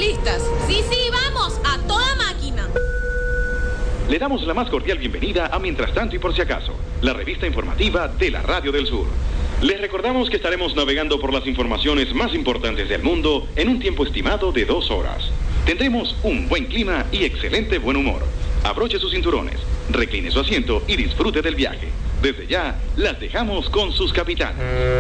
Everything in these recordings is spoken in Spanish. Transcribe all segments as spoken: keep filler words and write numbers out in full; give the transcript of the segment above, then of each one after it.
¿Listas? Sí, sí, vamos, a toda máquina. Le damos la más cordial bienvenida a Mientras Tanto y Por Si Acaso, la revista informativa de la Radio del Sur. Les recordamos que estaremos navegando por las informaciones más importantes del mundo en un tiempo estimado de dos horas. Tendremos un buen clima y excelente buen humor. Abroche sus cinturones, recline su asiento y disfrute del viaje. Desde ya, las dejamos con sus capitanes.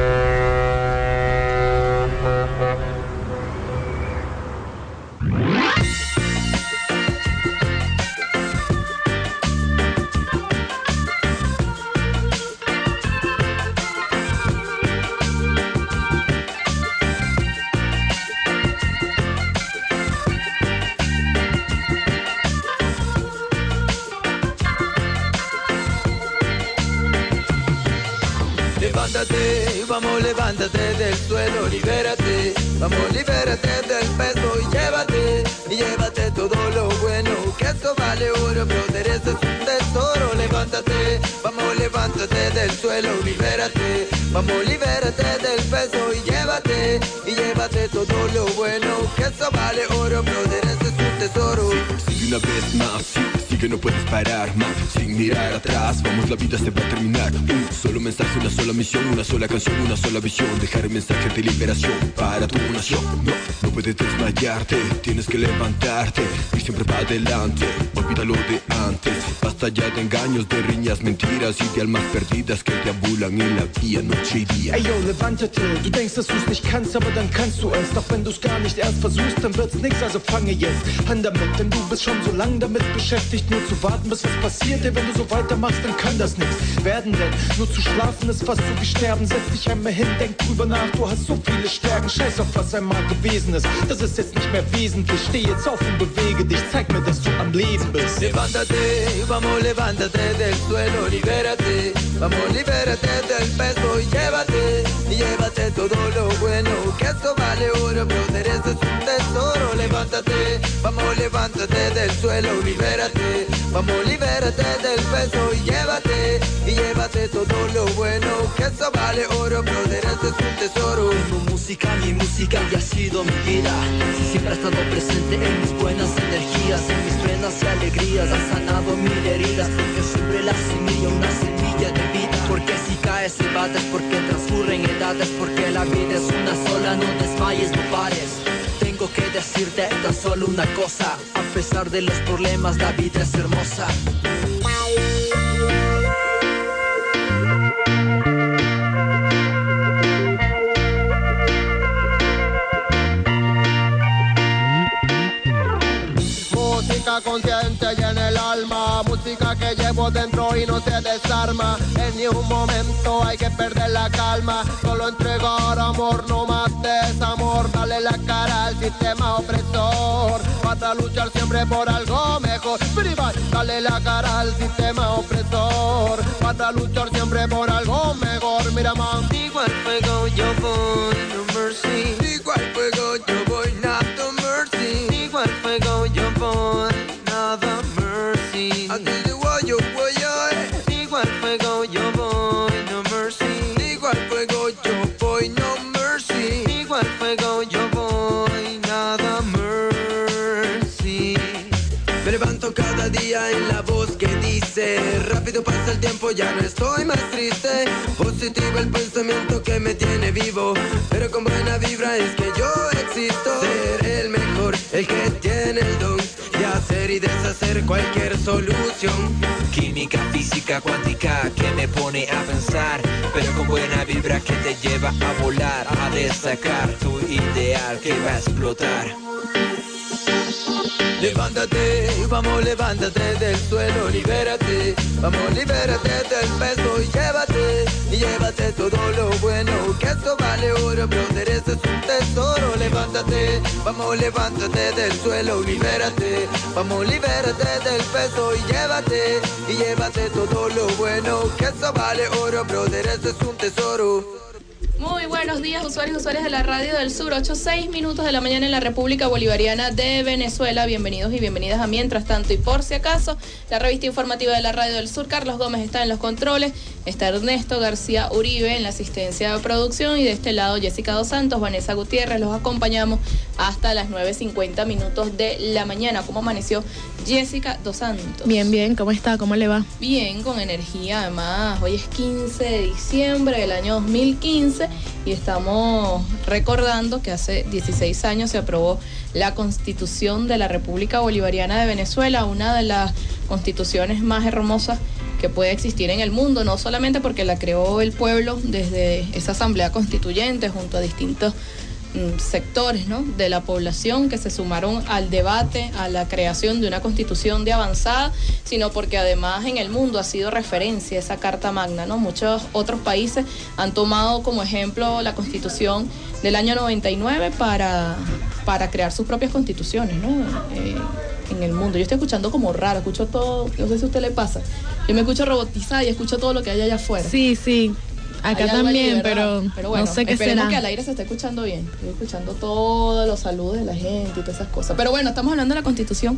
Levántate, vamos, levántate del suelo, libérate, vamos, libérate del peso y llévate, y llévate todo lo bueno, que esto vale oro, brother, eso es un tesoro. Levántate, vamos, levántate del suelo, libérate, vamos, libérate del peso y llévate, y llévate todo lo bueno, que esto vale oro, brother, eso es un tesoro. Sigue una vez más, sí, sí que no puedes parar más, sin mirar atrás, vamos, la vida se va a terminar. Un solo mensaje, una sola misión, una sola canción, una sola visión, dejar el mensaje de liberación para tu nación. No, no puedes desmayarte, tienes que levantarte, y siempre para adelante, olvida lo de antes. Basta ya de engaños, de riñas, mentiras y de almas perdidas que deambulan en la vía noche y día. Ey yo, levántate, du denkst, dass du's nicht kannst, aber dann kannst du es. Doch wenn du's gar nicht erst versuchst, dann wird's nix, also fange jetzt an damit. Denn du bist schon so lang damit beschäftigt, nur zu warten, bis was passiert. Ey, wenn du so weitermachst, dann kann das nix werden, denn nur zu schlafen ist fast so wie sterben. Setz dich einmal hin, denk drüber nach, du hast so viele Stärken. Scheiß auf was einmal gewesen ist, das ist jetzt nicht mehr wesentlich. Steh jetzt auf und bewege dich, zeig mir, dass du am Leben bist. Levántate, vamos, levántate del suelo, libérate, vamos, libérate del peso y llévate, y llévate todo lo bueno, que esto vale oro, brother, eso es un tesoro. Levántate, vamos, levántate del suelo, libérate, vamos, libérate del peso y llévate, y llévate todo lo bueno, que esto vale oro, brother, eso es un tesoro. Tengo música, mi música ya ha sido mi vida, siempre ha estado presente en mis buenas energías, en mis penas y alegrías, ha sanado mil heridas, porque siempre la semilla, una semilla de vida. Porque si caes y bates, porque transcurren edades, porque la vida es una sola, no desmayes, no pares. Tengo que decirte tan solo una cosa, a pesar de los problemas, la vida es hermosa. Música consciente y en el alma, música que llevo dentro y no se desarma. En ni un momento hay que perder la calma, solo entregar amor, no más desamor. Dale la cara al sistema opresor, para luchar siempre por algo mejor. Dale la cara al sistema opresor, para luchar siempre por algo mejor. Mira man, digo al fuego yo voy, no mercy. Digo al fuego yo voy, not no mercy. Digo al fuego yo voy, nada mercy. I tell you what yo voy a. Digo al fuego yo voy, no mercy. Digo al fuego yo voy, no mercy. Digo al fuego yo voy, nada mercy. Me levanto cada día en la voz que dice, rápido pasa el tiempo, ya no estoy más triste. Positivo el pensamiento que me tiene vivo, pero con buena vibra es que yo existo. Ser el mejor, el que tiene el don de hacer y deshacer cualquier solución. Química, física, cuántica que me pone a pensar, pero con buena vibra que te lleva a volar, a destacar tu ideal que va a explotar. Levántate, vamos, levántate del suelo, libérate, vamos, libérate del peso y llévate, y llévate todo lo bueno, que esto vale oro, brother, eso es un tesoro. Levántate, vamos, levántate del suelo, libérate, vamos, libérate del peso y llévate, y llévate todo lo bueno, que esto vale oro, brother, eso es un tesoro. Muy buenos días, usuarios y usuarias de la Radio del Sur, ocho seis minutos de la mañana en la República Bolivariana de Venezuela. Bienvenidos y bienvenidas a Mientras Tanto y Por Si Acaso, la revista informativa de la Radio del Sur. Carlos Gómez está en los controles está Ernesto García Uribe en la asistencia de producción y de este lado Jessica Dos Santos, Vanessa Gutiérrez, los acompañamos hasta las nueve cincuenta minutos de la mañana. ¿Cómo amaneció Jessica Dos Santos? Bien, bien, ¿cómo está? ¿Cómo le va? Bien, con energía, además hoy es quince de diciembre del año dos mil quince y estamos recordando que hace dieciséis años se aprobó la Constitución de la República Bolivariana de Venezuela, una de las constituciones más hermosas que puede existir en el mundo, no solamente porque la creó el pueblo desde esa asamblea constituyente junto a distintos mm, sectores, ¿no?, de la población que se sumaron al debate, a la creación de una constitución de avanzada, sino porque además en el mundo ha sido referencia esa Carta Magna, ¿no? Muchos otros países han tomado como ejemplo la Constitución del año noventa y nueve para, para crear sus propias constituciones, ¿no? Eh, en el mundo. Yo estoy escuchando como raro, escucho todo, no sé si a usted le pasa. Yo me escucho robotizada y escucho todo lo que hay allá afuera. Sí, sí. Acá también, pero, pero bueno, no sé qué esperemos será. que al aire se esté escuchando bien. Estoy escuchando todos los saludos de la gente y todas esas cosas. Pero bueno, estamos hablando de la Constitución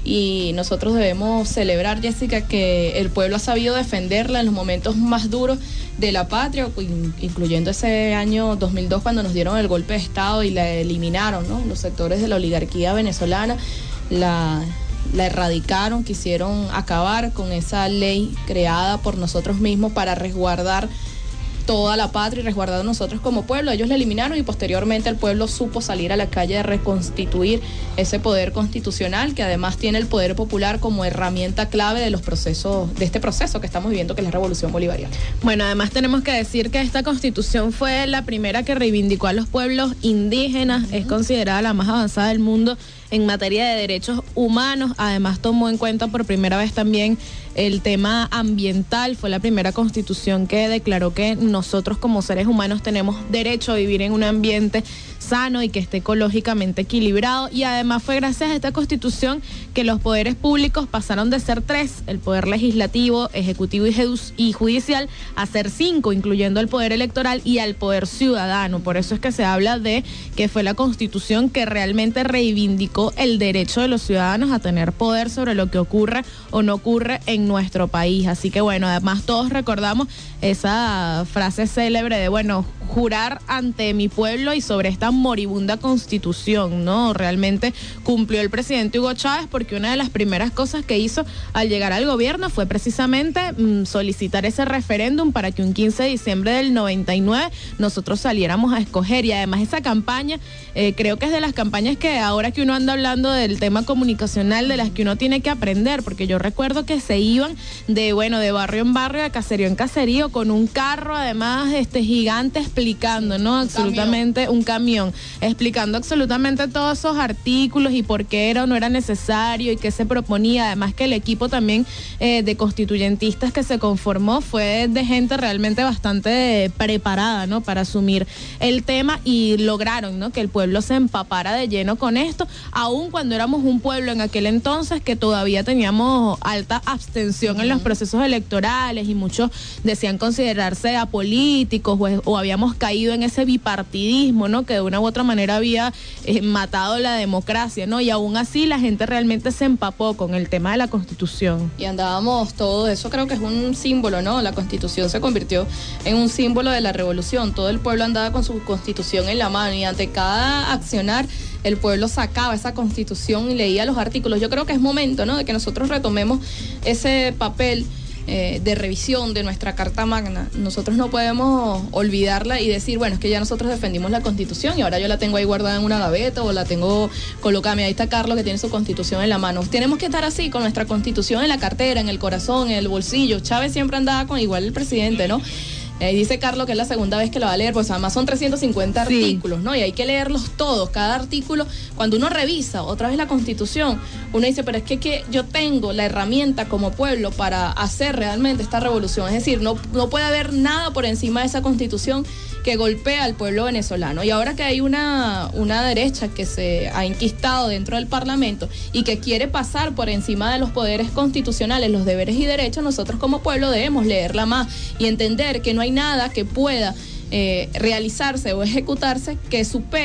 y nosotros debemos celebrar, Jessica, que el pueblo ha sabido defenderla en los momentos más duros de la patria, incluyendo ese año dos mil dos cuando nos dieron el golpe de Estado y la eliminaron, ¿no? Los sectores de la oligarquía venezolana la, la erradicaron, quisieron acabar con esa ley creada por nosotros mismos para resguardar toda la patria y resguardar a nosotros como pueblo. Ellos la eliminaron y posteriormente el pueblo supo salir a la calle a reconstituir ese poder constitucional que además tiene el poder popular como herramienta clave de los procesos, de este proceso que estamos viviendo, que es la Revolución Bolivariana. Bueno, además tenemos que decir que esta constitución fue la primera que reivindicó a los pueblos indígenas, uh-huh. Es considerada la más avanzada del mundo en materia de derechos humanos, además tomó en cuenta por primera vez también el tema ambiental, fue la primera constitución que declaró que nosotros como seres humanos tenemos derecho a vivir en un ambiente sano y que esté ecológicamente equilibrado, y además fue gracias a esta constitución que los poderes públicos pasaron de ser tres, el poder legislativo, ejecutivo y judicial, a ser cinco, incluyendo el poder electoral y al poder ciudadano. Por eso es que se habla de que fue la constitución que realmente reivindicó el derecho de los ciudadanos a tener poder sobre lo que ocurre o no ocurre en nuestro país. Así que bueno, además todos recordamos esa frase célebre de, bueno, jurar ante mi pueblo y sobre esta moribunda constitución, ¿no? Realmente cumplió el presidente Hugo Chávez, porque una de las primeras cosas que hizo al llegar al gobierno fue precisamente mmm, solicitar ese referéndum para que un quince de diciembre del noventa y nueve nosotros saliéramos a escoger. Y además esa campaña, eh, creo que es de las campañas que ahora que uno anda hablando del tema comunicacional, de las que uno tiene que aprender, porque yo recuerdo que se iban de, bueno, de barrio en barrio, de caserío en caserío, con un carro además este gigante explicando, ¿no? Absolutamente, un camión, explicando absolutamente todos esos artículos y por qué era o no era necesario y qué se proponía. Además que el equipo también eh, de constituyentistas que se conformó fue de gente realmente bastante preparada, ¿no?, para asumir el tema, y lograron, ¿no?, que el pueblo se empapara de lleno con esto, aun cuando éramos un pueblo en aquel entonces que todavía teníamos alta abstención uh-huh. en los procesos electorales, y muchos decían considerarse apolíticos o, o habíamos caído en ese bipartidismo, ¿no?, que de una u otra manera había eh, matado la democracia, ¿no? Y aún así la gente realmente se empapó con el tema de la Constitución. Y andábamos todo eso, creo que es un símbolo, ¿no? La Constitución se convirtió en un símbolo de la revolución. Todo el pueblo andaba con su Constitución en la mano y ante cada accionar el pueblo sacaba esa Constitución y leía los artículos. Yo creo que es momento, ¿no?, de que nosotros retomemos ese papel Eh, de revisión de nuestra Carta Magna. Nosotros no podemos olvidarla y decir, bueno, es que ya nosotros defendimos la Constitución y ahora yo la tengo ahí guardada en una gaveta o la tengo colocada. Ahí está Carlos, que tiene su Constitución en la mano. Tenemos que estar así, con nuestra Constitución en la cartera, en el corazón, en el bolsillo. Chávez siempre andaba con igual el presidente, ¿no? Eh, dice Carlos que es la segunda vez que lo va a leer, pues además son trescientos cincuenta sí. artículos, ¿no? Y hay que leerlos todos, cada artículo. Cuando uno revisa otra vez la Constitución, uno dice, pero es que, que yo tengo la herramienta como pueblo para hacer realmente esta revolución. Es decir, no, no puede haber nada por encima de esa Constitución que golpea al pueblo venezolano. Y ahora que hay una, una derecha que se ha enquistado dentro del Parlamento y que quiere pasar por encima de los poderes constitucionales, los deberes y derechos, nosotros como pueblo debemos leerla más y entender que no hay nada que pueda eh, realizarse o ejecutarse que supere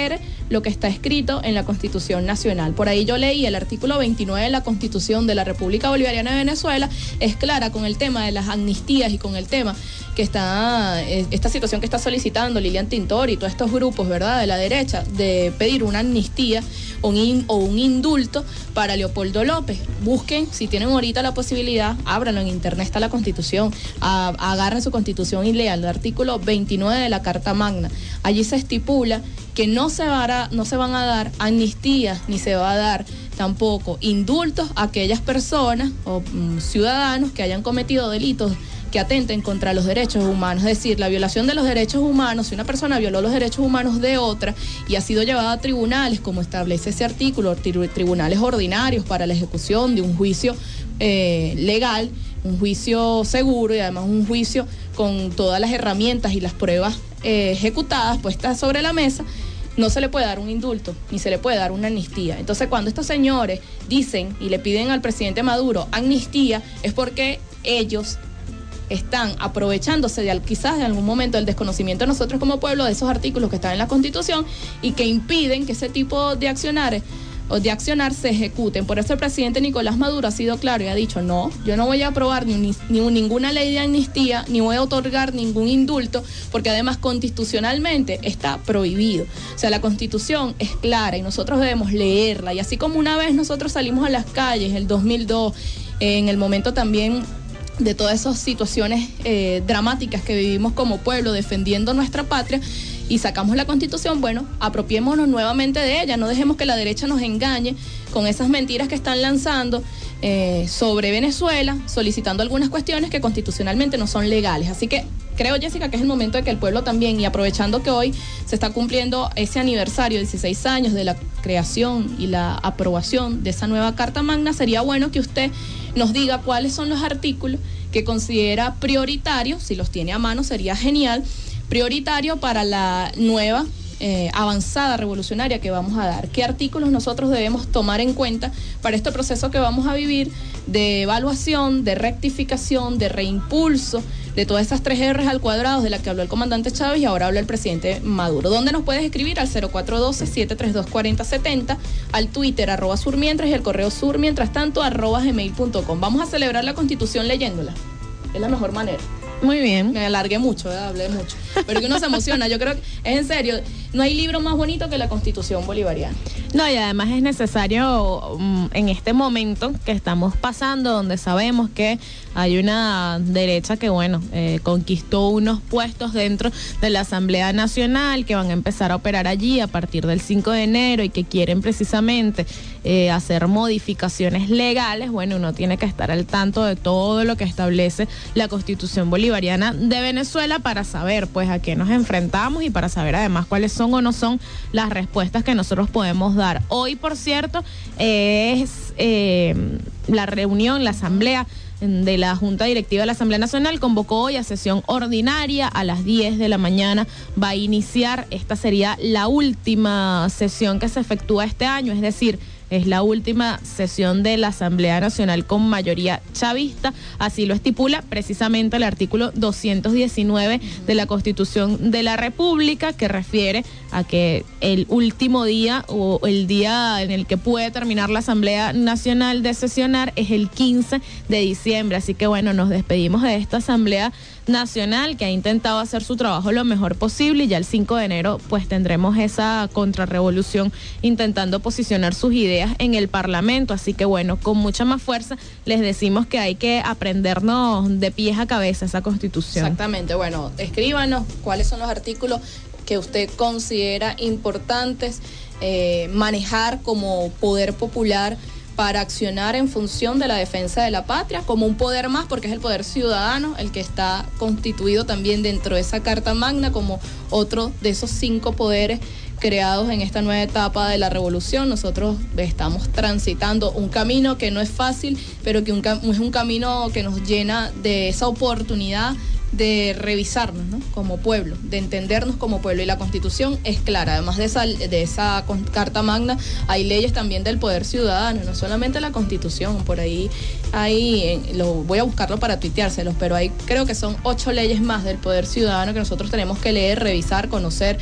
lo que está escrito en la Constitución Nacional. Por ahí yo leí el artículo veintinueve de la Constitución de la República Bolivariana de Venezuela, es clara con el tema de las amnistías y con el tema que está, esta situación que está solicitando Lilian Tintori y todos estos grupos, ¿verdad?, de la derecha, de pedir una amnistía o un, in, o un indulto para Leopoldo López. Busquen, si tienen ahorita la posibilidad, ábranlo, en internet está la Constitución, a, agarren su Constitución y lean el artículo veintinueve de la Carta Magna. Allí se estipula que no se, va a, no se van a dar amnistías ni se va a dar tampoco indultos a aquellas personas o mm, ciudadanos que hayan cometido delitos que atenten contra los derechos humanos. Es decir, la violación de los derechos humanos, si una persona violó los derechos humanos de otra y ha sido llevada a tribunales, como establece ese artículo, tri- tribunales ordinarios para la ejecución de un juicio eh, legal, un juicio seguro y además un juicio con todas las herramientas y las pruebas eh, ejecutadas, puestas sobre la mesa, no se le puede dar un indulto, ni se le puede dar una amnistía. Entonces, cuando estos señores dicen y le piden al presidente Maduro amnistía, es porque ellos están aprovechándose de quizás de algún momento del desconocimiento de nosotros como pueblo de esos artículos que están en la Constitución y que impiden que ese tipo de accionares o de accionar se ejecuten. Por eso el presidente Nicolás Maduro ha sido claro y ha dicho, no, yo no voy a aprobar ni, ni, ni ninguna ley de amnistía, ni voy a otorgar ningún indulto, porque además constitucionalmente está prohibido. O sea, la Constitución es clara y nosotros debemos leerla. Y así como una vez nosotros salimos a las calles, el dos mil dos, eh, en el momento también de todas esas situaciones eh, dramáticas que vivimos como pueblo defendiendo nuestra patria y sacamos la Constitución, bueno, apropiémonos nuevamente de ella, no dejemos que la derecha nos engañe con esas mentiras que están lanzando eh, sobre Venezuela, solicitando algunas cuestiones que constitucionalmente no son legales. Así que creo, Jessica, que es el momento de que el pueblo también, y aprovechando que hoy se está cumpliendo ese aniversario, dieciséis años de la creación y la aprobación de esa nueva Carta Magna, sería bueno que usted nos diga cuáles son los artículos que considera prioritarios, si los tiene a mano sería genial, prioritario para la nueva eh, avanzada revolucionaria que vamos a dar. ¿Qué artículos nosotros debemos tomar en cuenta para este proceso que vamos a vivir de evaluación, de rectificación, de reimpulso, de todas esas tres R's al cuadrado de la que habló el comandante Chávez y ahora habla el presidente Maduro? ¿Dónde nos puedes escribir? Al cero cuatro uno dos, siete tres dos, cuatro cero siete cero, al Twitter arroba surmientras y al correo surmientras tanto arroba gmail punto com. Vamos a celebrar la Constitución leyéndola. Es la mejor manera. Muy bien. Me alargué mucho, ¿verdad? Hablé mucho. Pero que uno se emociona. Yo creo que, es en serio, no hay libro más bonito que la Constitución Bolivariana. No, y además es necesario um, en este momento que estamos pasando, donde sabemos que hay una derecha que, bueno, eh, conquistó unos puestos dentro de la Asamblea Nacional que van a empezar a operar allí a partir del cinco de enero y que quieren precisamente eh, hacer modificaciones legales. Bueno, uno tiene que estar al tanto de todo lo que establece la Constitución Bolivariana de Venezuela para saber, pues, a qué nos enfrentamos y para saber además cuáles son o no son las respuestas que nosotros podemos dar. Hoy, por cierto, eh, es eh, la reunión, la asamblea de la Junta Directiva de la Asamblea Nacional convocó hoy a sesión ordinaria a las diez de la mañana. Va a iniciar, esta sería la última sesión que se efectúa este año, es decir, es la última sesión de la Asamblea Nacional con mayoría chavista, así lo estipula precisamente el artículo doscientos diecinueve de la Constitución de la República, que refiere a que el último día o el día en el que puede terminar la Asamblea Nacional de sesionar es el quince de diciembre, así que bueno, nos despedimos de esta Asamblea Nacional que ha intentado hacer su trabajo lo mejor posible y ya el cinco de enero pues tendremos esa contrarrevolución intentando posicionar sus ideas en el Parlamento, así que bueno, con mucha más fuerza les decimos que hay que aprendernos de pies a cabeza esa Constitución. Exactamente, bueno, escríbanos cuáles son los artículos que usted considera importantes eh, manejar como poder popular para accionar en función de la defensa de la patria, como un poder más, porque es el poder ciudadano el que está constituido también dentro de esa Carta Magna como otro de esos cinco poderes creados en esta nueva etapa de la revolución. Nosotros estamos transitando un camino que no es fácil, pero que un, es un camino que nos llena de esa oportunidad de revisarnos, ¿no?, como pueblo, de entendernos como pueblo, y la Constitución es clara. Además de esa, de esa Carta Magna hay leyes también del poder ciudadano, no solamente la Constitución. Por ahí hay, lo, voy a buscarlo para tuiteárselos, pero hay, creo que son ocho leyes más del poder ciudadano que nosotros tenemos que leer, revisar, conocer,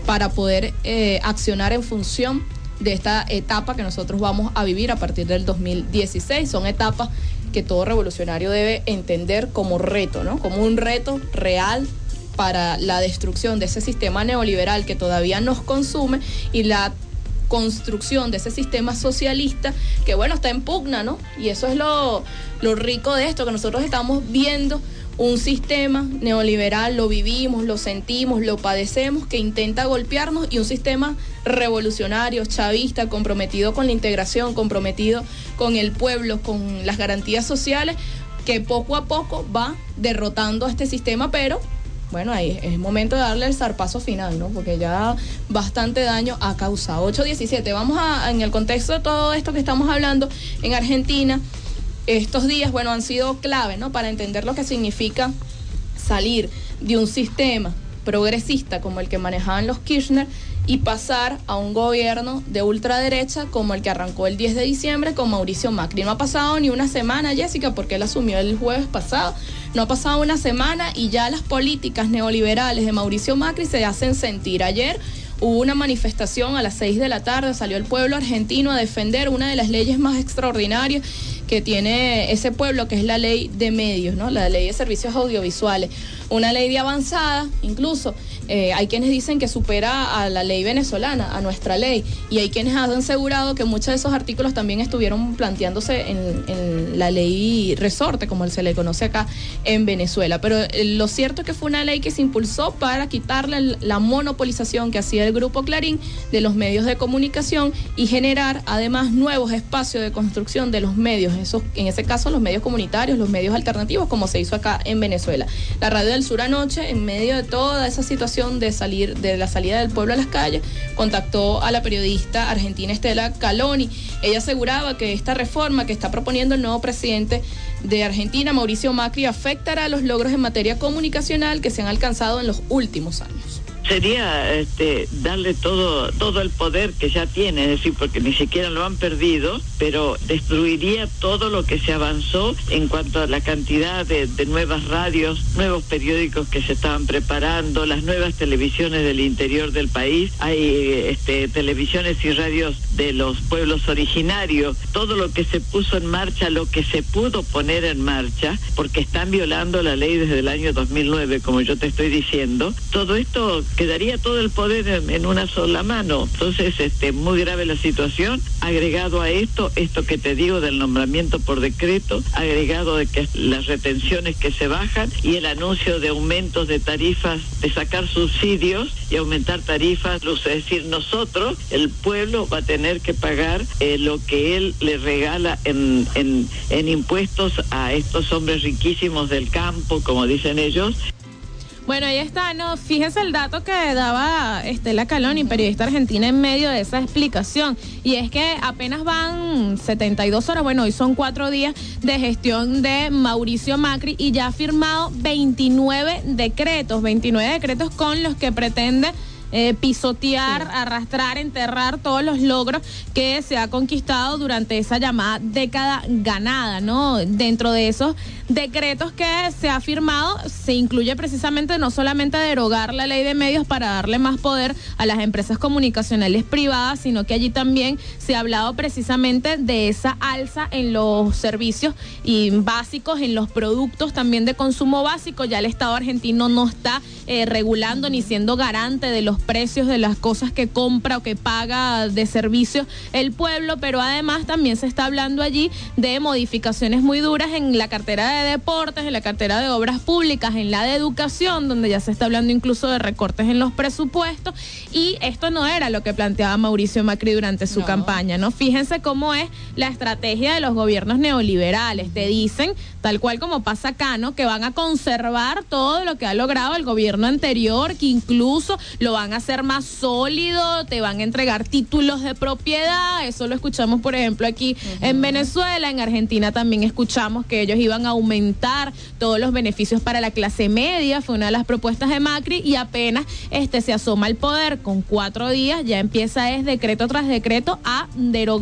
para poder eh, accionar en función de esta etapa que nosotros vamos a vivir a partir del dos mil dieciséis. Son etapas que todo revolucionario debe entender como reto, ¿no? Como un reto real para la destrucción de ese sistema neoliberal que todavía nos consume y la construcción de ese sistema socialista que, bueno, está en pugna, ¿no? Y eso es lo, lo rico de esto, que nosotros estamos viendo un sistema neoliberal, lo vivimos, lo sentimos, lo padecemos, que intenta golpearnos, y un sistema revolucionario, chavista, comprometido con la integración, comprometido con el pueblo, con las garantías sociales, que poco a poco va derrotando a este sistema, pero bueno, ahí es momento de darle el zarpazo final, ¿no? Porque ya bastante daño ha causado. ocho diecisiete, vamos a, en el contexto de todo esto que estamos hablando, en Argentina, estos días, bueno, han sido clave, ¿no? Para entender lo que significa salir de un sistema progresista como el que manejaban los Kirchner y pasar a un gobierno de ultraderecha como el que arrancó el diez de diciembre con Mauricio Macri. No ha pasado ni una semana, Jessica, porque él asumió el jueves pasado. No ha pasado una semana y ya las políticas neoliberales de Mauricio Macri se hacen sentir. Ayer hubo una manifestación a las seis de la tarde, salió el pueblo argentino a defender una de las leyes más extraordinarias que tiene ese pueblo, que es la ley de medios, ¿no? La ley de servicios audiovisuales. Una ley de avanzada, incluso eh, hay quienes dicen que supera a la ley venezolana, a nuestra ley, y hay quienes han asegurado que muchos de esos artículos también estuvieron planteándose en, en la ley resorte, como se le conoce acá en Venezuela. Pero eh, lo cierto es que fue una ley que se impulsó para quitarle la monopolización que hacía el Grupo Clarín de los medios de comunicación y generar además nuevos espacios de construcción de los medios, esos, en ese caso los medios comunitarios, los medios alternativos, como se hizo acá en Venezuela. La Radio del Sur anoche, en medio de toda esa situación de salir de la salida del pueblo a las calles, contactó a la periodista argentina Estela Caloni. Ella aseguraba que esta reforma que está proponiendo el nuevo presidente de Argentina, Mauricio Macri, afectará los logros en materia comunicacional que se han alcanzado en los últimos años. Sería este, darle todo todo el poder que ya tiene, es decir, porque ni siquiera lo han perdido, pero destruiría todo lo que se avanzó en cuanto a la cantidad de, de nuevas radios, nuevos periódicos que se estaban preparando, las nuevas televisiones del interior del país. Hay este, televisiones y radios de los pueblos originarios, todo lo que se puso en marcha, lo que se pudo poner en marcha, porque están violando la ley desde el año dos mil nueve, como yo te estoy diciendo. Todo esto quedaría todo el poder en, en una sola mano. Entonces, este, muy grave la situación. Agregado a esto, esto que te digo del nombramiento por decreto, agregado de que las retenciones que se bajan y el anuncio de aumentos de tarifas, de sacar subsidios y aumentar tarifas, es decir, nosotros, el pueblo, va a tener que pagar eh, lo que él le regala en, en, en impuestos a estos hombres riquísimos del campo, como dicen ellos. Bueno, ahí está, ¿no? Fíjense el dato que daba Estela Caloni, periodista argentina, en medio de esa explicación. Y es que apenas van setenta y dos horas, bueno, hoy son cuatro días de gestión de Mauricio Macri y ya ha firmado veintinueve decretos, veintinueve decretos con los que pretende Eh, pisotear, sí. arrastrar, enterrar todos los logros que se ha conquistado durante esa llamada década ganada, ¿no? Dentro de esos decretos que se ha firmado se incluye precisamente no solamente derogar la ley de medios para darle más poder a las empresas comunicacionales privadas, sino que allí también se ha hablado precisamente de esa alza en los servicios y básicos, en los productos también de consumo básico. Ya el Estado argentino no está eh, regulando ni siendo garante de los precios de las cosas que compra o que paga de servicio el pueblo, pero además también se está hablando allí de modificaciones muy duras en la cartera de deportes, en la cartera de obras públicas, en la de educación, donde ya se está hablando incluso de recortes en los presupuestos, y esto no era lo que planteaba Mauricio Macri durante su no. campaña, ¿no? Fíjense cómo es la estrategia de los gobiernos neoliberales. Te dicen, tal cual como pasa acá, ¿no?, que van a conservar todo lo que ha logrado el gobierno anterior, que incluso lo van a hacer más sólido, te van a entregar títulos de propiedad. Eso lo escuchamos, por ejemplo, aquí uh-huh. en Venezuela. En Argentina también escuchamos que ellos iban a aumentar todos los beneficios para la clase media, fue una de las propuestas de Macri, y apenas este se asoma al poder con cuatro días, ya empieza es decreto tras decreto a derogar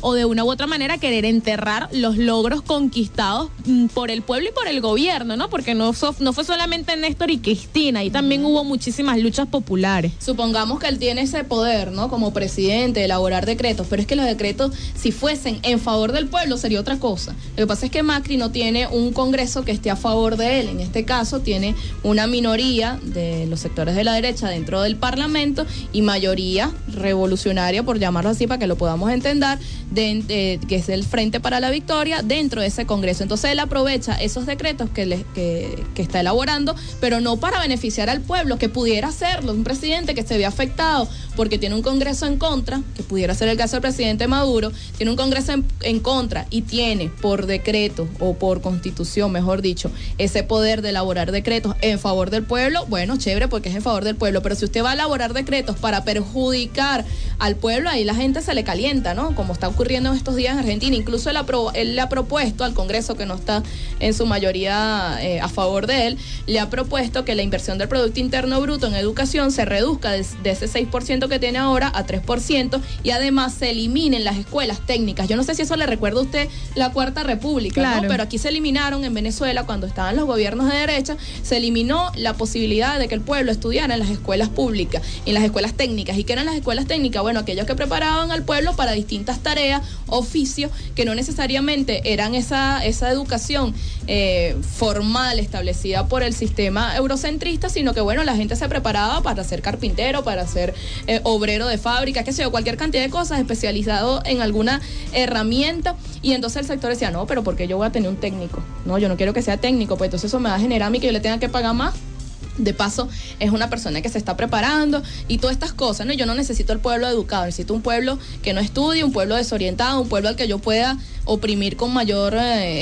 o de una u otra manera querer enterrar los logros conquistados mm, por el pueblo y por el gobierno, ¿no? Porque no, so, no fue solamente Néstor y Cristina, y también hubo muchísimas luchas populares. Supongamos que él tiene ese poder, ¿no? Como presidente, de elaborar decretos, pero es que los decretos, si fuesen en favor del pueblo, sería otra cosa. Lo que pasa es que Macri no tiene un Congreso que esté a favor de él. En este caso, tiene una minoría de los sectores de la derecha dentro del Parlamento y mayoría revolucionaria, por llamarlo así, para que lo podamos entender, de, de, que es el Frente para la Victoria, dentro de ese Congreso. Entonces él aprovecha esos decretos que, le, que, que está elaborando, pero no para beneficiar al pueblo, que pudiera hacerlo. Un presidente que se ve afectado porque tiene un Congreso en contra, que pudiera ser el caso del presidente Maduro, tiene un Congreso en, en contra y tiene por decreto o por constitución, mejor dicho, ese poder de elaborar decretos en favor del pueblo. Bueno, chévere, porque es en favor del pueblo, pero si usted va a elaborar decretos para perjudicar al pueblo, ahí la gente se le calienta, ¿no? Como está ocurriendo en estos días en Argentina. Incluso él, apro- él le ha propuesto al Congreso, que no está en su mayoría eh, a favor de él, le ha propuesto que la inversión del Producto Interno Bruto en educación se reduzca de, de ese seis por ciento que tiene ahora a tres por ciento, y además se eliminen las escuelas técnicas. Yo no sé si eso le recuerda a usted la Cuarta República, claro, ¿no? Pero aquí se eliminaron en Venezuela, cuando estaban los gobiernos de derecha, se eliminó la posibilidad de que el pueblo estudiara en las escuelas públicas, en las escuelas técnicas. ¿Y qué eran las escuelas técnicas? Bueno, aquellos que preparaban al pueblo para distintas tareas, oficios, que no necesariamente eran esa, esa educación eh, formal establecida por el sistema eurocentrista, sino que, bueno, la gente se preparaba para ser carpintero, para ser eh, obrero de fábrica, qué sé yo, cualquier cantidad de cosas, especializado en alguna herramienta. Y entonces el sector decía, no, pero ¿por qué yo voy a tener un técnico? No, yo no quiero que sea técnico, pues entonces eso me va a generar a mí que yo le tenga que pagar más. De paso, es una persona que se está preparando y todas estas cosas, ¿no? Yo no necesito el pueblo educado, necesito un pueblo que no estudie, un pueblo desorientado, un pueblo al que yo pueda oprimir con mayor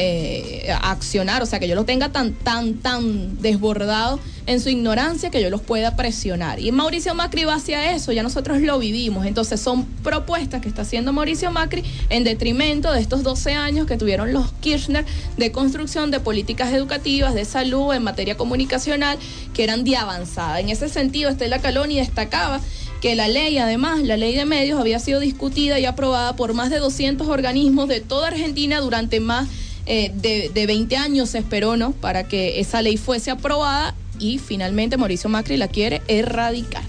eh, eh, accionar, o sea, que yo lo tenga tan, tan, tan desbordado en su ignorancia que yo los pueda presionar. Y Mauricio Macri va hacia eso, ya nosotros lo vivimos. Entonces son propuestas que está haciendo Mauricio Macri en detrimento de estos doce años que tuvieron los Kirchner de construcción de políticas educativas, de salud, en materia comunicacional, que eran de avanzada. En ese sentido, Estela Caloni destacaba que la ley, además, la ley de medios había sido discutida y aprobada por más de doscientos organismos de toda Argentina durante más eh, de, de veinte años, se esperó, ¿no?, para que esa ley fuese aprobada, y finalmente Mauricio Macri la quiere erradicar.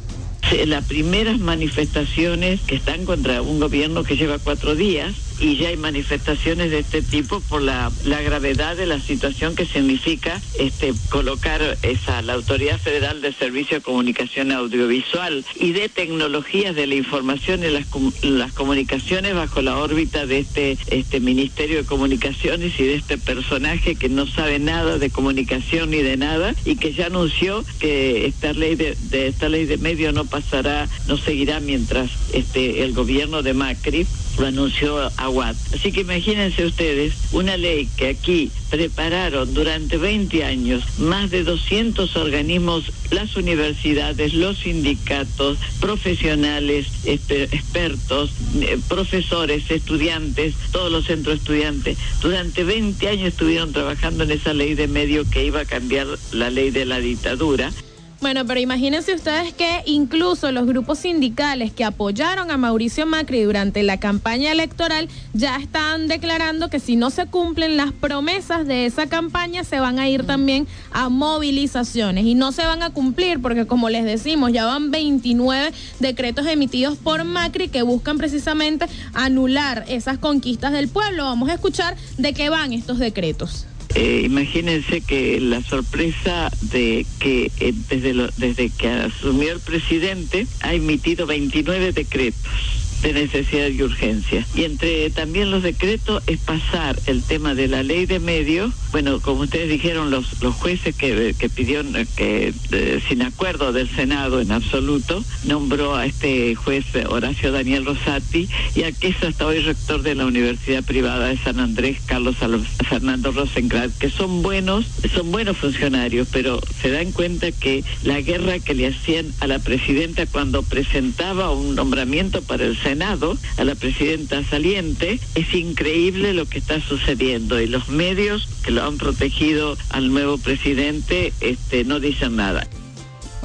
Las primeras manifestaciones que están contra un gobierno que lleva cuatro días, y ya hay manifestaciones de este tipo por la, la gravedad de la situación que significa este colocar esa la Autoridad Federal de Servicio de Comunicación Audiovisual y de Tecnologías de la Información y las, las Comunicaciones bajo la órbita de este, este Ministerio de Comunicaciones y de este personaje que no sabe nada de comunicación ni de nada, y que ya anunció que esta ley de, de esta ley de medio no pasará, no seguirá mientras este el gobierno de Macri lo anunció Aguad. Así que imagínense ustedes, una ley que aquí prepararon durante veinte años más de doscientos organismos, las universidades, los sindicatos, profesionales, exper- expertos, eh, profesores, estudiantes, todos los centros estudiantes. Durante veinte años estuvieron trabajando en esa ley de medio que iba a cambiar la ley de la dictadura. Bueno, pero imagínense ustedes que incluso los grupos sindicales que apoyaron a Mauricio Macri durante la campaña electoral ya están declarando que si no se cumplen las promesas de esa campaña, se van a ir también a movilizaciones, y no se van a cumplir porque, como les decimos, ya van veintinueve decretos emitidos por Macri que buscan precisamente anular esas conquistas del pueblo. Vamos a escuchar de qué van estos decretos. Eh, imagínense que la sorpresa de que eh, desde, lo, desde que asumió el presidente ha emitido veintinueve decretos de necesidad y urgencia. Y entre también los decretos es pasar el tema de la ley de medios. Bueno, como ustedes dijeron, los los jueces que, que pidieron, que eh, sin acuerdo del Senado en absoluto, nombró a este juez Horacio Daniel Rosati, y al que es hasta hoy rector de la Universidad Privada de San Andrés, Carlos Fernando Rosenkrantz, que son buenos, son buenos funcionarios, pero se dan cuenta que la guerra que le hacían a la presidenta cuando presentaba un nombramiento para el Senado, a la presidenta saliente, es increíble lo que está sucediendo, y los medios que lo han protegido al nuevo presidente este, no dicen nada.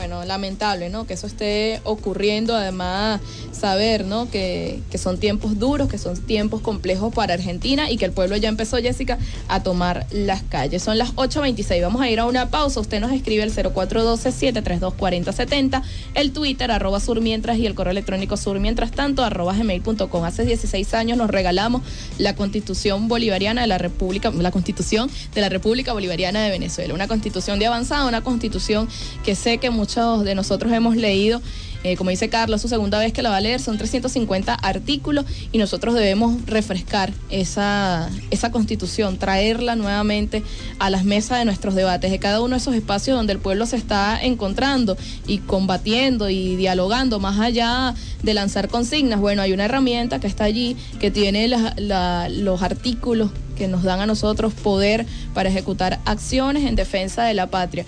Bueno, lamentable, ¿no? Que eso esté ocurriendo, además saber, ¿no? Que, que son tiempos duros, que son tiempos complejos para Argentina y que el pueblo ya empezó, Jessica, a tomar las calles. Son las ocho veintiséis, vamos a ir a una pausa. Usted nos escribe el cero cuatro uno dos, siete tres dos, cuatro cero siete cero, el Twitter, arroba surmientras, y el correo electrónico surmientras tanto, arroba gmail punto com. Hace dieciséis años nos regalamos la Constitución Bolivariana de la República, la Constitución de la República Bolivariana de Venezuela. Una constitución de avanzada, una constitución que sé que muchos de nosotros hemos leído. Eh, como dice Carlos, su segunda vez que la va a leer, son trescientos cincuenta artículos y nosotros debemos refrescar esa, esa constitución, traerla nuevamente a las mesas de nuestros debates, de cada uno de esos espacios donde el pueblo se está encontrando y combatiendo y dialogando, más allá de lanzar consignas. Bueno, hay una herramienta que está allí, que tiene la, la, los artículos que nos dan a nosotros poder para ejecutar acciones en defensa de la patria.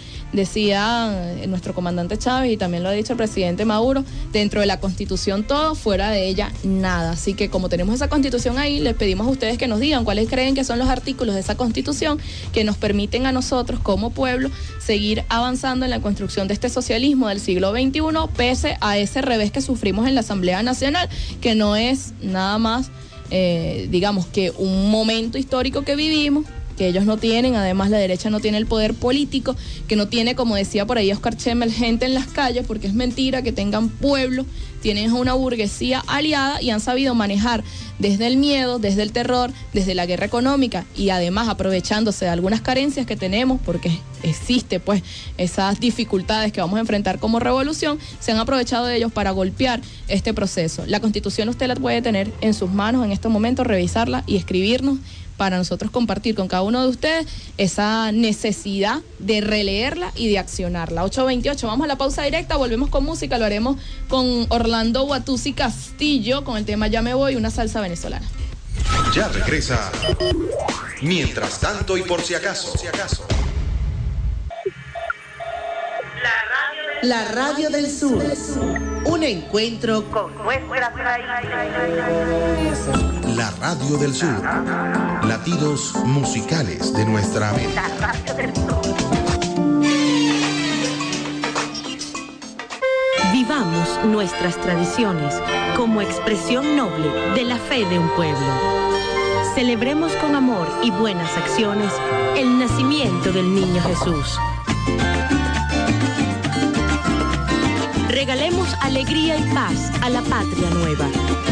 Decía nuestro comandante Chávez, y también lo ha dicho el presidente Maduro, dentro de la Constitución todo, fuera de ella nada. Así que como tenemos esa Constitución ahí, les pedimos a ustedes que nos digan cuáles creen que son los artículos de esa Constitución que nos permiten a nosotros como pueblo seguir avanzando en la construcción de este socialismo del siglo veintiuno, pese a ese revés que sufrimos en la Asamblea Nacional, que no es nada más Eh, digamos que un momento histórico que vivimos, que ellos no tienen, además la derecha no tiene el poder político, que no tiene, como decía por ahí Oscar Chemmel, gente en las calles, porque es mentira que tengan pueblo, tienen una burguesía aliada y han sabido manejar desde el miedo, desde el terror, desde la guerra económica y además aprovechándose de algunas carencias que tenemos, porque existe pues esas dificultades que vamos a enfrentar como revolución, se han aprovechado de ellos para golpear este proceso. La Constitución usted la puede tener en sus manos en estos momentos, revisarla y escribirnos para nosotros compartir con cada uno de ustedes esa necesidad de releerla y de accionarla. ocho veintiocho, vamos a la pausa directa, volvemos con música, lo haremos con Orlando Guatuzzi Castillo, con el tema Ya me voy, una salsa venezolana. Ya regresa. Mientras tanto y por si acaso. La Radio del Sur. Un encuentro con nuestras raíces. La Radio del Sur. Latidos musicales de nuestra América. La Radio del Sur. Vivamos nuestras tradiciones como expresión noble de la fe de un pueblo. Celebremos con amor y buenas acciones el nacimiento del niño Jesús. Regalemos alegría y paz a la patria nueva.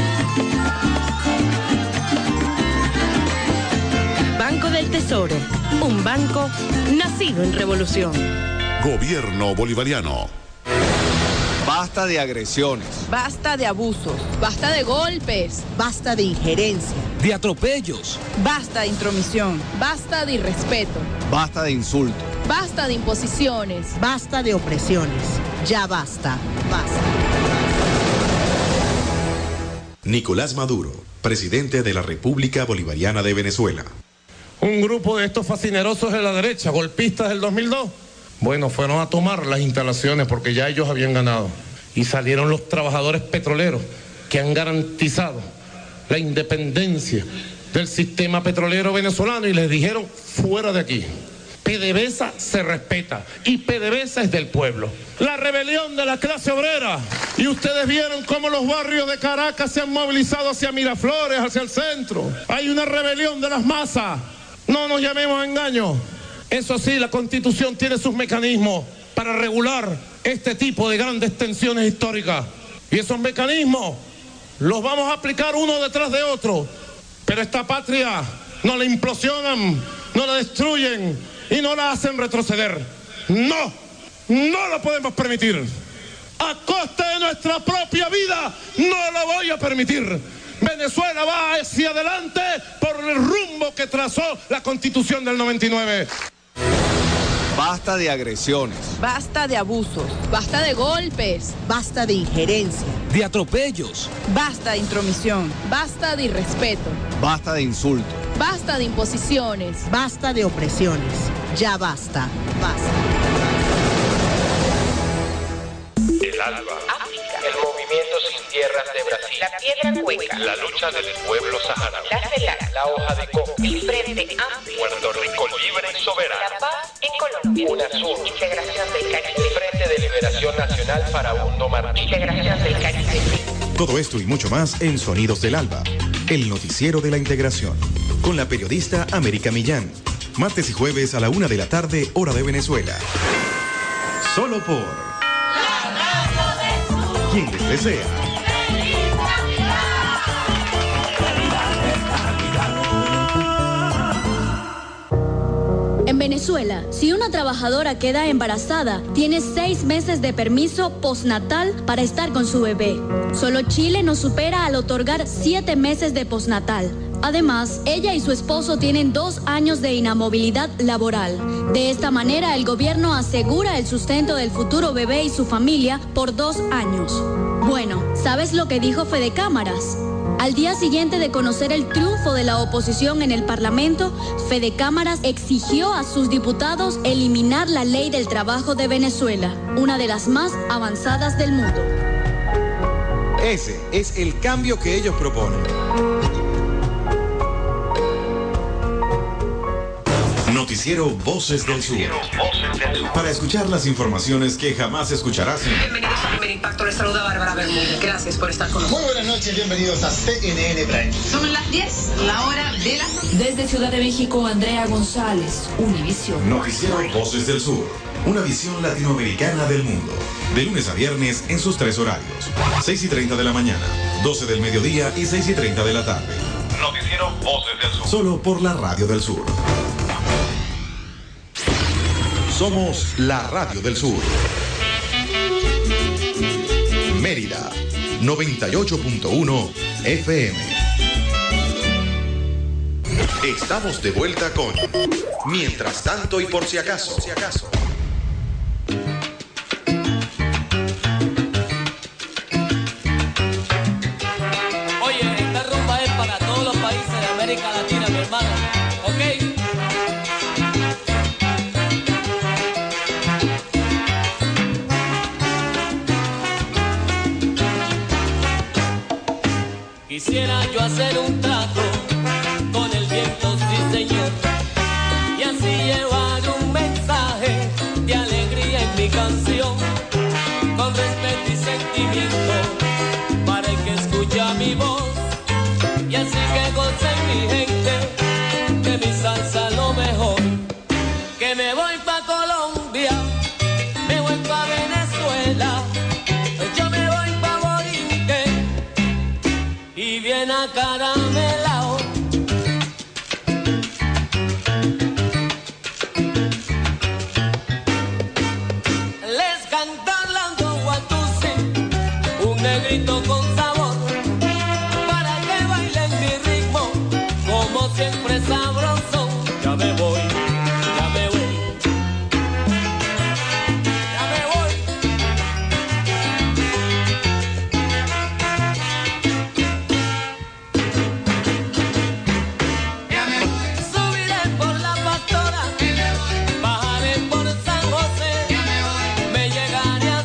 Banco del Tesoro, un banco nacido en revolución. Gobierno bolivariano. Basta de agresiones. Basta de abusos. Basta de golpes. Basta de injerencia. De atropellos. Basta de intromisión. Basta de irrespeto. Basta de insultos. Basta de imposiciones. Basta de opresiones. Ya basta. Basta. Nicolás Maduro, presidente de la República Bolivariana de Venezuela. Un grupo de estos fascinerosos de la derecha, golpistas del dos mil dos, bueno, fueron a tomar las instalaciones porque ya ellos habían ganado. Y salieron los trabajadores petroleros que han garantizado la independencia del sistema petrolero venezolano y les dijeron, fuera de aquí. PDVSA se respeta y PDVSA es del pueblo. La rebelión de la clase obrera. Y ustedes vieron cómo los barrios de Caracas se han movilizado hacia Miraflores, hacia el centro. Hay una rebelión de las masas. No nos llamemos a engaño. Eso sí, la Constitución tiene sus mecanismos para regular este tipo de grandes tensiones históricas. Y esos mecanismos los vamos a aplicar uno detrás de otro. Pero esta patria no la implosionan, no la destruyen y no la hacen retroceder. No, no lo podemos permitir. A costa de nuestra propia vida, no lo voy a permitir. Venezuela va hacia adelante por el rumbo que trazó la Constitución del noventa y nueve. Basta de agresiones. Basta de abusos. Basta de golpes. Basta de injerencia. De atropellos. Basta de intromisión. Basta de irrespeto. Basta de insultos. Basta de imposiciones. Basta de opresiones. Ya basta. Basta. El ALBA. El movimiento sin tierras de Brasil. La piedra cueca. La lucha del pueblo saharaui. La CELAC. La hoja de coca. El Frente Amplio. Puerto Rico libre y soberano. La paz en Colombia. UNASUR. Integración del Caribe. El Frente de Liberación Delegación Nacional Farabundo Martí. Integración del Caribe. Todo esto y mucho más en Sonidos del Alba, el noticiero de la integración, con la periodista América Millán, martes y jueves a la una de la tarde, hora de Venezuela. Solo por La Radio del Sur. Quien les desea ¡Feliz Navidad! En Venezuela, si una trabajadora queda embarazada, tiene seis meses de permiso postnatal para estar con su bebé. Solo Chile nos supera al otorgar siete meses de postnatal. Además, ella y su esposo tienen dos años de inamovilidad laboral. De esta manera, el gobierno asegura el sustento del futuro bebé y su familia por dos años. Bueno, ¿sabes lo que dijo Fede Cámaras? Al día siguiente de conocer el triunfo de la oposición en el Parlamento, Fede Cámaras exigió a sus diputados eliminar la ley del trabajo de Venezuela, una de las más avanzadas del mundo. Ese es el cambio que ellos proponen. Noticiero Voces del Sur. Para escuchar las informaciones que jamás escucharás en... Bienvenidos a Primer Impacto. Les saluda Bárbara Bermúdez. Gracias por estar con nosotros. Muy buenas noches, bienvenidos a C N N Prime. Son las diez, la hora de la... Desde Ciudad de México, Andrea González, Univisión. Noticiero Voces del Sur. Una visión latinoamericana del mundo. De lunes a viernes en sus tres horarios. seis y treinta de la mañana, doce del mediodía y seis y treinta de la tarde. Noticiero Voces del Sur. Solo por la Radio del Sur. Somos la Radio del Sur. Mérida, noventa y ocho punto uno F M. Estamos de vuelta con Mientras tanto y por si acaso. Por si acaso. Oye, esta rumba es para todos los países de América Latina, mi hermano. ¿Ok? Quisiera yo hacer un trato con el viento, sí señor, y así llevar un mensaje de alegría en mi canción, con respeto y sentimiento para el que escucha mi voz, y así que goce mi gente de mi salsa lo mejor, que me voy pa' Colombia, me voy pa' Venezuela, yo me voy pa' Borinque y bien acaramelao. Les canto Orlando Guatusi, un negrito con sabor, para que bailen mi ritmo, como siempre sabroso. Ya me voy, ya me voy, ya me voy. Subiré por la pastora, bajaré por San José, me llegaré a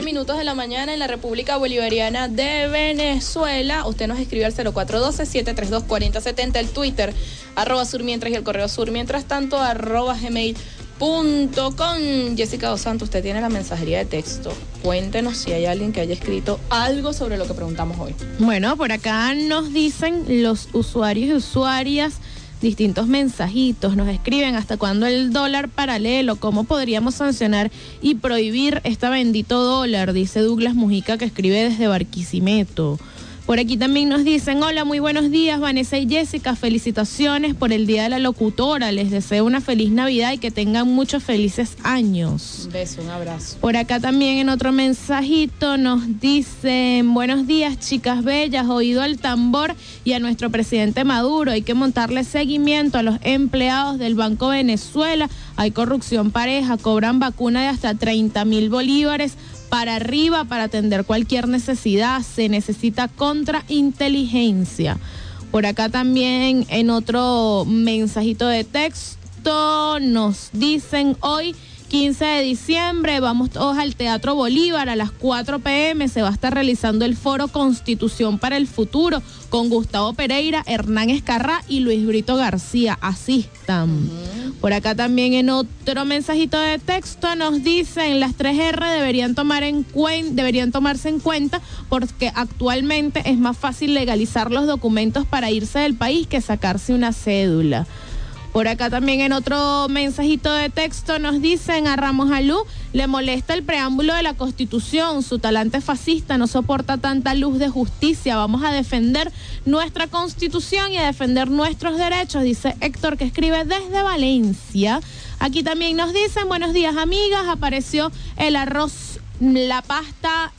minutos de la mañana en la República Bolivariana de Venezuela. Usted nos escribe al cero cuatro uno dos, siete tres dos, cuatro cero siete cero, el Twitter, arroba surmientras y el correo surmientras tanto, arroba gmail punto com. Jessica Dos Santos, usted tiene la mensajería de texto. Cuéntenos si hay alguien que haya escrito algo sobre lo que preguntamos hoy. Bueno, por acá nos dicen los usuarios y usuarias distintos mensajitos, nos escriben hasta cuándo el dólar paralelo, cómo podríamos sancionar y prohibir este bendito dólar, dice Douglas Mujica, que escribe desde Barquisimeto. Por aquí también nos dicen, hola, muy buenos días, Vanessa y Jessica, felicitaciones por el Día de la Locutora, les deseo una feliz Navidad y que tengan muchos felices años. Un beso, un abrazo. Por acá también en otro mensajito nos dicen, buenos días, chicas bellas, oído al tambor y a nuestro presidente Maduro, hay que montarle seguimiento a los empleados del Banco Venezuela, hay corrupción pareja, cobran vacuna de hasta treinta mil bolívares, para arriba para atender cualquier necesidad, se necesita contrainteligencia. Por acá también en otro mensajito de texto nos dicen hoy quince de diciembre, vamos todos al Teatro Bolívar a las cuatro pe eme, se va a estar realizando el foro Constitución para el Futuro con Gustavo Pereira, Hernán Escarrá y Luis Brito García, asistan. Uh-huh. Por acá también en otro mensajito de texto nos dicen las tres erre deberían tomar en cuen- deberían tomarse en cuenta porque actualmente es más fácil legalizar los documentos para irse del país que sacarse una cédula. Por acá también en otro mensajito de texto nos dicen a Ramos Alú, le molesta el preámbulo de la Constitución, su talante fascista no soporta tanta luz de justicia, vamos a defender nuestra Constitución y a defender nuestros derechos, dice Héctor, que escribe desde Valencia. Aquí también nos dicen, buenos días amigas, apareció el arroz, la pasta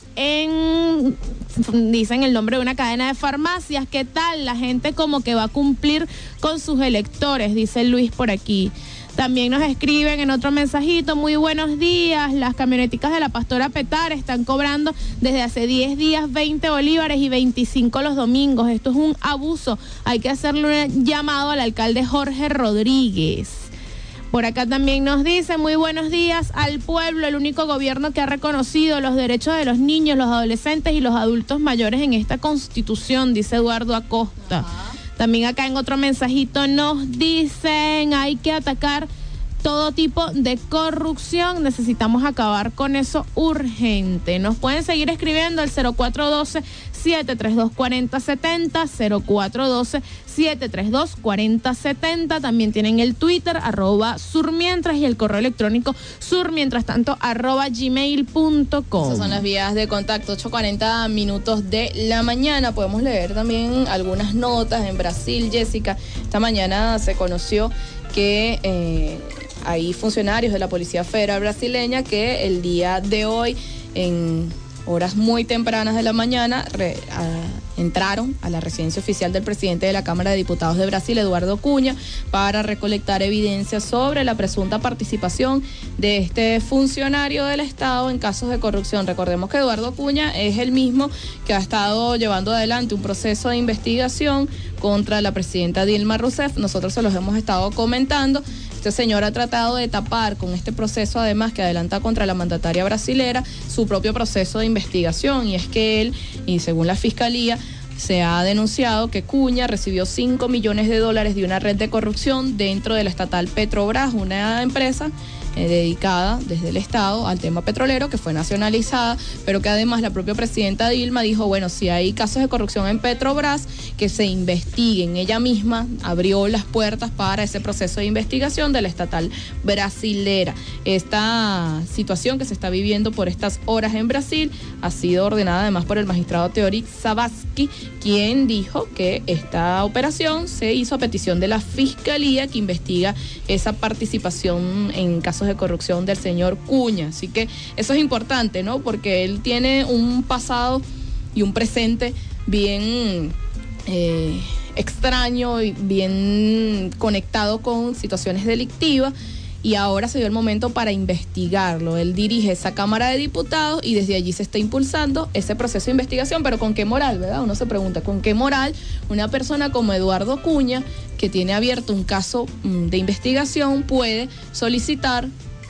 en, dicen el nombre de una cadena de farmacias, ¿qué tal? La gente como que va a cumplir con sus electores, dice Luis por aquí. También nos escriben en otro mensajito, muy buenos días, las camioneticas de la Pastora Petar están cobrando desde hace diez días veinte bolívares y veinticinco los domingos, esto es un abuso, hay que hacerle un llamado al alcalde Jorge Rodríguez. Por acá también nos dice, muy buenos días al pueblo, el único gobierno que ha reconocido los derechos de los niños, los adolescentes y los adultos mayores en esta Constitución, dice Eduardo Acosta. Ajá. También acá en otro mensajito nos dicen, hay que atacar todo tipo de corrupción, necesitamos acabar con eso urgente. Nos pueden seguir escribiendo al cero cuatro uno dos, siete tres dos, cuatro cero siete cero, cero cuatro uno dos, siete tres dos, cuatro cero siete cero. También tienen el Twitter, arroba surmientras, y el correo electrónico surmientrastanto, arroba gmail punto com. Esas son las vías de contacto, ocho cuarenta minutos de la mañana. Podemos leer también algunas notas en Brasil, Jessica. Esta mañana se conoció que eh, hay funcionarios de la Policía Federal brasileña que el día de hoy, en horas muy tempranas de la mañana, re, a, entraron a la residencia oficial del presidente de la Cámara de Diputados de Brasil, Eduardo Cunha, para recolectar evidencia sobre la presunta participación de este funcionario del Estado en casos de corrupción. Recordemos que Eduardo Cunha es el mismo que ha estado llevando adelante un proceso de investigación contra la presidenta Dilma Rousseff. Nosotros se los hemos estado comentando. Este señor ha tratado de tapar con este proceso, además, que adelanta contra la mandataria brasilera, su propio proceso de investigación, y es que él, y según la Fiscalía, se ha denunciado que Cunha recibió cinco millones de dólares de una red de corrupción dentro de la estatal Petrobras, una empresa eh, dedicada desde el Estado al tema petrolero, que fue nacionalizada, pero que además la propia presidenta Dilma dijo, bueno, si hay casos de corrupción en Petrobras, que se investiguen. Ella misma abrió las puertas para ese proceso de investigación de la estatal brasilera. Esta situación que se está viviendo por estas horas en Brasil ha sido ordenada además por el magistrado Teóric Savasky, quien dijo que esta operación se hizo a petición de la Fiscalía, que investiga esa participación en casos de corrupción del señor Cunha. Así que eso es importante, ¿no? Porque él tiene un pasado y un presente bien eh, extraño y bien conectado con situaciones delictivas, y ahora se dio el momento para investigarlo. Él dirige esa Cámara de Diputados y desde allí se está impulsando ese proceso de investigación, pero ¿con qué moral, verdad? Uno se pregunta, ¿con qué moral una persona como Eduardo Cunha, que tiene abierto un caso de investigación, puede solicitar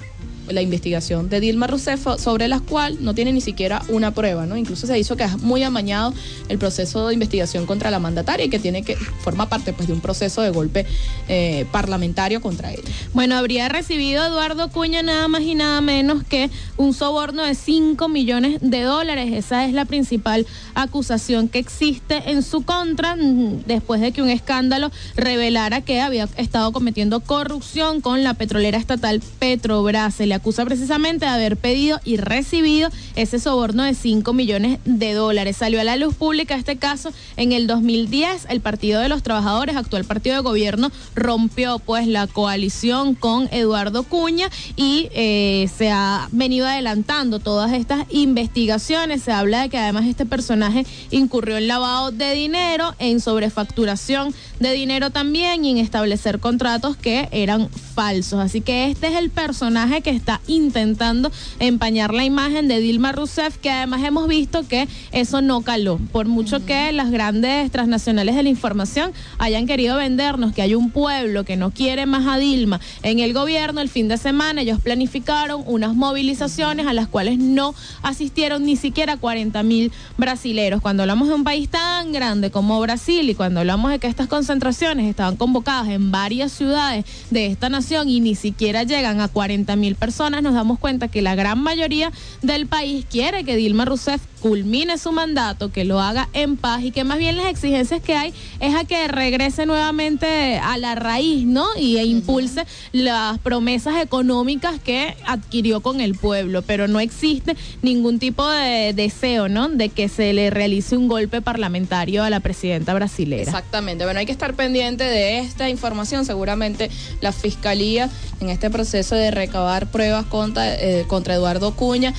la investigación de Dilma Rousseff, sobre la cual no tiene ni siquiera una prueba, ¿no? Incluso se hizo que es muy amañado el proceso de investigación contra la mandataria y que tiene que forma parte pues de un proceso de golpe eh, parlamentario contra ella. Bueno, habría recibido Eduardo Cuña nada más y nada menos que un soborno de cinco millones de dólares. Esa es la principal acusación que existe en su contra, después de que un escándalo revelara que había estado cometiendo corrupción con la petrolera estatal Petrobras. Se le acusa precisamente de haber pedido y recibido ese soborno de cinco millones de dólares. Salió a la luz pública este caso en el dos mil diez. El Partido de los Trabajadores, actual partido de gobierno, rompió pues la coalición con Eduardo Cuña y eh, se ha venido adelantando todas estas investigaciones. Se habla de que además este personaje incurrió en lavado de dinero, en sobrefacturación de dinero también y en establecer contratos que eran falsos. Así que este es el personaje que está intentando empañar la imagen de Dilma Rousseff, que además hemos visto que eso no caló. Por mucho uh-huh. que las grandes transnacionales de la información hayan querido vendernos que hay un pueblo que no quiere más a Dilma en el gobierno, el fin de semana ellos planificaron unas movilizaciones a las cuales no asistieron ni siquiera cuarenta mil brasileros. Cuando hablamos de un país tan grande como Brasil y cuando hablamos de que estas concentraciones estaban convocadas en varias ciudades de esta nación y ni siquiera llegan a cuarenta mil personas, nos damos cuenta que la gran mayoría del país quiere que Dilma Rousseff culmine su mandato, que lo haga en paz y que más bien las exigencias que hay es a que regrese nuevamente a la raíz, ¿no? Y e impulse las promesas económicas que adquirió con el pueblo, pero no existe ningún tipo de deseo, ¿no? De que se le realice un golpe parlamentario a la presidenta brasilera. Exactamente, bueno, hay que estar pendiente de esta información. Seguramente la Fiscalía, en este proceso de recabar pruebas contra, eh, contra Eduardo Cuña,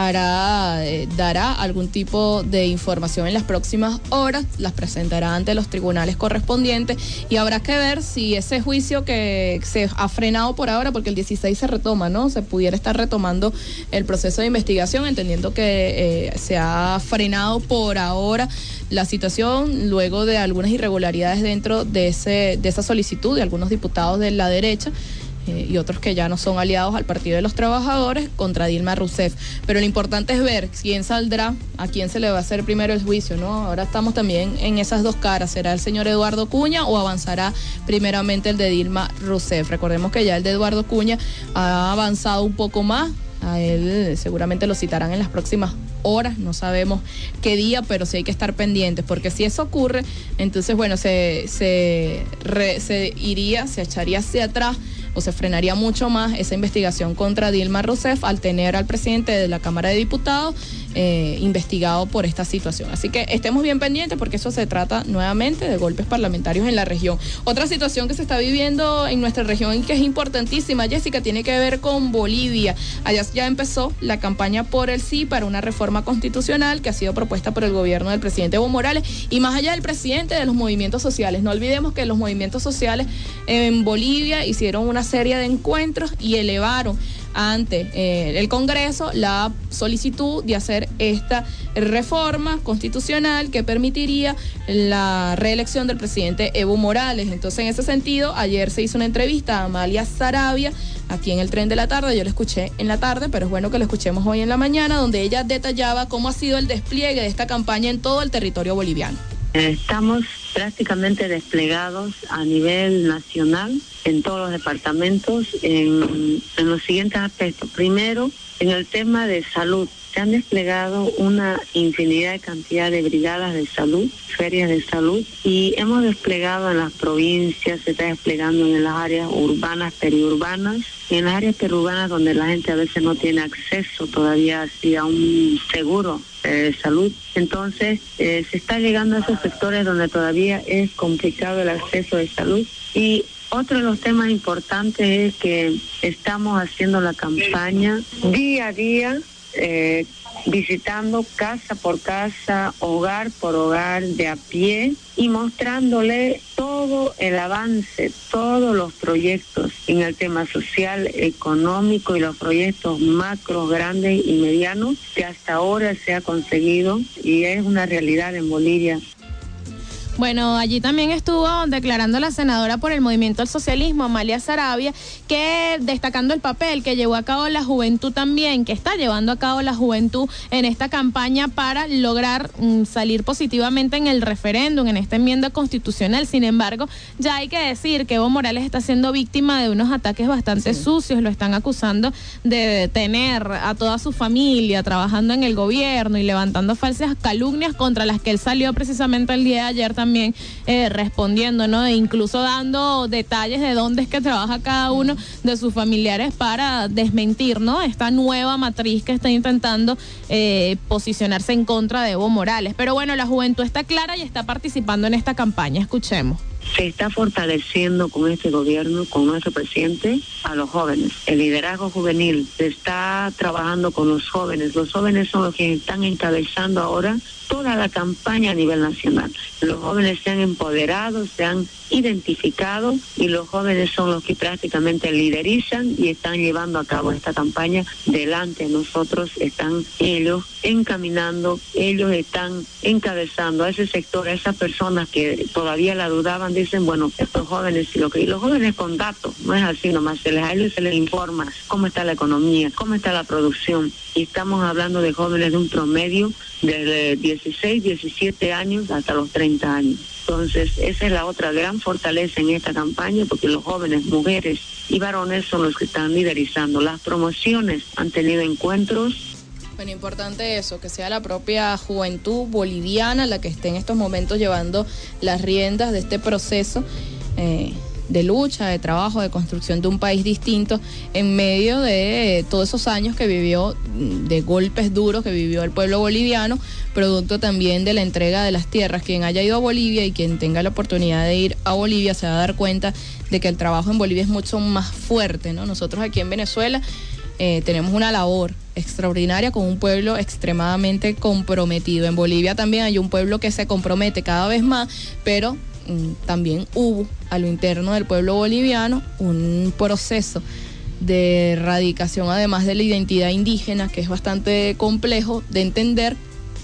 hará, eh, dará algún tipo de información en las próximas horas, las presentará ante los tribunales correspondientes y habrá que ver si ese juicio que se ha frenado por ahora, porque el dieciséis se retoma, ¿no? Se pudiera estar retomando el proceso de investigación, entendiendo que eh, se ha frenado por ahora la situación luego de algunas irregularidades dentro de ese de esa solicitud de algunos diputados de la derecha eh, y otros que ya no son aliados al Partido de los Trabajadores contra Dilma Rousseff. Pero lo importante es ver quién saldrá, a quién se le va a hacer primero el juicio, ¿no? Ahora estamos también en esas dos caras. ¿Será el señor Eduardo Cuña o avanzará primeramente el de Dilma Rousseff? Recordemos que ya el de Eduardo Cuña ha avanzado un poco más. A él seguramente lo citarán en las próximas horas, no sabemos qué día, pero sí hay que estar pendientes, porque si eso ocurre, entonces bueno, se, se, re, se iría, se echaría hacia atrás o se frenaría mucho más esa investigación contra Dilma Rousseff al tener al presidente de la Cámara de Diputados eh, investigado por esta situación. Así que estemos bien pendientes porque eso se trata nuevamente de golpes parlamentarios en la región. Otra situación que se está viviendo en nuestra región y que es importantísima, Jessica, tiene que ver con Bolivia. Allá ya empezó la campaña por el sí para una reforma constitucional que ha sido propuesta por el gobierno del presidente Evo Morales y más allá del presidente, de los movimientos sociales. No olvidemos que los movimientos sociales en Bolivia hicieron una serie de encuentros y elevaron ante eh, el Congreso la solicitud de hacer esta reforma constitucional que permitiría la reelección del presidente Evo Morales. Entonces, en ese sentido, ayer se hizo una entrevista a Amalia Sarabia aquí en el Tren de la Tarde. Yo la escuché en la tarde, pero es bueno que la escuchemos hoy en la mañana, donde ella detallaba cómo ha sido el despliegue de esta campaña en todo el territorio boliviano. Estamos prácticamente desplegados a nivel nacional en todos los departamentos en, en los siguientes aspectos. Primero, en el tema de salud. Se han desplegado una infinidad de cantidad de brigadas de salud, ferias de salud, y hemos desplegado en las provincias, se está desplegando en las áreas urbanas, periurbanas, y en las áreas periurbanas donde la gente a veces no tiene acceso todavía así a un seguro de salud. Entonces, eh, se está llegando a esos sectores donde todavía es complicado el acceso de salud. Y otro de los temas importantes es que estamos haciendo la campaña día a día, eh, visitando casa por casa, hogar por hogar, de a pie, y mostrándole todo el avance, todos los proyectos en el tema social, económico y los proyectos macro, grandes y medianos que hasta ahora se ha conseguido y es una realidad en Bolivia. Bueno, allí también estuvo declarando la senadora por el Movimiento al Socialismo, Amalia Saravia, que destacando el papel que llevó a cabo la juventud también, que está llevando a cabo la juventud en esta campaña para lograr mm, salir positivamente en el referéndum, en esta enmienda constitucional. Sin embargo, ya hay que decir que Evo Morales está siendo víctima de unos ataques bastante sí. sucios, lo están acusando de tener a toda su familia trabajando en el gobierno y levantando falsas calumnias contra las que él salió precisamente el día de ayer también. también eh, respondiendo, ¿no? E incluso dando detalles de dónde es que trabaja cada uno de sus familiares para desmentir, ¿no? Esta nueva matriz que está intentando eh, posicionarse en contra de Evo Morales. Pero bueno, la juventud está clara y está participando en esta campaña. Escuchemos. Se está fortaleciendo con este gobierno, con nuestro presidente, a los jóvenes. El liderazgo juvenil se está trabajando con los jóvenes. Los jóvenes son los que están encabezando ahora toda la campaña a nivel nacional. Los jóvenes se han empoderado, se han identificado y los jóvenes son los que prácticamente liderizan y están llevando a cabo esta campaña delante de nosotros. Están ellos encaminando, ellos están encabezando a ese sector, a esas personas que todavía la dudaban, dicen, bueno, estos jóvenes y lo que y los jóvenes con datos, no es así nomás, se les, a ellos se les informa cómo está la economía, cómo está la producción, y estamos hablando de jóvenes de un promedio de dieciséis, diecisiete años hasta los treinta años. Entonces, esa es la otra gran fortaleza en esta campaña, porque los jóvenes, mujeres y varones son los que están liderizando. Las promociones han tenido encuentros. Bueno, importante eso, que sea la propia juventud boliviana la que esté en estos momentos llevando las riendas de este proceso eh, de lucha, de trabajo, de construcción de un país distinto en medio de eh, todos esos años que vivió, de golpes duros que vivió el pueblo boliviano, producto también de la entrega de las tierras. Quien haya ido a Bolivia y quien tenga la oportunidad de ir a Bolivia se va a dar cuenta de que el trabajo en Bolivia es mucho más fuerte, ¿no? Nosotros aquí en Venezuela eh, tenemos una labor extraordinaria con un pueblo extremadamente comprometido. En Bolivia también hay un pueblo que se compromete cada vez más, pero también hubo a lo interno del pueblo boliviano un proceso de erradicación, además de la identidad indígena, que es bastante complejo de entender,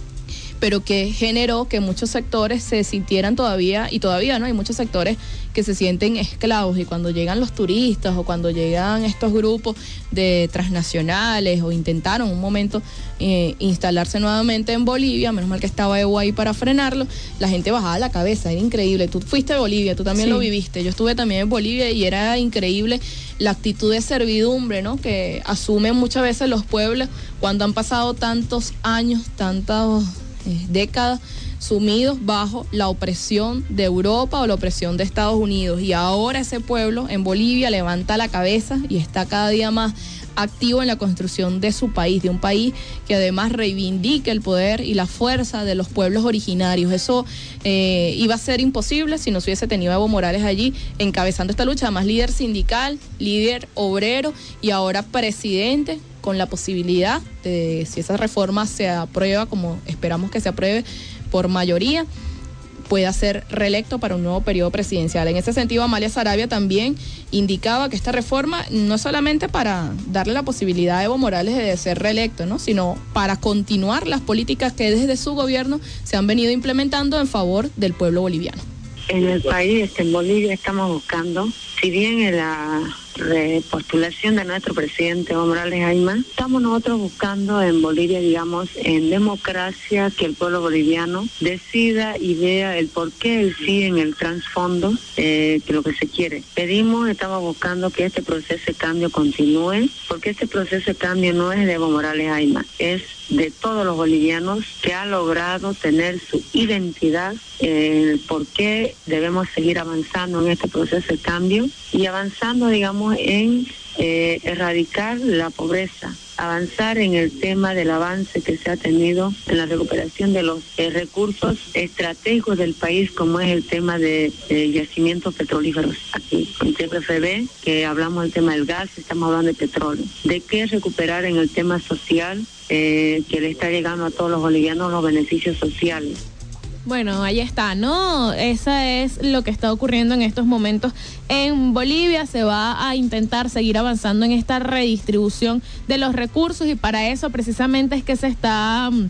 pero que generó que muchos sectores se sintieran todavía, y todavía no hay muchos sectores que se sienten esclavos, y cuando llegan los turistas o cuando llegan estos grupos de transnacionales o intentaron un momento eh, instalarse nuevamente en Bolivia, menos mal que estaba Evo ahí para frenarlo, la gente bajaba la cabeza, era increíble. Tú fuiste a Bolivia, tú también sí. lo viviste, yo estuve también en Bolivia y era increíble la actitud de servidumbre, ¿no?, que asumen muchas veces los pueblos cuando han pasado tantos años, tantos eh, décadas sumidos bajo la opresión de Europa o la opresión de Estados Unidos, y ahora ese pueblo en Bolivia levanta la cabeza y está cada día más activo en la construcción de su país, de un país que además reivindique el poder y la fuerza de los pueblos originarios. Eso eh, iba a ser imposible si no se hubiese tenido a Evo Morales allí encabezando esta lucha, además líder sindical, líder obrero y ahora presidente, con la posibilidad de, si esa reforma se aprueba como esperamos que se apruebe por mayoría, pueda ser reelecto para un nuevo periodo presidencial. En ese sentido, Amalia Saravia también indicaba que esta reforma no es solamente para darle la posibilidad a Evo Morales de ser reelecto, ¿no?, sino para continuar las políticas que desde su gobierno se han venido implementando en favor del pueblo boliviano. En el país, en Bolivia, estamos buscando, si bien en la repostulación de nuestro presidente Evo Morales Ayma, estamos nosotros buscando en Bolivia, digamos, en democracia, que el pueblo boliviano decida y vea el porqué, el sí en el trasfondo eh, que lo que se quiere. Pedimos, estamos buscando que este proceso de cambio continúe, porque este proceso de cambio no es de Evo Morales Ayma, es de todos los bolivianos que ha logrado tener su identidad, eh, el por qué debemos seguir avanzando en este proceso de cambio y avanzando, digamos, en eh, erradicar la pobreza, avanzar en el tema del avance que se ha tenido en la recuperación de los eh, recursos estratégicos del país, como es el tema de, de yacimientos petrolíferos. Aquí en T P F B, que hablamos del tema del gas, estamos hablando de petróleo. ¿De qué recuperar en el tema social eh, que le está llegando a todos los bolivianos los beneficios sociales? Bueno, ahí está, ¿no? Esa es lo que está ocurriendo en estos momentos en Bolivia. Se va a intentar seguir avanzando en esta redistribución de los recursos y para eso precisamente es que se está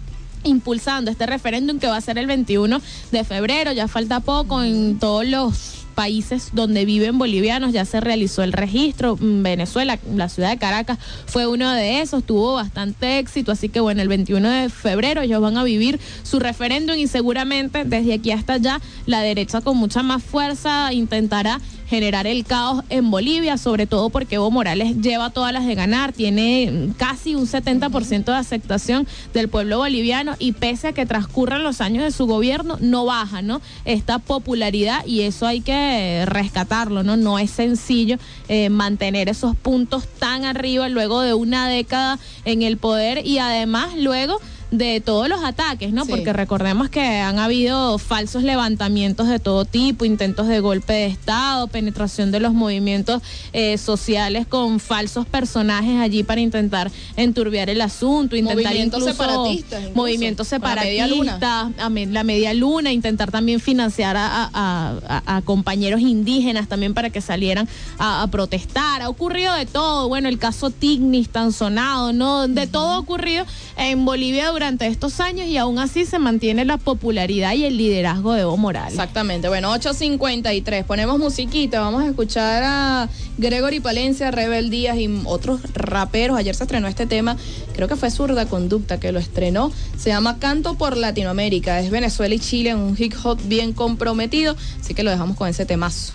impulsando este referéndum que va a ser el veintiuno de febrero, ya falta poco. En todos los países donde viven bolivianos ya se realizó el registro. Venezuela, la ciudad de Caracas, fue uno de esos, tuvo bastante éxito, así que bueno, el veintiuno de febrero ellos van a vivir su referéndum y seguramente desde aquí hasta allá la derecha con mucha más fuerza intentará generar el caos en Bolivia, sobre todo porque Evo Morales lleva todas las de ganar, tiene casi un setenta por ciento de aceptación del pueblo boliviano y pese a que transcurran los años de su gobierno, no baja, ¿no? Esta popularidad y eso hay que rescatarlo, ¿no? No es sencillo eh, mantener esos puntos tan arriba luego de una década en el poder y además luego de todos los ataques, ¿no? Sí. Porque recordemos que han habido falsos levantamientos de todo tipo, intentos de golpe de Estado, penetración de los movimientos eh, sociales con falsos personajes allí para intentar enturbiar el asunto, intentar movimientos incluso separatistas, incluso, movimientos separatistas, la media luna. A me, la media luna, intentar también financiar a, a, a, a compañeros indígenas también para que salieran a, a protestar. Ha ocurrido de todo, bueno, el caso Tignis tan sonado, ¿no? De uh-huh. todo ha ocurrido en Bolivia durante durante estos años y aún así se mantiene la popularidad y el liderazgo de Evo Morales. Exactamente. Bueno, ocho cincuenta y tres. Ponemos musiquita. Vamos a escuchar a Gregory Palencia, Rebel Díaz y otros raperos. Ayer se estrenó este tema. Creo que fue Zurda Conducta que lo estrenó. Se llama Canto por Latinoamérica. Es Venezuela y Chile en un hip hop bien comprometido. Así que lo dejamos con ese temazo.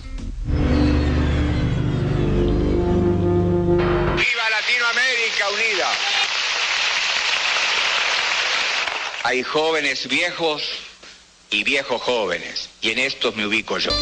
¡Viva Latinoamérica unida! Hay jóvenes viejos y viejos jóvenes, y en estos me ubico yo.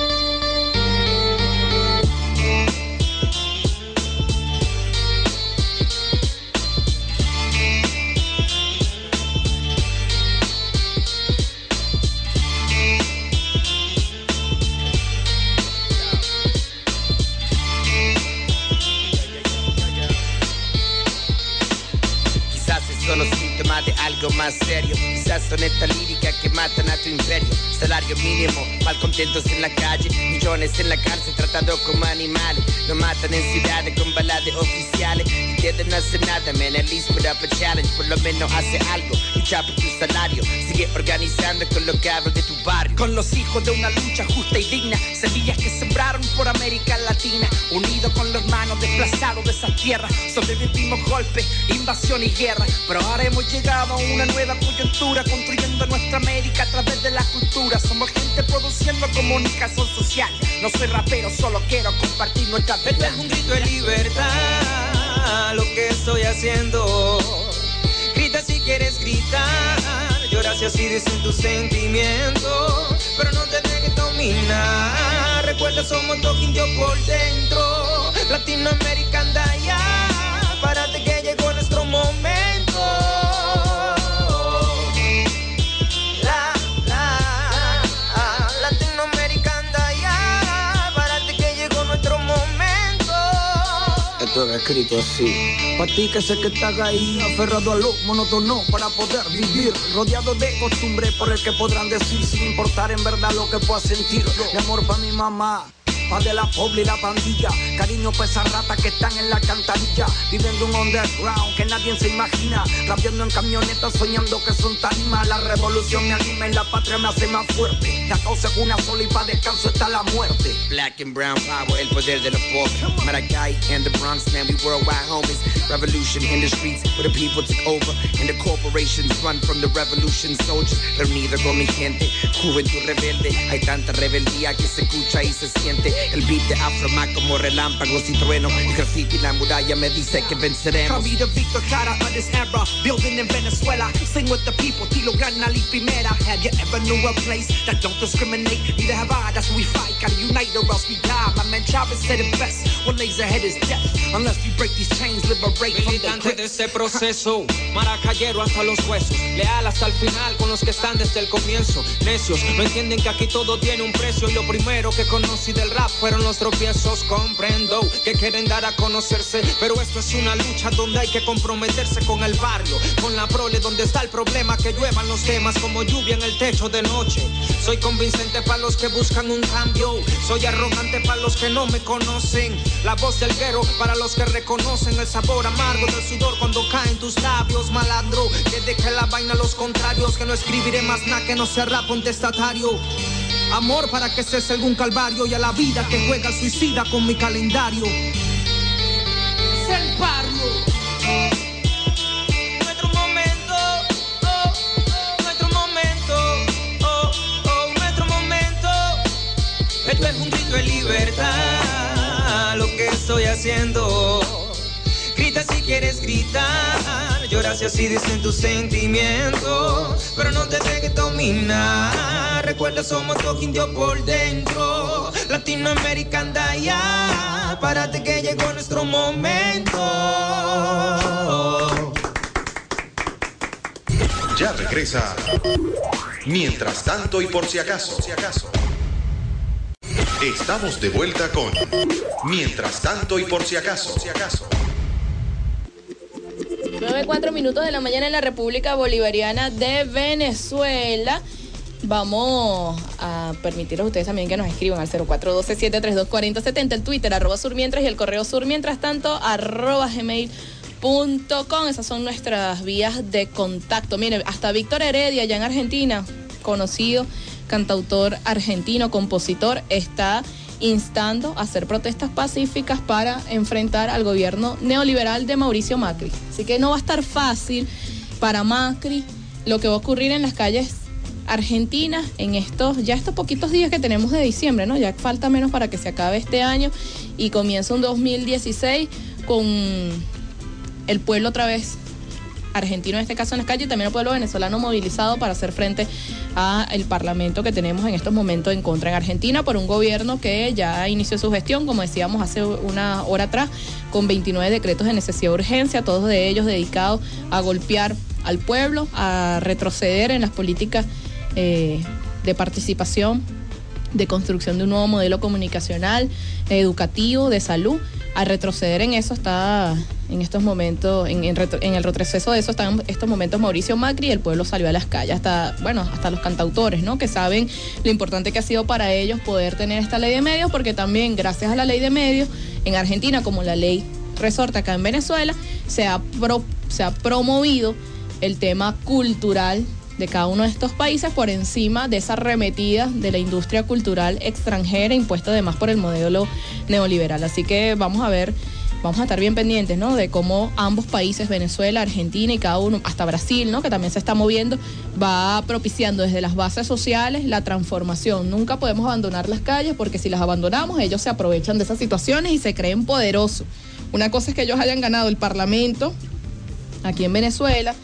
Quizás es solo síntoma de algo más serio. Quizás son esta lírica que matan a tu imperio. Salario mínimo, malcontentos en la calle, millones en la cárcel tratados como animales. Nos matan en ciudades con balas de oficiales. Ustedes no hacen nada, man, at least put up a challenge. Por lo menos hace algo, lucha por tu salario. Sigue organizando con los cabros de tu barrio. Con los hijos de una lucha justa y digna, semillas que sembraron por América Latina. Unidos con los hermanos desplazados de esas tierras, sobrevivimos golpes, invasión y guerra. Pero ahora hemos llegado a una nueva coyuntura, construyendo nuestra América a través de la cultura. Somos gente produciendo comunicación social. No soy rapero, solo quiero compartir nuestra verdad. Es un grito de libertad lo que estoy haciendo. Grita si quieres gritar, llora si así dicen tus sentimientos, pero no te dejes dominar. Recuerda, somos dos indios por dentro. Latinoamérica anda allá, párate que llegó nuestro momento. Todo escrito así. Pa' ti que sé que estás ahí, aferrado a lo monótono para poder vivir, rodeado de costumbre por el que podrán decir sin importar en verdad lo que puedas sentir. Mi amor pa' mi mamá, pa' de la pobre y la pandilla, cariño pa' esas ratas que están en la alcantarilla, viviendo un underground que nadie se imagina, rapeando en camionetas soñando que son tarimas. La revolución me anima y la patria me hace más fuerte, la causa es una sola y pa' descanso está la muerte. Black and brown power, el poder de los pobres. Maracay and the Bronx, man, we worldwide homies. Revolution in the streets where the people took over and the corporations run from the revolution soldiers. Reunido con mi gente, juventud rebelde. Hay tanta rebeldía que se escucha y se siente. El beat de Afro más como relámpagos y trueno. El graffiti y la muralla me dice que venceremos. Camino Víctor Jara of this era, building in Venezuela. Sing with the people, Tilo Granal y Primera. Have you ever knew a place that don't discriminate? Neither have I, that's why we fight. Gotta unite or else we die. My man Chavez said it best, one laser head is death. Unless we break these chains, liberate from the Militante de este proceso, maracayero hasta los huesos, leal hasta el final con los que están desde el comienzo. Necios, no entienden que aquí todo tiene un precio. Y lo primero que conocí del rap verdad fueron los tropiezos. Comprendo que quieren dar a conocerse, pero esto es una lucha donde hay que comprometerse con el barrio, con la prole, donde está el problema, que lluevan los temas como lluvia en el techo de noche. Soy convincente para los que buscan un cambio, soy arrogante para los que no me conocen, la voz del guero para los que reconocen el sabor amargo del sudor cuando cae en tus labios, malandro, que deje la vaina a los contrarios, que no escribiré más nada que no sea rap contestatario. Amor para que cese algún calvario y a la vida que juega el suicida con mi calendario. Es el barrio. Nuestro momento, oh, nuestro momento, oh, oh, nuestro momento. Esto es un grito de libertad, lo que estoy haciendo. Grita si quieres gritar, llora si así dicen tus sentimientos, pero no te dejes dominar. Recuerda, somos dos indios por dentro, Latinoamérica anda ya, párate que llegó nuestro momento. Ya regresa. Mientras tanto y por si acaso. Estamos de vuelta con Mientras tanto y por si acaso. nueve cuatro minutos de la mañana en la República Bolivariana de Venezuela. Vamos a permitirles a ustedes también que nos escriban al cero cuatro uno dos, siete tres dos, cuatro cero siete cero, el Twitter, arroba surmientras, y el correo surmientras tanto, arroba gmail punto com. Esas son nuestras vías de contacto. Miren, hasta Víctor Heredia, allá en Argentina, conocido cantautor argentino, compositor, está instando a hacer protestas pacíficas para enfrentar al gobierno neoliberal de Mauricio Macri. Así que no va a estar fácil para Macri lo que va a ocurrir en las calles argentinas en estos, ya estos poquitos días que tenemos de diciembre, ¿no? Ya falta menos para que se acabe este año y comienza un dos mil dieciséis con el pueblo otra vez argentino, en este caso en las calles, y también el pueblo venezolano movilizado para hacer frente al parlamento que tenemos en estos momentos en contra en Argentina por un gobierno que ya inició su gestión, como decíamos hace una hora atrás, con veintinueve decretos de necesidad de urgencia, todos de ellos dedicados a golpear al pueblo, a retroceder en las políticas eh, de participación, de construcción de un nuevo modelo comunicacional, educativo, de salud. A retroceder en eso está en estos momentos, en, en, retro, en el retroceso de eso están en estos momentos Mauricio Macri, y el pueblo salió a las calles, hasta, bueno, hasta los cantautores, ¿no? Que saben lo importante que ha sido para ellos poder tener esta ley de medios, porque también gracias a la ley de medios, en Argentina, como la ley resorte acá en Venezuela, se ha, pro, se ha promovido el tema cultural de cada uno de estos países por encima de esa arremetida de la industria cultural extranjera impuesta además por el modelo neoliberal. Así que vamos a ver, vamos a estar bien pendientes, ¿no? De cómo ambos países, Venezuela, Argentina y cada uno, hasta Brasil, ¿no? Que también se está moviendo, va propiciando desde las bases sociales la transformación. Nunca podemos abandonar las calles, porque si las abandonamos, ellos se aprovechan de esas situaciones y se creen poderosos. Una cosa es que ellos hayan ganado el Parlamento aquí en Venezuela,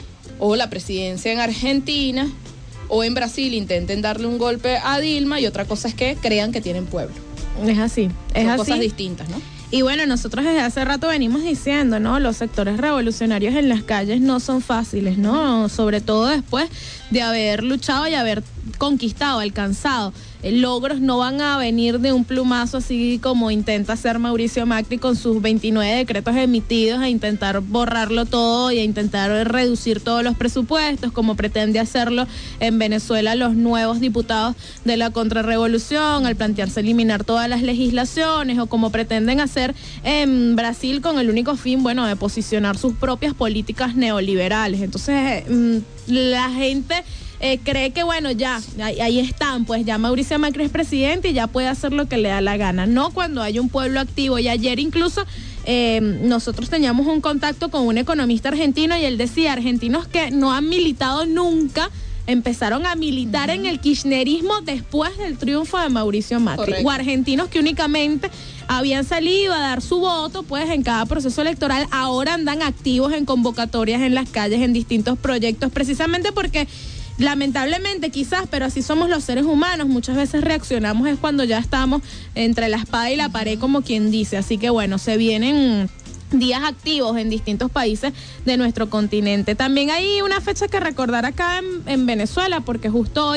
o la presidencia en Argentina, o en Brasil intenten darle un golpe a Dilma, y otra cosa es que crean que tienen pueblo. Es así, es Son así. cosas distintas, ¿no? Y bueno, nosotros desde hace rato venimos diciendo, ¿no? Los sectores revolucionarios en las calles no son fáciles, ¿no? Sobre todo después de haber luchado y haber conquistado, alcanzado logros, no van a venir de un plumazo así como intenta hacer Mauricio Macri con sus veintinueve decretos emitidos, a intentar borrarlo todo y a intentar reducir todos los presupuestos, como pretende hacerlo en Venezuela los nuevos diputados de la contrarrevolución, al plantearse eliminar todas las legislaciones, o como pretenden hacer en Brasil con el único fin, bueno, de posicionar sus propias políticas neoliberales. Entonces, la gente Eh, cree que bueno, ya, ahí, ahí están, pues ya Mauricio Macri es presidente y ya puede hacer lo que le da la gana, no cuando hay un pueblo activo. Y ayer incluso eh, nosotros teníamos un contacto con un economista argentino, y él decía, argentinos que no han militado nunca empezaron a militar uh-huh. en el kirchnerismo después del triunfo de Mauricio Macri. Correcto. O argentinos que únicamente habían salido a dar su voto pues en cada proceso electoral, ahora andan activos en convocatorias en las calles, en distintos proyectos, precisamente porque lamentablemente quizás, pero así somos los seres humanos, muchas veces reaccionamos es cuando ya estamos entre la espada y la pared, como quien dice. Así que bueno, se vienen días activos en distintos países de nuestro continente. También hay una fecha que recordar acá en, en Venezuela, porque justo hoy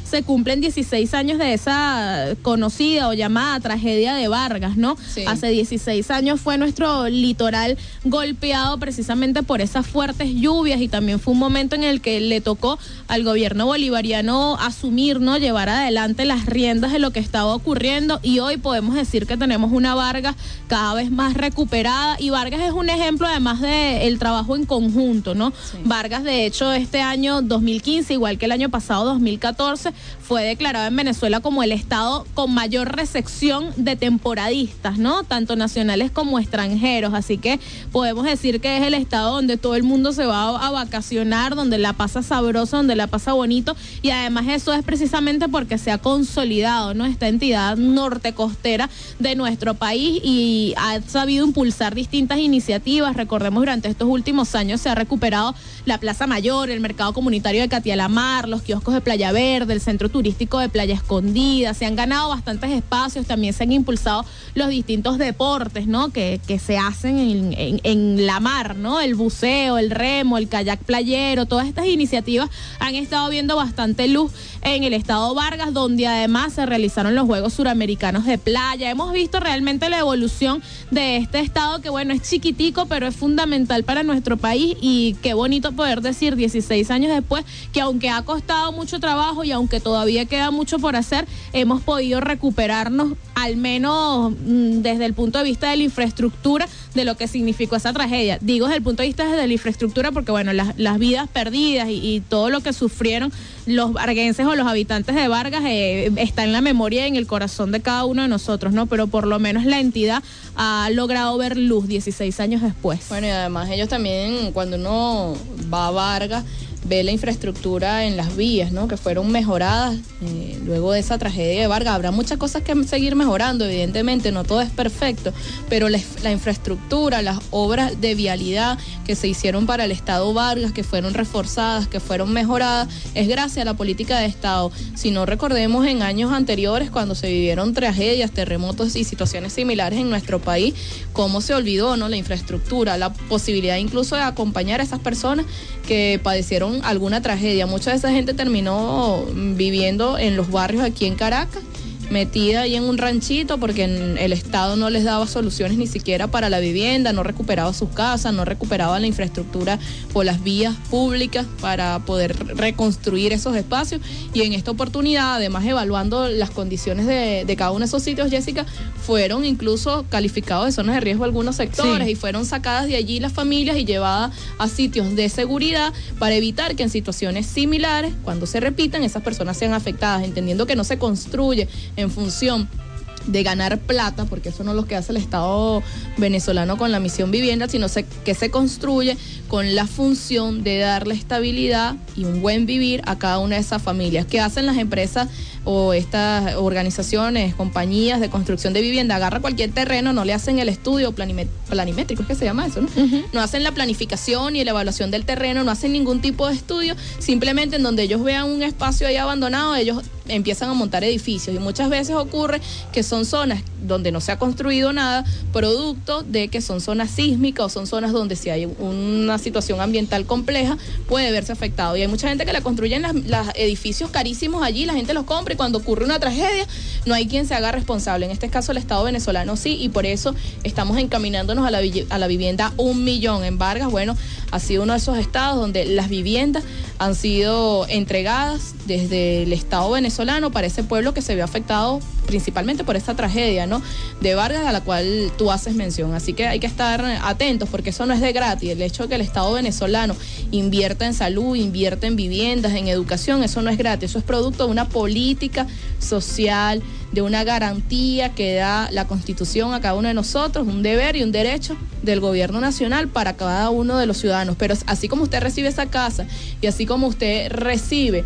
se cumplen dieciséis años de esa conocida o llamada tragedia de Vargas, ¿no? Sí. Hace dieciséis años fue nuestro litoral golpeado precisamente por esas fuertes lluvias y también fue un momento en el que le tocó al gobierno bolivariano asumir, ¿no? Llevar adelante las riendas de lo que estaba ocurriendo y hoy podemos decir que tenemos una Vargas cada vez más recuperada y Vargas es un ejemplo además de el trabajo en conjunto, ¿no? Sí. Vargas, de hecho, este año dos mil quince, igual que el año pasado dos mil catorce, fue declarado en Venezuela como el estado con mayor recepción de temporadistas, ¿no? Tanto nacionales como extranjeros, así que podemos decir que es el estado donde todo el mundo se va a, a vacacionar, donde la pasa sabroso, donde la pasa bonito y además eso es precisamente porque se ha consolidado, ¿no? Esta entidad norte costera de nuestro país y ha sabido impulsar distintas iniciativas. Recordemos, durante estos últimos años se ha recuperado la Plaza Mayor, el mercado comunitario de Catialamar, los kioscos de Playa Verde, el centro turístico de Playa Escondida, se han ganado bastantes espacios, también se han impulsado los distintos deportes, ¿no? Que, que se hacen en, en, en la mar, ¿no? El buceo, el remo, el kayak playero, todas estas iniciativas han estado viendo bastante luz en el estado Vargas, donde además se realizaron los Juegos Suramericanos de Playa. Hemos visto realmente la evolución de este estado que, bueno, es chiquitico, pero es fundamental para nuestro país y qué bonito poder decir dieciséis años después que aunque ha costado mucho trabajo y aunque todavía queda mucho por hacer, hemos podido recuperarnos al menos mmm, desde el punto de vista de la infraestructura de lo que significó esa tragedia. Digo desde el punto de vista de la infraestructura porque, bueno, las, las vidas perdidas y, y todo lo que sufrieron los varguenses o los habitantes de Vargas eh, está en la memoria y en el corazón de cada uno de nosotros, ¿no? Pero por lo menos la entidad ha logrado ver luz dieciséis años después. Bueno, y además ellos también, cuando uno va a Vargas, ve la infraestructura en las vías, ¿no? Que fueron mejoradas eh, luego de esa tragedia de Vargas. Habrá muchas cosas que seguir mejorando, evidentemente, no todo es perfecto, pero la, la infraestructura, las obras de vialidad que se hicieron para el Estado Vargas, que fueron reforzadas, que fueron mejoradas, es gracias a la política de Estado. Si no, recordemos en años anteriores, cuando se vivieron tragedias, terremotos y situaciones similares en nuestro país, cómo se olvidó, ¿no? La infraestructura, la posibilidad incluso de acompañar a esas personas que padecieron alguna tragedia. Mucha de esa gente terminó viviendo en los barrios aquí en Caracas, metida ahí en un ranchito porque el Estado no les daba soluciones ni siquiera para la vivienda, no recuperaba sus casas, no recuperaba la infraestructura o las vías públicas para poder reconstruir esos espacios. Y en esta oportunidad, además evaluando las condiciones de, de cada uno de esos sitios, Jessica, fueron incluso calificados de zonas de riesgo algunos sectores, sí, y fueron sacadas de allí las familias y llevadas a sitios de seguridad para evitar que en situaciones similares, cuando se repitan, esas personas sean afectadas, entendiendo que no se construye en función de ganar plata, porque eso no es lo que hace el Estado venezolano con la misión vivienda, sino se, que se construye con la función de darle estabilidad y un buen vivir a cada una de esas familias. ¿Qué hacen las empresas o estas organizaciones, compañías de construcción de vivienda? Agarra cualquier terreno, no le hacen el estudio planime, planimétrico, es que se llama eso, ¿no? Uh-huh. No hacen la planificación y la evaluación del terreno, no hacen ningún tipo de estudio, simplemente en donde ellos vean un espacio ahí abandonado, ellos empiezan a montar edificios y muchas veces ocurre que son zonas donde no se ha construido nada, producto de que son zonas sísmicas o son zonas donde si hay una situación ambiental compleja puede verse afectado. Y hay mucha gente que la construye en las, las edificios carísimos allí, la gente los compra y cuando ocurre una tragedia no hay quien se haga responsable. En este caso el Estado venezolano sí, y por eso estamos encaminándonos a la, a la vivienda un millón. En Vargas, bueno, ha sido uno de esos estados donde las viviendas han sido entregadas desde el Estado venezolano para ese pueblo que se vio afectado principalmente por esta tragedia, ¿no? De Vargas, a la cual tú haces mención. Así que hay que estar atentos porque eso no es de gratis. El hecho de que el Estado venezolano invierta en salud, invierta en viviendas, en educación, eso no es gratis. Eso es producto de una política social, de una garantía que da la Constitución a cada uno de nosotros, un deber y un derecho del gobierno nacional para cada uno de los ciudadanos. Pero así como usted recibe esa casa y así como usted recibe,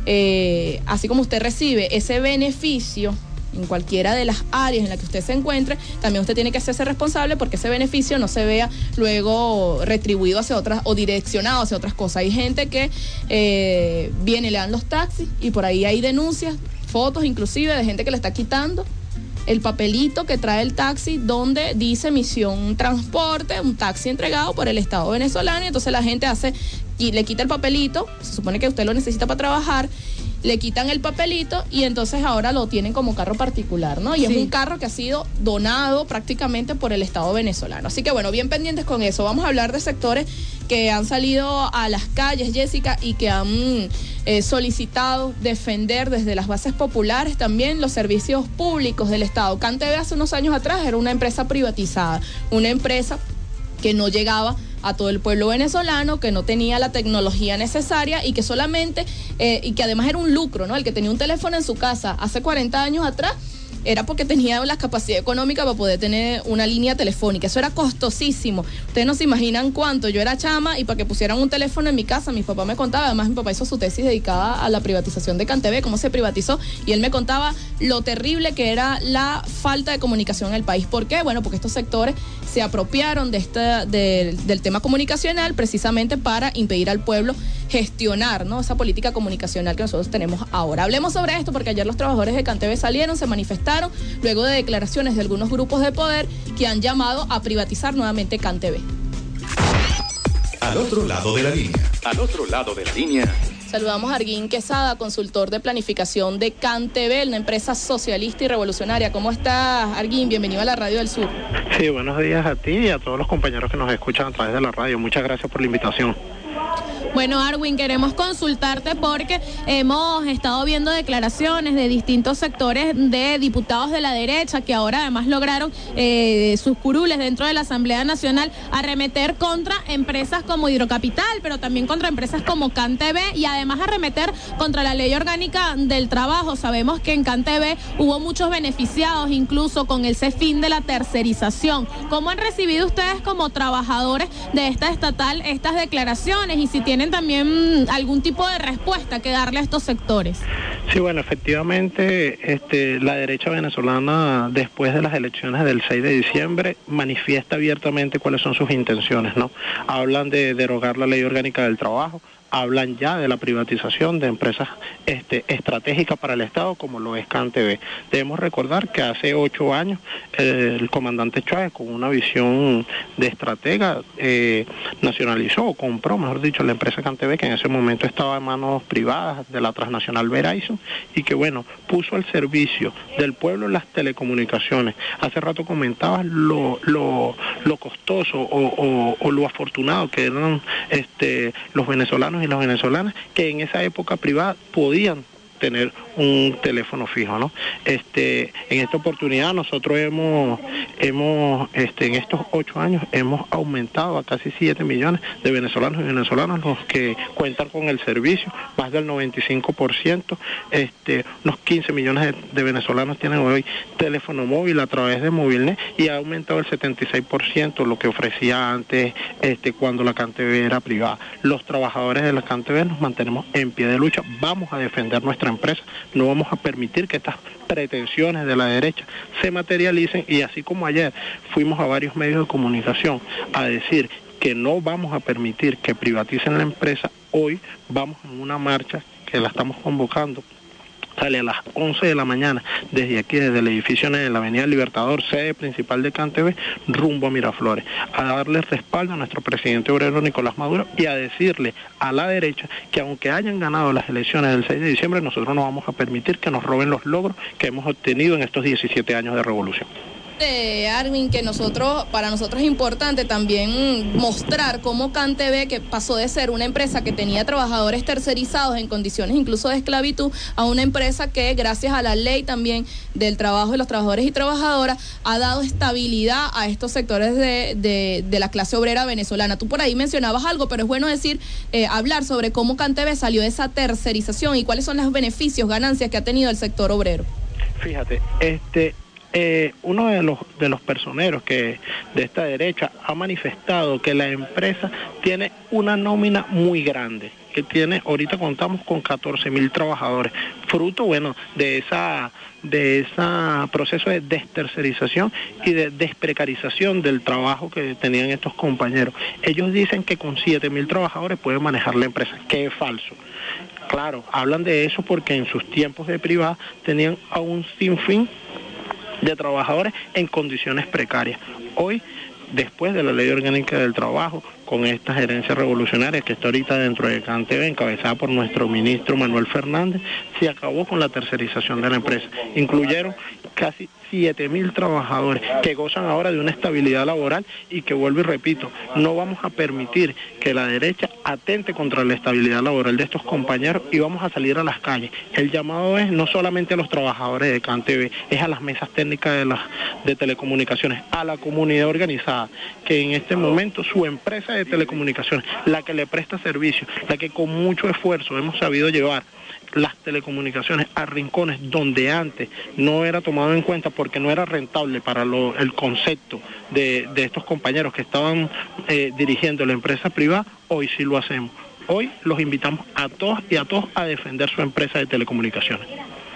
eh, así como usted recibe ese beneficio en cualquiera de las áreas en las que usted se encuentre, también usted tiene que hacerse responsable porque ese beneficio no se vea luego retribuido hacia otras o direccionado hacia otras cosas. Hay gente que eh, viene y le dan los taxis y por ahí hay denuncias, fotos inclusive de gente que le está quitando el papelito que trae el taxi donde dice misión transporte, un taxi entregado por el Estado venezolano, y entonces la gente hace y le quita el papelito, se supone que usted lo necesita para trabajar, le quitan el papelito y entonces ahora lo tienen como carro particular, ¿no? Y sí. es un carro que ha sido donado prácticamente por el Estado venezolano. Así que bueno, bien pendientes con eso. Vamos a hablar de sectores que han salido a las calles, Jessica, y que han eh, solicitado defender desde las bases populares también los servicios públicos del Estado. CanTV hace unos años atrás era una empresa privatizada, una empresa que no llegaba a todo el pueblo venezolano, que no tenía la tecnología necesaria y que solamente, eh, y que además era un lucro, ¿no? El que tenía un teléfono en su casa hace cuarenta años atrás era porque tenía la capacidad económica para poder tener una línea telefónica. Eso era costosísimo. Ustedes no se imaginan cuánto. Yo era chama y para que pusieran un teléfono en mi casa, mi papá me contaba, además mi papá hizo su tesis dedicada a la privatización de CanTV, cómo se privatizó, y él me contaba lo terrible que era la falta de comunicación en el país. ¿Por qué? Bueno, porque estos sectores se apropiaron de esta, de, del tema comunicacional precisamente para impedir al pueblo gestionar, ¿no?, esa política comunicacional que nosotros tenemos ahora. Hablemos sobre esto porque ayer los trabajadores de CanTV salieron, se manifestaron luego de declaraciones de algunos grupos de poder que han llamado a privatizar nuevamente CanTV. Al otro lado de la línea. Al otro lado de la línea. Saludamos a Arguín Quesada, consultor de planificación de CanTV, una empresa socialista y revolucionaria. ¿Cómo estás, Arguín? Bienvenido a la Radio del Sur. Sí, buenos días a ti y a todos los compañeros que nos escuchan a través de la radio. Muchas gracias por la invitación. Bueno, Arwin, queremos consultarte porque hemos estado viendo declaraciones de distintos sectores de diputados de la derecha que ahora además lograron eh, sus curules dentro de la Asamblea Nacional arremeter contra empresas como Hidrocapital, pero también contra empresas como CanTV y además arremeter contra la Ley Orgánica del Trabajo. Sabemos que en CanTV hubo muchos beneficiados, incluso con ese fin de la tercerización. ¿Cómo han recibido ustedes como trabajadores de esta estatal estas declaraciones y si tienen también algún tipo de respuesta que darle a estos sectores? Sí, bueno, efectivamente, este, la derecha venezolana, después de las elecciones del seis de diciembre, manifiesta abiertamente cuáles son sus intenciones, ¿no? Hablan de derogar la Ley Orgánica del Trabajo, hablan ya de la privatización de empresas este, estratégicas para el Estado, como lo es CanTV. Debemos recordar que hace ocho años eh, el comandante Chávez, con una visión de estratega, eh, nacionalizó o compró, mejor dicho, la empresa CanTV, que en ese momento estaba en manos privadas de la transnacional Verizon, y que, bueno, puso al servicio del pueblo las telecomunicaciones. Hace rato comentabas lo, lo, lo costoso o, o, o lo afortunado que eran este, los venezolanos y las venezolanas que en esa época privada podían tener un teléfono fijo, ¿no? Este, en esta oportunidad nosotros hemos, hemos, este, en estos ocho años hemos aumentado a casi siete millones de venezolanos y venezolanas los que cuentan con el servicio, más del noventa y cinco por ciento, este, unos quince millones de, de venezolanos tienen hoy teléfono móvil a través de Movilnet y ha aumentado el setenta y seis por ciento lo que ofrecía antes, este, cuando la CanTV era privada. Los trabajadores de la CanTV nos mantenemos en pie de lucha, vamos a defender nuestra empresa, no vamos a permitir que estas pretensiones de la derecha se materialicen y así como ayer fuimos a varios medios de comunicación a decir que no vamos a permitir que privaticen la empresa, hoy vamos en una marcha que la estamos convocando. Sale a las once de la mañana desde aquí, desde el edificio de la Avenida Libertador, sede principal de CanTV, rumbo a Miraflores, a darle respaldo a nuestro presidente obrero Nicolás Maduro y a decirle a la derecha que aunque hayan ganado las elecciones del seis de diciembre, nosotros no vamos a permitir que nos roben los logros que hemos obtenido en estos diecisiete años de revolución. De Armin, que nosotros, para nosotros es importante también mostrar cómo CanTV, que pasó de ser una empresa que tenía trabajadores tercerizados en condiciones incluso de esclavitud, a una empresa que gracias a la ley también del trabajo de los trabajadores y trabajadoras ha dado estabilidad a estos sectores de, de, de la clase obrera venezolana. Tú por ahí mencionabas algo, pero es bueno decir, eh, hablar sobre cómo CanTV salió de esa tercerización y cuáles son los beneficios, ganancias que ha tenido el sector obrero. Fíjate, este... Eh, uno de los de los personeros que de esta derecha ha manifestado que la empresa tiene una nómina muy grande, que tiene, ahorita contamos con catorce mil trabajadores, fruto, bueno, de esa de ese proceso de destercerización y de desprecarización del trabajo que tenían estos compañeros. Ellos dicen que con siete mil trabajadores pueden manejar la empresa, que es falso. Claro, hablan de eso porque en sus tiempos de privada tenían a un sinfín de trabajadores en condiciones precarias. Hoy después de la Ley Orgánica del Trabajo, con esta gerencia revolucionaria que está ahorita dentro de CanTV, encabezada por nuestro ministro Manuel Fernández, se acabó con la tercerización de la empresa. Incluyeron casi siete mil trabajadores que gozan ahora de una estabilidad laboral y que, vuelvo y repito, no vamos a permitir que la derecha atente contra la estabilidad laboral de estos compañeros y vamos a salir a las calles. El llamado es no solamente a los trabajadores de CanTV, es a las mesas técnicas de las de telecomunicaciones, a la comunidad organizada, que en este momento su empresa de telecomunicaciones, la que le presta servicio, la que con mucho esfuerzo hemos sabido llevar las telecomunicaciones a rincones donde antes no era tomado en cuenta porque no era rentable para lo, el concepto de, de estos compañeros que estaban eh, dirigiendo la empresa privada, hoy sí lo hacemos. Hoy los invitamos a todos y a todos a defender su empresa de telecomunicaciones.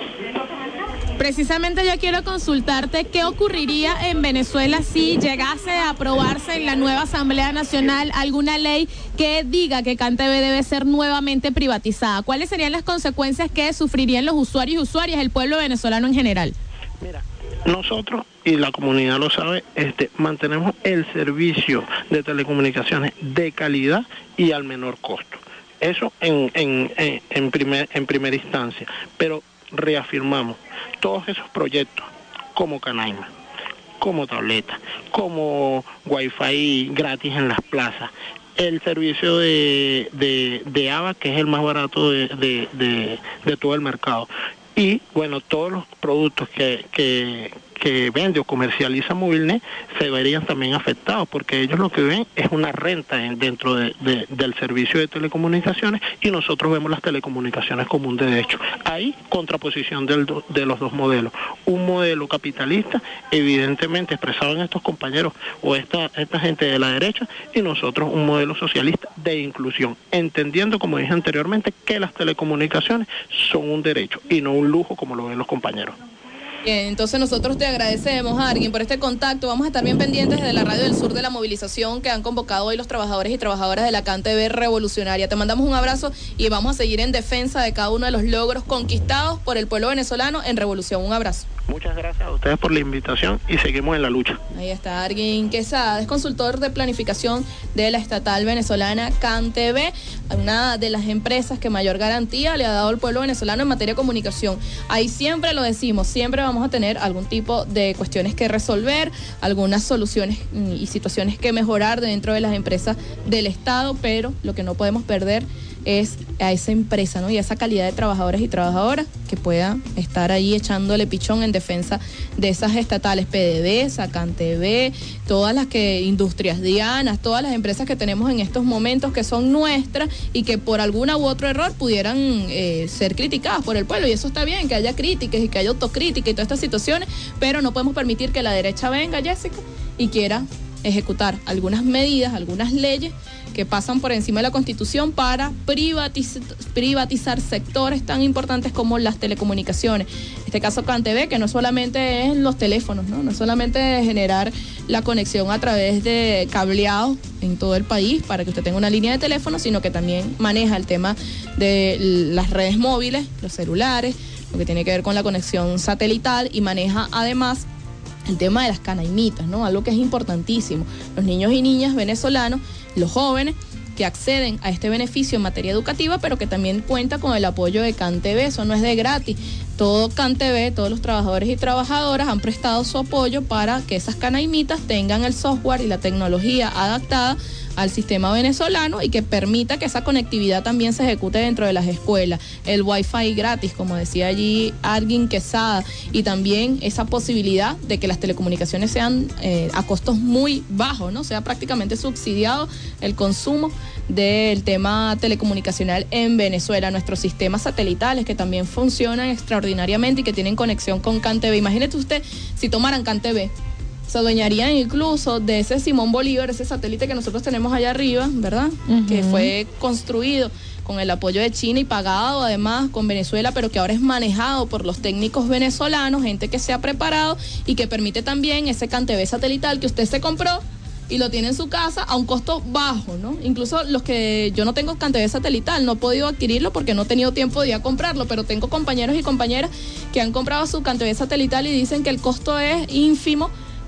Precisamente yo quiero consultarte qué ocurriría en Venezuela si llegase a aprobarse en la nueva Asamblea Nacional alguna ley que diga que CanTV debe ser nuevamente privatizada. ¿Cuáles serían las consecuencias que sufrirían los usuarios y usuarias, el pueblo venezolano en general? Mira, nosotros, y la comunidad lo sabe, este, mantenemos el servicio de telecomunicaciones de calidad y al menor costo. Eso en, en, en, en, primer, en primera instancia, pero reafirmamos todos esos proyectos como Canaima, como tableta, como Wi-Fi gratis en las plazas, el servicio de, de, de A B A, que es el más barato de, de, de, de todo el mercado, y bueno, todos los productos que, que, que vende o comercializa Movilnet se verían también afectados, porque ellos lo que ven es una renta en, dentro de, de, del servicio de telecomunicaciones, y nosotros vemos las telecomunicaciones como un derecho. Hay contraposición del, de los dos modelos. Un modelo capitalista, evidentemente expresado en estos compañeros o esta, esta gente de la derecha, y nosotros un modelo socialista de inclusión, entendiendo, como dije anteriormente, que las telecomunicaciones son un derecho y no un lujo como lo ven los compañeros. Bien, entonces nosotros te agradecemos, Arguin, por este contacto. Vamos a estar bien pendientes de la Radio del Sur de la movilización que han convocado hoy los trabajadores y trabajadoras de la CanTV Revolucionaria. Te mandamos un abrazo y vamos a seguir en defensa de cada uno de los logros conquistados por el pueblo venezolano en revolución. Un abrazo. Muchas gracias a ustedes por la invitación y seguimos en la lucha. Ahí está Arguin Quesada, es consultor de planificación de la estatal venezolana CanTV, una de las empresas que mayor garantía le ha dado al pueblo venezolano en materia de comunicación. Ahí siempre lo decimos, siempre vamos a tener algún tipo de cuestiones que resolver, algunas soluciones y situaciones que mejorar dentro de las empresas del Estado, pero lo que no podemos perder es a esa empresa, ¿no? Y a esa calidad de trabajadores y trabajadoras que pueda estar ahí echándole pichón en defensa de esas estatales, PDVSA, CanTV, todas las que, Industrias Dianas, todas las empresas que tenemos en estos momentos que son nuestras y que por alguna u otro error pudieran eh, ser criticadas por el pueblo, y eso está bien, que haya críticas y que haya autocrítica y todas estas situaciones, pero no podemos permitir que la derecha venga, Jessica, y quiera ejecutar algunas medidas, algunas leyes que pasan por encima de la Constitución para privatizar, privatizar sectores tan importantes como las telecomunicaciones. En este caso CanTV, que no solamente es los teléfonos, ¿no? No solamente es generar la conexión a través de cableado en todo el país para que usted tenga una línea de teléfono, sino que también maneja el tema de las redes móviles, los celulares, lo que tiene que ver con la conexión satelital, y maneja además el tema de las canaimitas, ¿no? Algo que es importantísimo. Los niños y niñas venezolanos, los jóvenes que acceden a este beneficio en materia educativa, pero que también cuenta con el apoyo de CanTV. Eso no es de gratis. Todo CanTV, todos los trabajadores y trabajadoras han prestado su apoyo para que esas canaimitas tengan el software y la tecnología adaptada al sistema venezolano y que permita que esa conectividad también se ejecute dentro de las escuelas. El Wi-Fi gratis, como decía allí Arguin Quesada, y también esa posibilidad de que las telecomunicaciones sean eh, a costos muy bajos, ¿no? Sea prácticamente subsidiado el consumo del tema telecomunicacional en Venezuela. Nuestros sistemas satelitales que también funcionan extraordinariamente y que tienen conexión con CanTV. Imagínate usted si tomaran CanTV, se adueñarían incluso de ese Simón Bolívar, ese satélite que nosotros tenemos allá arriba, ¿verdad? Uh-huh. Que fue construido con el apoyo de China y pagado además con Venezuela, pero que ahora es manejado por los técnicos venezolanos, gente que se ha preparado y que permite también ese CanTV satelital que usted se compró y lo tiene en su casa a un costo bajo, ¿no? Incluso los que yo no tengo CanTV satelital, no he podido adquirirlo porque no he tenido tiempo de ir a comprarlo, pero tengo compañeros y compañeras que han comprado su CanTV satelital y dicen que el costo es ínfimo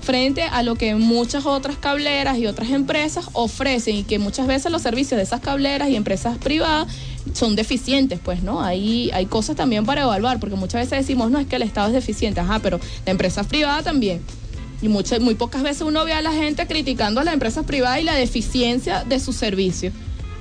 frente a lo que muchas otras cableras y otras empresas ofrecen, y que muchas veces los servicios de esas cableras y empresas privadas son deficientes, pues, ¿no? Hay, hay cosas también para evaluar, porque muchas veces decimos, no, es que el Estado es deficiente, ajá, pero la empresa privada también. Y muchas, muy pocas veces uno ve a la gente criticando a las empresas privadas y la deficiencia de sus servicios.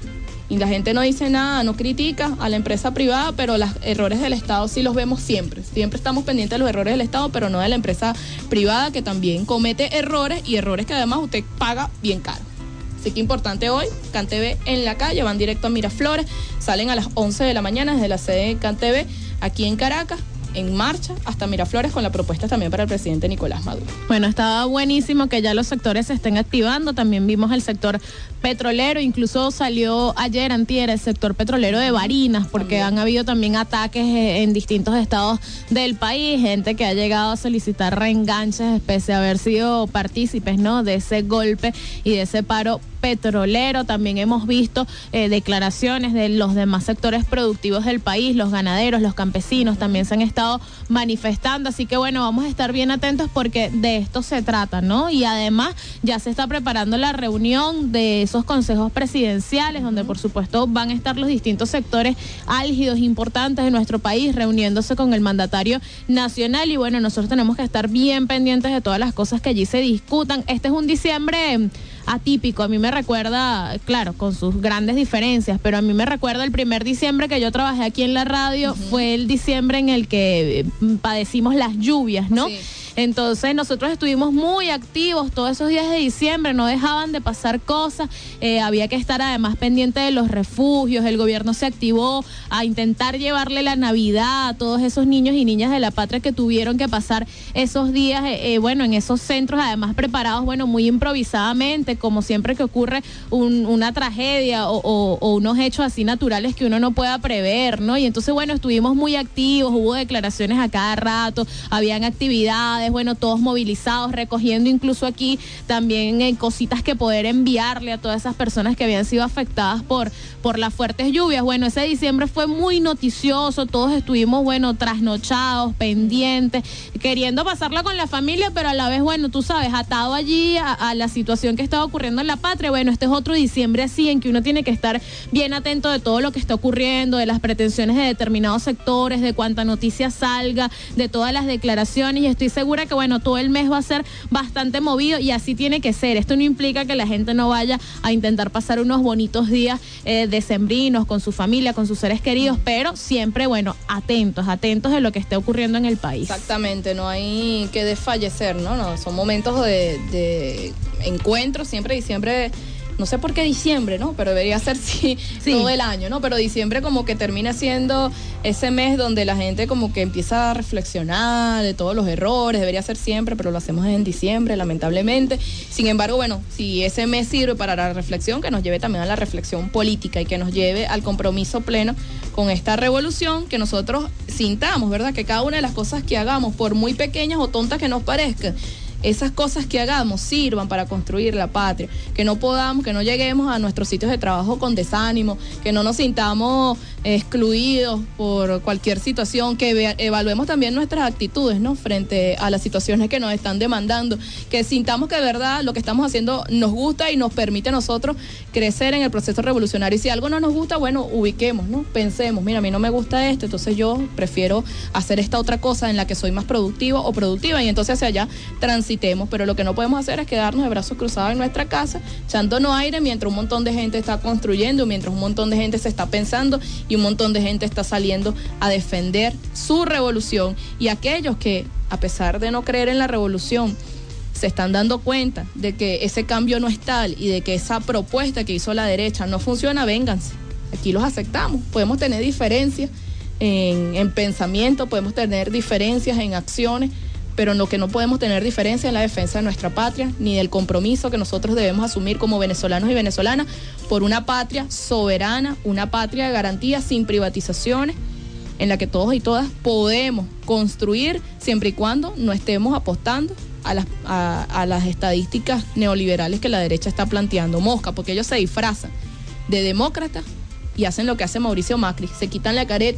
Y la gente no dice nada, no critica a la empresa privada, pero los errores del Estado sí los vemos siempre. Siempre estamos pendientes de los errores del Estado, pero no de la empresa privada, que también comete errores, y errores que además usted paga bien caro. Así que importante hoy, CanTV en la calle, van directo a Miraflores, salen a las once de la mañana desde la sede de CanTV aquí en Caracas, en marcha hasta Miraflores, con la propuesta también para el presidente Nicolás Maduro. Bueno, estaba buenísimo que ya los sectores se estén activando. También vimos el sector petrolero, incluso salió ayer, antier, el sector petrolero de Barinas, porque también han habido también ataques en distintos estados del país, gente que ha llegado a solicitar reenganches, pese a haber sido partícipes, ¿no?, de ese golpe y de ese paro petrolero. También hemos visto eh, declaraciones de los demás sectores productivos del país, los ganaderos, los campesinos también se han estado manifestando, así que bueno, vamos a estar bien atentos porque de esto se trata, ¿no? Y además ya se está preparando la reunión de esos consejos presidenciales, donde por supuesto van a estar los distintos sectores álgidos, importantes de nuestro país, reuniéndose con el mandatario nacional, y bueno, nosotros tenemos que estar bien pendientes de todas las cosas que allí se discutan. Este es un diciembre atípico, a mí me recuerda, claro, con sus grandes diferencias, pero a mí me recuerda el primer diciembre que yo trabajé aquí en la radio, uh-huh. fue el diciembre en el que padecimos las lluvias, ¿no? Sí. Entonces nosotros estuvimos muy activos todos esos días de diciembre, no dejaban de pasar cosas, eh, había que estar además pendiente de los refugios, el gobierno se activó a intentar llevarle la Navidad a todos esos niños y niñas de la patria que tuvieron que pasar esos días, eh, eh, bueno, en esos centros, además preparados, bueno, muy improvisadamente, como siempre que ocurre un, una tragedia o, o, o unos hechos así naturales que uno no pueda prever, ¿no? Y entonces, bueno, estuvimos muy activos, hubo declaraciones a cada rato, habían actividades, bueno, todos movilizados, recogiendo incluso aquí también eh, cositas que poder enviarle a todas esas personas que habían sido afectadas por, por las fuertes lluvias. Bueno, ese diciembre fue muy noticioso, todos estuvimos, bueno, trasnochados, pendientes, queriendo pasarla con la familia, pero a la vez, bueno, tú sabes, atado allí a, a la situación que estaba ocurriendo en la patria. Bueno, este es otro diciembre así, en que uno tiene que estar bien atento de todo lo que está ocurriendo, de las pretensiones de determinados sectores, de cuánta noticia salga, de todas las declaraciones, y estoy segura que bueno, todo el mes va a ser bastante movido, y así tiene que ser. Esto no implica que la gente no vaya a intentar pasar unos bonitos días eh, decembrinos con su familia, con sus seres queridos, pero siempre, bueno, atentos, atentos de lo que esté ocurriendo en el país. Exactamente, no hay que desfallecer, ¿no? No, son momentos de, de encuentro, siempre diciembre. No sé por qué diciembre, ¿no? Pero debería ser sí, sí. todo el año, ¿no? Pero diciembre como que termina siendo ese mes donde la gente como que empieza a reflexionar de todos los errores, debería ser siempre, pero lo hacemos en diciembre, lamentablemente. Sin embargo, bueno, si ese mes sirve para la reflexión, que nos lleve también a la reflexión política y que nos lleve al compromiso pleno con esta revolución, que nosotros sintamos, ¿verdad? Que cada una de las cosas que hagamos, por muy pequeñas o tontas que nos parezcan, esas cosas que hagamos sirvan para construir la patria, que no podamos, que no lleguemos a nuestros sitios de trabajo con desánimo, que no nos sintamos excluidos por cualquier situación, que evaluemos también nuestras actitudes, ¿no?, frente a las situaciones que nos están demandando, que sintamos que de verdad lo que estamos haciendo nos gusta y nos permite a nosotros crecer en el proceso revolucionario. Y si algo no nos gusta, bueno, ubiquemos, ¿no? Pensemos, mira, a mí no me gusta esto, entonces yo prefiero hacer esta otra cosa en la que soy más productivo o productiva, y entonces hacia allá transitemos. Pero lo que no podemos hacer es quedarnos de brazos cruzados en nuestra casa, echándonos aire mientras un montón de gente está construyendo, mientras un montón de gente se está pensando y un montón de gente está saliendo a defender su revolución. Y aquellos que, a pesar de no creer en la revolución, se están dando cuenta de que ese cambio no es tal y de que esa propuesta que hizo la derecha no funciona, vénganse. Aquí los aceptamos. Podemos tener diferencias en, en pensamiento, podemos tener diferencias en acciones, pero en lo que no podemos tener diferencia es la defensa de nuestra patria, ni del compromiso que nosotros debemos asumir como venezolanos y venezolanas por una patria soberana, una patria de garantía, sin privatizaciones, en la que todos y todas podemos construir siempre y cuando no estemos apostando a las, a, a las estadísticas neoliberales que la derecha está planteando. Mosca, porque ellos se disfrazan de demócratas y hacen lo que hace Mauricio Macri, se quitan la careta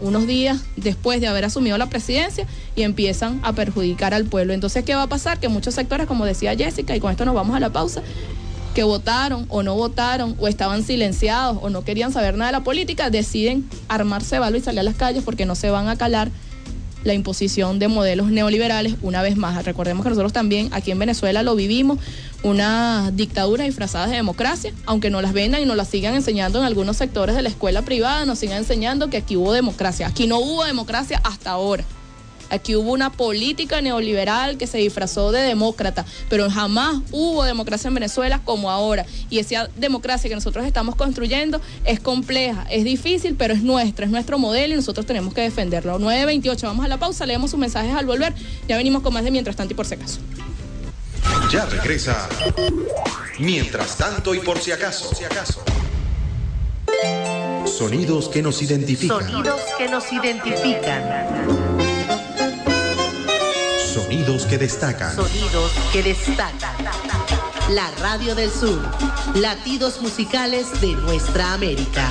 unos días después de haber asumido la presidencia y empiezan a perjudicar al pueblo. Entonces, ¿qué va a pasar? Que muchos sectores, como decía Jessica, y con esto nos vamos a la pausa, que votaron o no votaron o estaban silenciados o no querían saber nada de la política, deciden armarse de valor y salir a las calles porque no se van a calar la imposición de modelos neoliberales una vez más. Recordemos que nosotros también aquí en Venezuela lo vivimos, una dictadura disfrazada de democracia, aunque nos las vendan y nos las sigan enseñando en algunos sectores de la escuela privada, nos sigan enseñando que aquí hubo democracia. Aquí no hubo democracia hasta ahora. Aquí hubo una política neoliberal que se disfrazó de demócrata, pero jamás hubo democracia en Venezuela como ahora. Y esa democracia que nosotros estamos construyendo es compleja, es difícil, pero es nuestra, es nuestro modelo y nosotros tenemos que defenderlo. nueve veintiocho, vamos a la pausa, leemos sus mensajes al volver. Ya venimos con más de Mientras Tanto y Por Si Acaso. Ya regresa Mientras Tanto y Por Si Acaso. Sonidos que nos identifican. Sonidos que nos identifican. Sonidos que destacan. Sonidos que destacan. La Radio del Sur. Latidos musicales de nuestra América.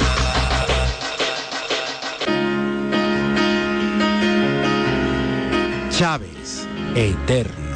Chávez, eterno.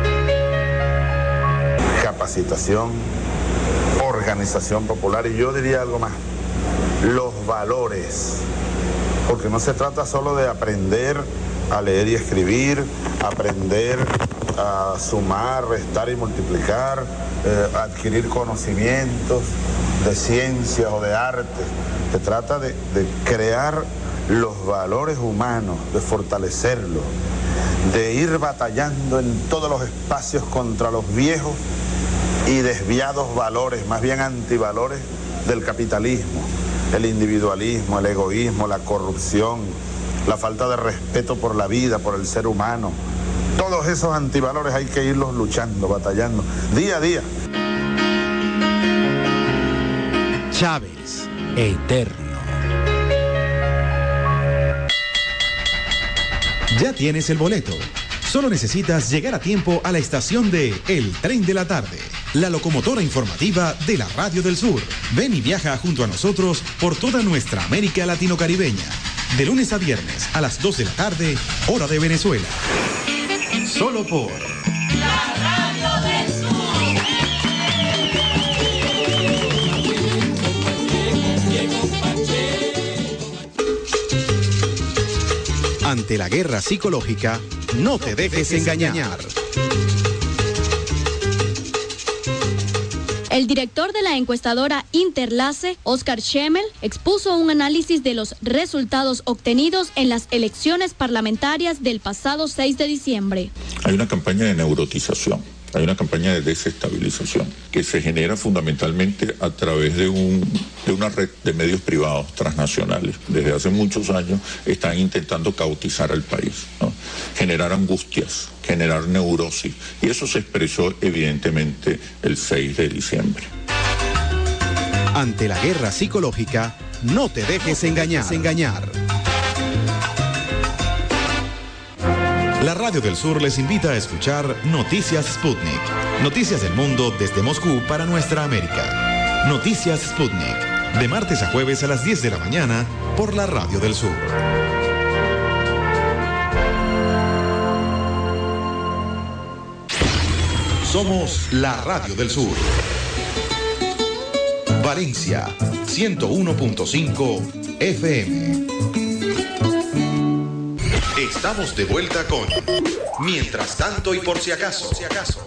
Capacitación, organización popular y yo diría algo más, los valores. Porque no se trata solo de aprender a leer y escribir, aprender a sumar, restar y multiplicar, eh, adquirir conocimientos de ciencias o de arte. Se trata de, de crear los valores humanos, de fortalecerlos, de ir batallando en todos los espacios contra los viejos y desviados valores, más bien antivalores del capitalismo, el individualismo, el egoísmo, la corrupción, la falta de respeto por la vida, por el ser humano. Todos esos antivalores hay que irlos luchando, batallando, día a día. Chávez, eterno. Ya tienes el boleto. Solo necesitas llegar a tiempo a la estación de El Tren de la Tarde, la locomotora informativa de la Radio del Sur. Ven y viaja junto a nosotros por toda nuestra América latino-caribeña. De lunes a viernes a las dos de la tarde, hora de Venezuela. Solo por La Radio del Sur. Ante la guerra psicológica, no te dejes engañar. El director de la encuestadora Interlace, Oscar Schemmel, expuso un análisis de los resultados obtenidos en las elecciones parlamentarias del pasado seis de diciembre. Hay una campaña de neurotización, hay una campaña de desestabilización que se genera fundamentalmente a través de, un, de una red de medios privados transnacionales. Desde hace muchos años están intentando cautizar al país, ¿no? Generar angustias, generar neurosis, y eso se expresó evidentemente el seis de diciembre. Ante la guerra psicológica, no te dejes engañar. engañar. La Radio del Sur les invita a escuchar Noticias Sputnik. Noticias del mundo desde Moscú para nuestra América. Noticias Sputnik, de martes a jueves a las diez de la mañana por la Radio del Sur. Somos la Radio del Sur. Valencia, ciento uno punto cinco F M. Estamos de vuelta con Mientras Tanto y Por Si Acaso. Por si acaso.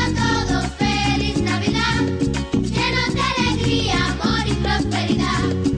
Prosperidad.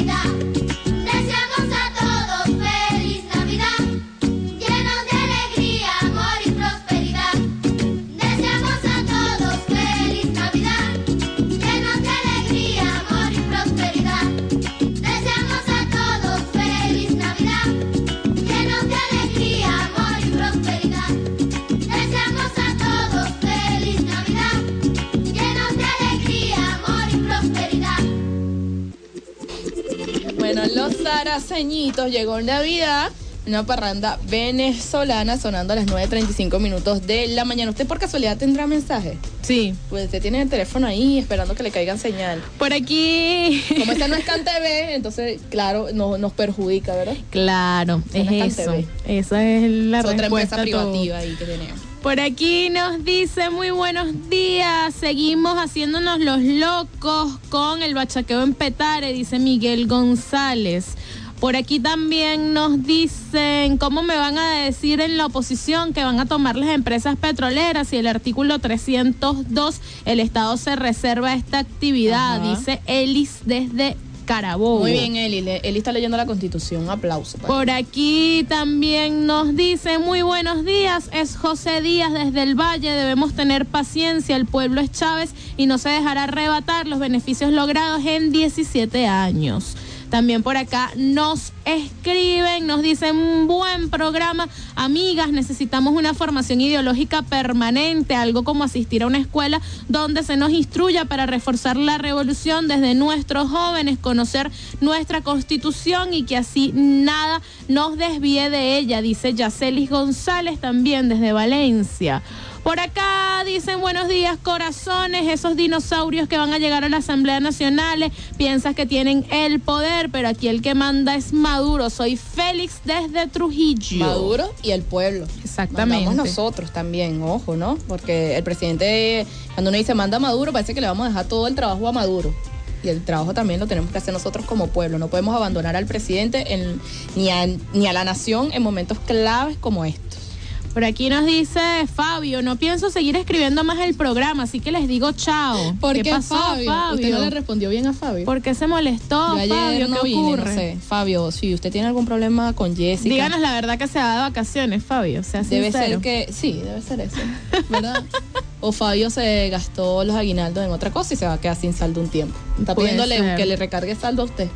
Saraceñitos, llegó Navidad, una parranda venezolana sonando a las nueve treinta y cinco minutos de la mañana. ¿Usted por casualidad tendrá mensaje? Sí. Pues usted tiene el teléfono ahí esperando que le caigan señal. Por aquí. Como esta no es CanTV, entonces, claro, no, nos perjudica, ¿verdad? Claro, es, es eso. Esa es la es respuesta. Otra empresa privativa ahí que tenemos. Por aquí nos dice, muy buenos días, seguimos haciéndonos los locos con el bachaqueo en Petare, dice Miguel González. Por aquí también nos dicen, ¿cómo me van a decir en la oposición que van a tomar las empresas petroleras si el artículo trescientos dos, el Estado se reserva esta actividad? Ajá. Dice Elis desde Carabobo. Muy bien, Eli. Eli está leyendo la Constitución. Un aplauso. Por aquí también nos dice, muy buenos días, es José Díaz desde el Valle, debemos tener paciencia, el pueblo es Chávez y no se dejará arrebatar los beneficios logrados en diecisiete años. También por acá nos escriben, nos dicen, buen programa, amigas, necesitamos una formación ideológica permanente, algo como asistir a una escuela donde se nos instruya para reforzar la revolución desde nuestros jóvenes, conocer nuestra Constitución y que así nada nos desvíe de ella, dice Yacelis González también desde Valencia. Por acá dicen, buenos días, corazones, esos dinosaurios que van a llegar a la Asamblea Nacional, piensas que tienen el poder, pero aquí el que manda es Maduro. Soy Félix desde Trujillo. Maduro y el pueblo. Exactamente. Mandamos nosotros también, ojo, ¿no? Porque el presidente, cuando uno dice manda a Maduro, parece que le vamos a dejar todo el trabajo a Maduro. Y el trabajo también lo tenemos que hacer nosotros como pueblo. No podemos abandonar al presidente en, ni, a, ni a la nación en momentos claves como estos. Por aquí nos dice Fabio, no pienso seguir escribiendo más el programa, así que les digo chao. ¿Por qué, qué pasó, Fabio? Fabio? ¿Usted no le respondió bien a Fabio? ¿Por qué se molestó, Yo ayer Fabio? no ¿Qué vine, ocurre? No sé. Fabio, si usted tiene algún problema con Jessica. Díganos la verdad que se va de vacaciones, Fabio. Sea debe sincero. ser que, sí, debe ser eso, ¿verdad? O Fabio se gastó los aguinaldos en otra cosa y se va a quedar sin saldo un tiempo. Está pidiéndole que le recargue saldo a usted.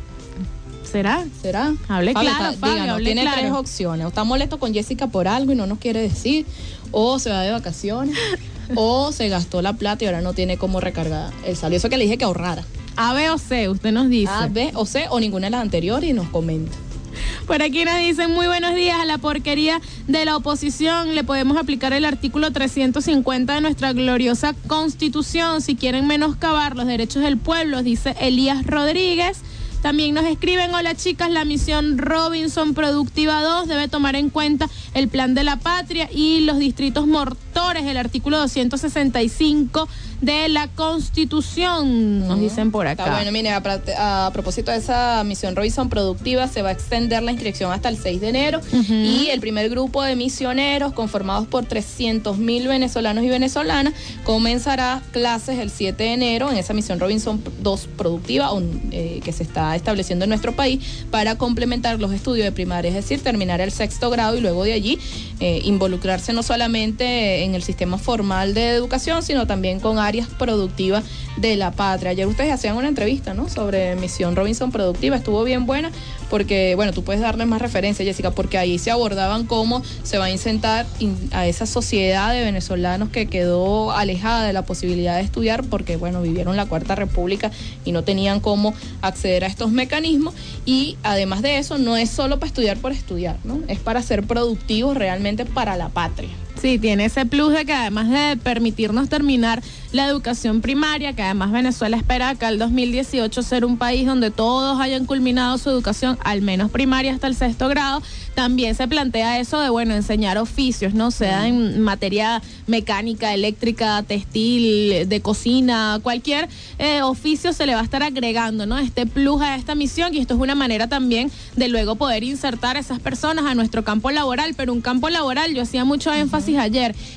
¿Será? ¿Será? Hable Fabio, claro, está, Fabio, díganos, hable tiene claro. tres opciones. O está molesto con Jessica por algo y no nos quiere decir, o se va de vacaciones, o se gastó la plata y ahora no tiene cómo recargar el saldo. Eso que le dije que ahorrara. A, B o C, usted nos dice. A, B o C, o ninguna de las anteriores y nos comenta. Por aquí nos dicen, muy buenos días, a la porquería de la oposición le podemos aplicar el artículo trescientos cincuenta de nuestra gloriosa Constitución si quieren menoscabar los derechos del pueblo, dice Elías Rodríguez. También nos escriben, hola chicas, la misión Robinson Productiva dos debe tomar en cuenta el plan de la patria y los distritos mortores, el artículo doscientos sesenta y cinco de la Constitución, nos dicen por acá. Está bueno, mire, a, a propósito de esa misión Robinson Productiva, se va a extender la inscripción hasta el seis de enero uh-huh. y el primer grupo de misioneros, conformados por trescientos mil venezolanos y venezolanas, comenzará clases el siete de enero en esa misión Robinson dos Productiva, un, eh, que se está estableciendo en nuestro país para complementar los estudios de primaria, es decir, terminar el sexto grado y luego de allí eh, involucrarse no solamente en el sistema formal de educación, sino también con áreas productivas de la patria. Ayer ustedes hacían una entrevista, ¿no?, sobre Misión Robinson Productiva, estuvo bien buena porque, bueno, tú puedes darle más referencia, Jessica, porque ahí se abordaban cómo se va a incitar a esa sociedad de venezolanos que quedó alejada de la posibilidad de estudiar porque, bueno, vivieron la Cuarta República y no tenían cómo acceder a estos mecanismos, y además de eso no es solo para estudiar por estudiar, ¿no?, es para ser productivos realmente para la patria. Sí, tiene ese plus de que además de permitirnos terminar la educación primaria, que además Venezuela espera acá el dos mil dieciocho ser un país donde todos hayan culminado su educación, al menos primaria hasta el sexto grado, también se plantea eso de, bueno, enseñar oficios, ¿no? Sea en materia mecánica, eléctrica, textil, de cocina, cualquier eh, oficio se le va a estar agregando, ¿no?, este plus a esta misión, y esto es una manera también de luego poder insertar a esas personas a nuestro campo laboral, pero un campo laboral, yo hacía mucho énfasis ayer,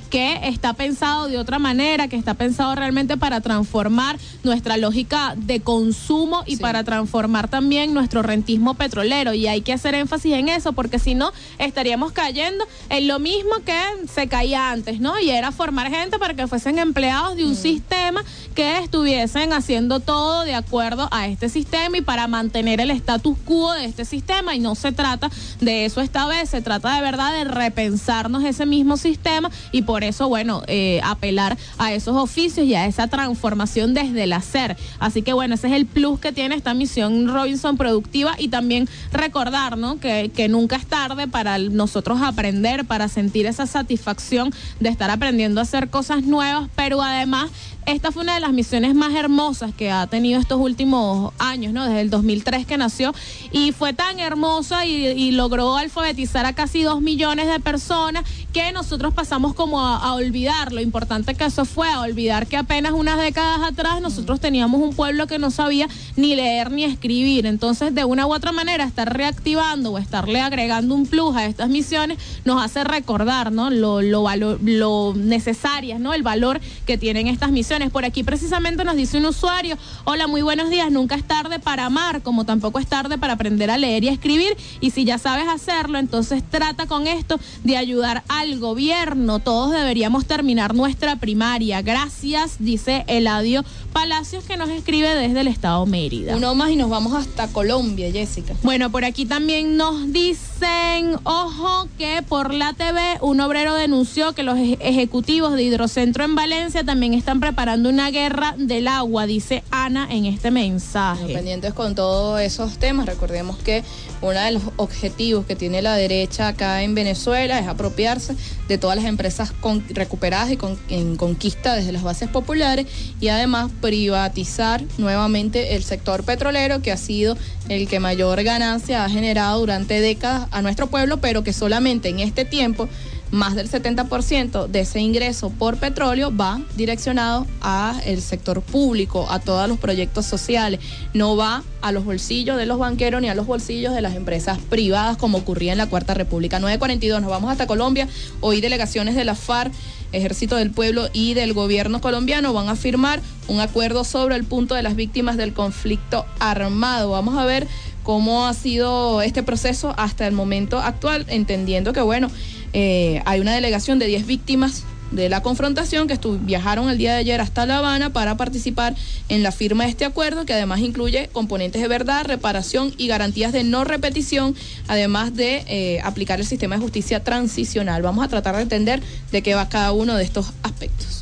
que está pensado de otra manera, que está pensado realmente para transformar nuestra lógica de consumo y sí. para transformar también nuestro rentismo petrolero. Y hay que hacer énfasis en eso, porque si no, estaríamos cayendo en lo mismo que se caía antes, ¿no? Y era formar gente para que fuesen empleados de un mm. sistema que estuviesen haciendo todo de acuerdo a este sistema y para mantener el status quo de este sistema. Y no se trata de eso esta vez, se trata de verdad de repensarnos ese mismo sistema y por eso, bueno, eh, apelar a esos oficios y a esa transformación desde el hacer. Así que bueno, ese es el plus que tiene esta misión Robinson Productiva, y también recordar, ¿no?, que, que nunca es tarde para nosotros aprender, para sentir esa satisfacción de estar aprendiendo a hacer cosas nuevas, pero además esta fue una de las misiones más hermosas que ha tenido estos últimos años, ¿no? Desde el dos mil tres que nació, y fue tan hermosa y, y logró alfabetizar a casi dos millones de personas que nosotros pasamos como a, a olvidar lo importante que eso fue, a olvidar que apenas unas décadas atrás nosotros teníamos un pueblo que no sabía ni leer ni escribir. Entonces, de una u otra manera, estar reactivando o estarle agregando un plus a estas misiones nos hace recordar, ¿no?, lo, lo, valor, lo necesarias, ¿no?, el valor que tienen estas misiones. Por aquí precisamente nos dice un usuario: hola, muy buenos días, nunca es tarde para amar, como tampoco es tarde para aprender a leer y a escribir, y si ya sabes hacerlo, entonces trata con esto de ayudar al gobierno. Todos deberíamos terminar nuestra primaria. Gracias, dice Eladio Palacios, que nos escribe desde el estado Mérida. Uno más y nos vamos hasta Colombia, Jessica. Bueno, por aquí también nos dicen, ojo, que por la T V un obrero denunció que los ejecutivos de Hidrocentro en Valencia también están preparando una guerra del agua, dice Ana en este mensaje. Bueno, pendientes con todos esos temas. Recordemos que uno de los objetivos que tiene la derecha acá en Venezuela es apropiarse de todas las empresas con, recuperadas y con, en conquista desde las bases populares, y además privatizar nuevamente el sector petrolero, que ha sido el que mayor ganancia ha generado durante décadas a nuestro pueblo, pero que solamente en este tiempo más del setenta por ciento de ese ingreso por petróleo va direccionado a el sector público, a todos los proyectos sociales, no va a los bolsillos de los banqueros ni a los bolsillos de las empresas privadas como ocurría en la Cuarta República. nueve cuarenta y dos, nos vamos hasta Colombia. Hoy delegaciones de la FARC, Ejército del Pueblo y del gobierno colombiano van a firmar un acuerdo sobre el punto de las víctimas del conflicto armado. Vamos a ver cómo ha sido este proceso hasta el momento actual, entendiendo que, bueno, eh, hay una delegación de diez víctimas de la confrontación que estu- viajaron el día de ayer hasta La Habana para participar en la firma de este acuerdo, que además incluye componentes de verdad, reparación y garantías de no repetición, además de eh, aplicar el sistema de justicia transicional. Vamos a tratar de entender de qué va cada uno de estos aspectos.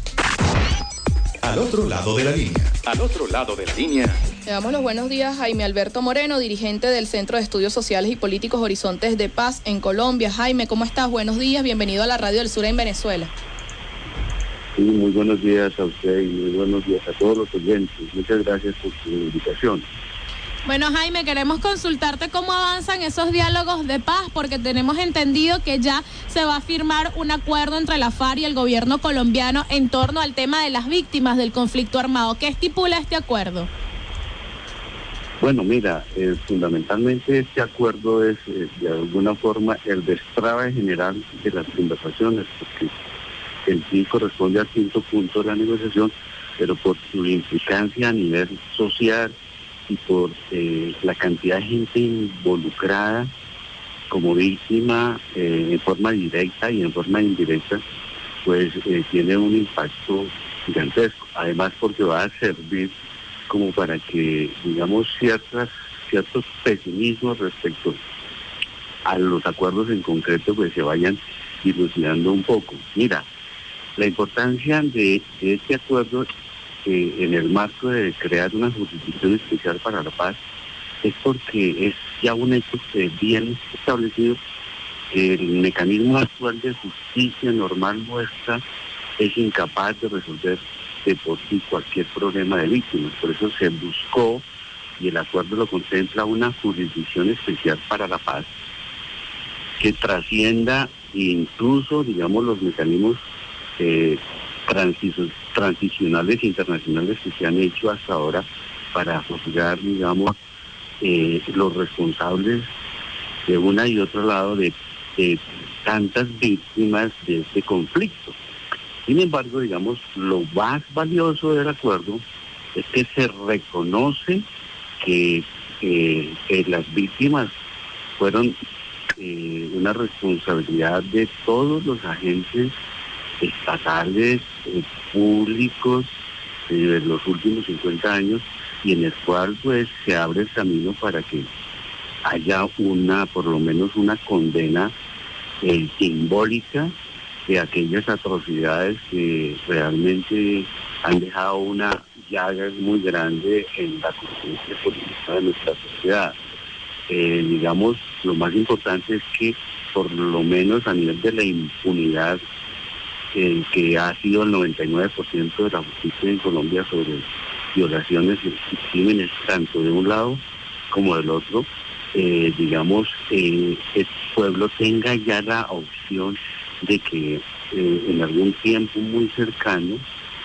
Al otro lado de la línea. Al otro lado de la línea. Le damos los buenos días a Jaime Alberto Moreno, dirigente del Centro de Estudios Sociales y Políticos Horizontes de Paz en Colombia. Jaime, ¿cómo estás? Buenos días, bienvenido a la Radio del Sur en Venezuela. Sí, muy buenos días a usted y muy buenos días a todos los oyentes. Muchas gracias por su invitación. Bueno, Jaime, queremos consultarte cómo avanzan esos diálogos de paz, porque tenemos entendido que ya se va a firmar un acuerdo entre la FARC y el gobierno colombiano en torno al tema de las víctimas del conflicto armado. ¿Qué estipula este acuerdo? Bueno, mira, eh, fundamentalmente este acuerdo es eh, de alguna forma el destrave general de las conversaciones, porque el sí corresponde al quinto punto de la negociación, pero por su implicancia a nivel social y por eh, la cantidad de gente involucrada como víctima eh, en forma directa y en forma indirecta, pues eh, tiene un impacto gigantesco. Además, porque va a servir como para que, digamos, ciertas ciertos pesimismos respecto a los acuerdos en concreto pues se vayan dilucidando un poco. Mira, la importancia de, de este acuerdo eh, en el marco de crear una jurisdicción especial para la paz es porque es ya un hecho eh, bien establecido que el mecanismo actual de justicia normal nuestra es incapaz de resolver de por sí cualquier problema de víctimas. Por eso se buscó, y el acuerdo lo contempla, una jurisdicción especial para la paz que trascienda incluso, digamos, los mecanismos eh, transicio, transicionales internacionales que se han hecho hasta ahora para juzgar, digamos, eh, los responsables de una y otro lado de, de tantas víctimas de este conflicto. Sin embargo, digamos, lo más valioso del acuerdo es que se reconoce que, eh, que las víctimas fueron eh, una responsabilidad de todos los agentes estatales, eh, públicos, eh, de los últimos cincuenta años, y en el cual pues se abre el camino para que haya una, por lo menos una condena eh, simbólica de aquellas atrocidades que realmente han dejado una llaga muy grande en la conciencia política de nuestra sociedad. Eh, digamos, lo más importante es que por lo menos a nivel de la impunidad, eh, que ha sido el noventa y nueve por ciento de la justicia en Colombia sobre violaciones y crímenes tanto de un lado como del otro, eh, digamos, eh, el pueblo tenga ya la opción de que eh, en algún tiempo muy cercano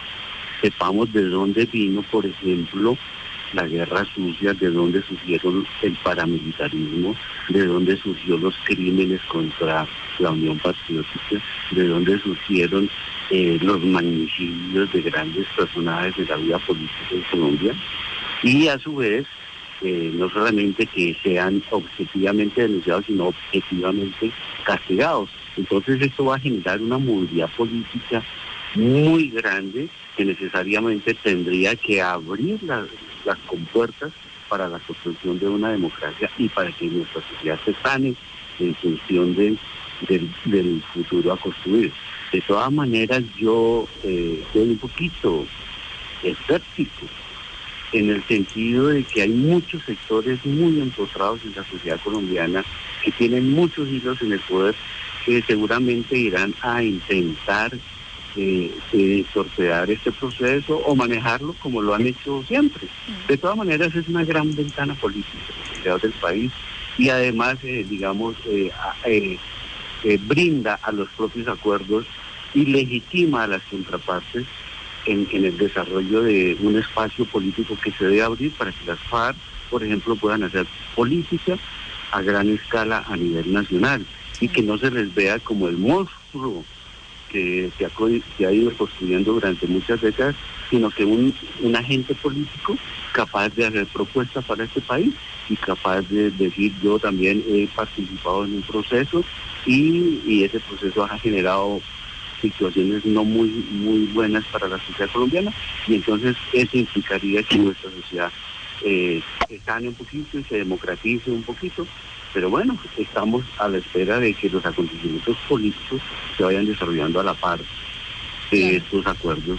sepamos de dónde vino, por ejemplo, la guerra sucia, de dónde surgieron el paramilitarismo, de dónde surgieron los crímenes contra la Unión Patriótica, de dónde surgieron eh, los magnicidios de grandes personajes de la vida política en Colombia, y a su vez, eh, no solamente que sean objetivamente denunciados, sino objetivamente castigados. Entonces esto va a generar una movilidad política muy grande que necesariamente tendría que abrir la, las compuertas para la construcción de una democracia y para que nuestra sociedad se sane en función de, del, del futuro a construir. De todas maneras, yo eh, soy un poquito escéptico en el sentido de que hay muchos sectores muy empotrados en la sociedad colombiana que tienen muchos hilos en el poder, que seguramente irán a intentar eh, eh, torpedear este proceso o manejarlo como lo han hecho siempre. De todas maneras, es una gran ventana política del país y además, eh, digamos, eh, eh, eh, brinda a los propios acuerdos y legitima a las contrapartes en, en el desarrollo de un espacio político que se debe abrir para que las FARC, por ejemplo, puedan hacer política a gran escala a nivel nacional y que no se les vea como el monstruo que se ha, se ha ido construyendo durante muchas décadas, sino que un, un agente político capaz de hacer propuestas para este país y capaz de decir: yo también he participado en un proceso y, y ese proceso ha generado situaciones no muy muy buenas para la sociedad colombiana, y entonces eso implicaría que nuestra sociedad eh, se sane un poquito y se democratice un poquito. Pero bueno, estamos a la espera de que los acontecimientos políticos se vayan desarrollando a la par de claro. estos acuerdos.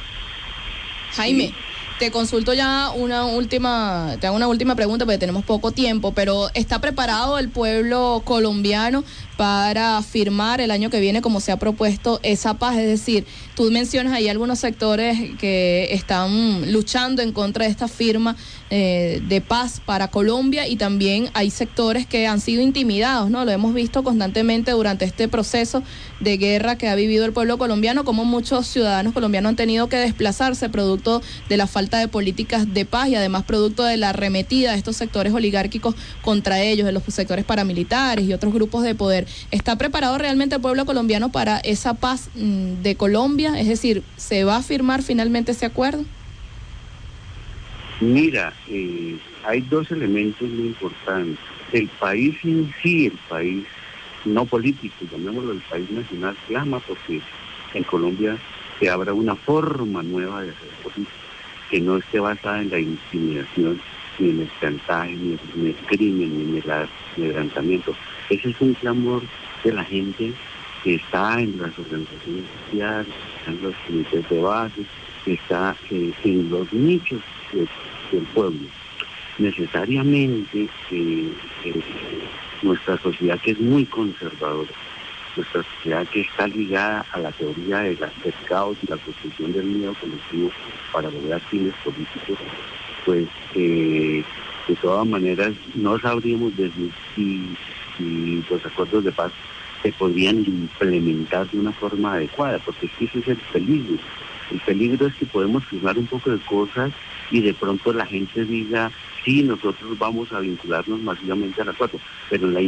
Jaime, sí. Te consulto ya una última, te hago una última pregunta porque tenemos poco tiempo, pero ¿está preparado el pueblo colombiano para firmar el año que viene, como se ha propuesto, esa paz? Es decir, tú mencionas ahí algunos sectores que están luchando en contra de esta firma eh, de paz para Colombia, y también hay sectores que han sido intimidados, ¿no? Lo hemos visto constantemente durante este proceso de guerra que ha vivido el pueblo colombiano, como muchos ciudadanos colombianos han tenido que desplazarse producto de la falta de políticas de paz y además producto de la arremetida de estos sectores oligárquicos contra ellos, de los sectores paramilitares y otros grupos de poder. ¿Está preparado realmente el pueblo colombiano para esa paz mmm, de Colombia? Es decir, ¿se va a firmar finalmente ese acuerdo? Mira, eh, hay dos elementos muy importantes. El país en sí, el país no político, llamémoslo el país nacional, clama porque en Colombia se abra una forma nueva de hacer política, que no esté basada en la intimidación, ni en el chantaje, ni en el crimen, ni en el amedrentamiento. Ese es un clamor de la gente que está en las organizaciones sociales, en los comités de base, que está eh, en los nichos de, del pueblo. Necesariamente eh, eh, nuestra sociedad, que es muy conservadora, nuestra sociedad que está ligada a la teoría de la, del caos y la construcción del miedo colectivo para lograr fines políticos, pues eh, de todas maneras no sabríamos decir si, si los acuerdos de paz se podrían implementar de una forma adecuada, porque ese es el peligro. El peligro es que podemos firmar un poco de cosas y de pronto la gente diga: sí, nosotros vamos a vincularnos masivamente al acuerdo, pero en la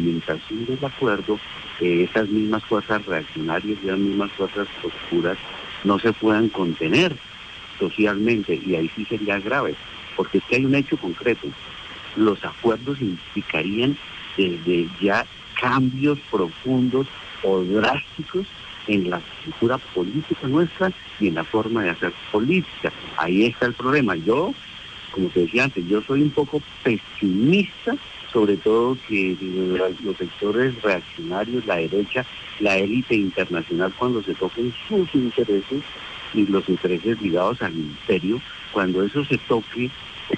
implementación del acuerdo, eh, esas mismas fuerzas reaccionarias y las mismas fuerzas oscuras no se puedan contener socialmente, y ahí sí sería grave, porque es que hay un hecho concreto. Los acuerdos implicarían desde ya cambios profundos o drásticos en la cultura política nuestra y en la forma de hacer política. Ahí está el problema. Yo, como te decía antes, yo soy un poco pesimista, sobre todo que los sectores reaccionarios, la derecha, la élite internacional, cuando se toquen sus intereses y los intereses ligados al imperio, cuando eso se toque,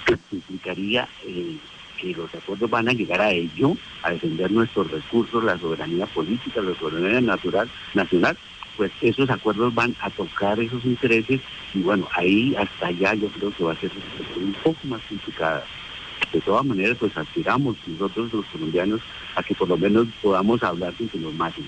implicaría eh, que los acuerdos van a llegar a ello, a defender nuestros recursos, la soberanía política, la soberanía natural, nacional, pues esos acuerdos van a tocar esos intereses, y bueno, ahí hasta allá yo creo que va a ser un poco más complicada. De todas maneras, pues aspiramos nosotros los colombianos a que por lo menos podamos hablar sin que nos maten.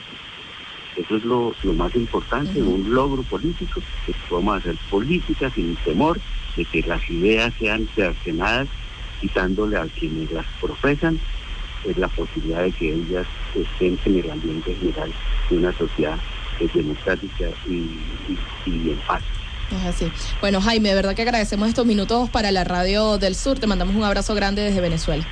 Eso es lo, lo más importante, uh-huh. un logro político, que podamos hacer política sin temor de que las ideas sean cercenadas, quitándole a quienes las profesan es la posibilidad de que ellas estén en el ambiente general de una sociedad democrática y, y, y en paz. Es así. Bueno, Jaime, de verdad que agradecemos estos minutos para la Radio del Sur. Te mandamos un abrazo grande desde Venezuela.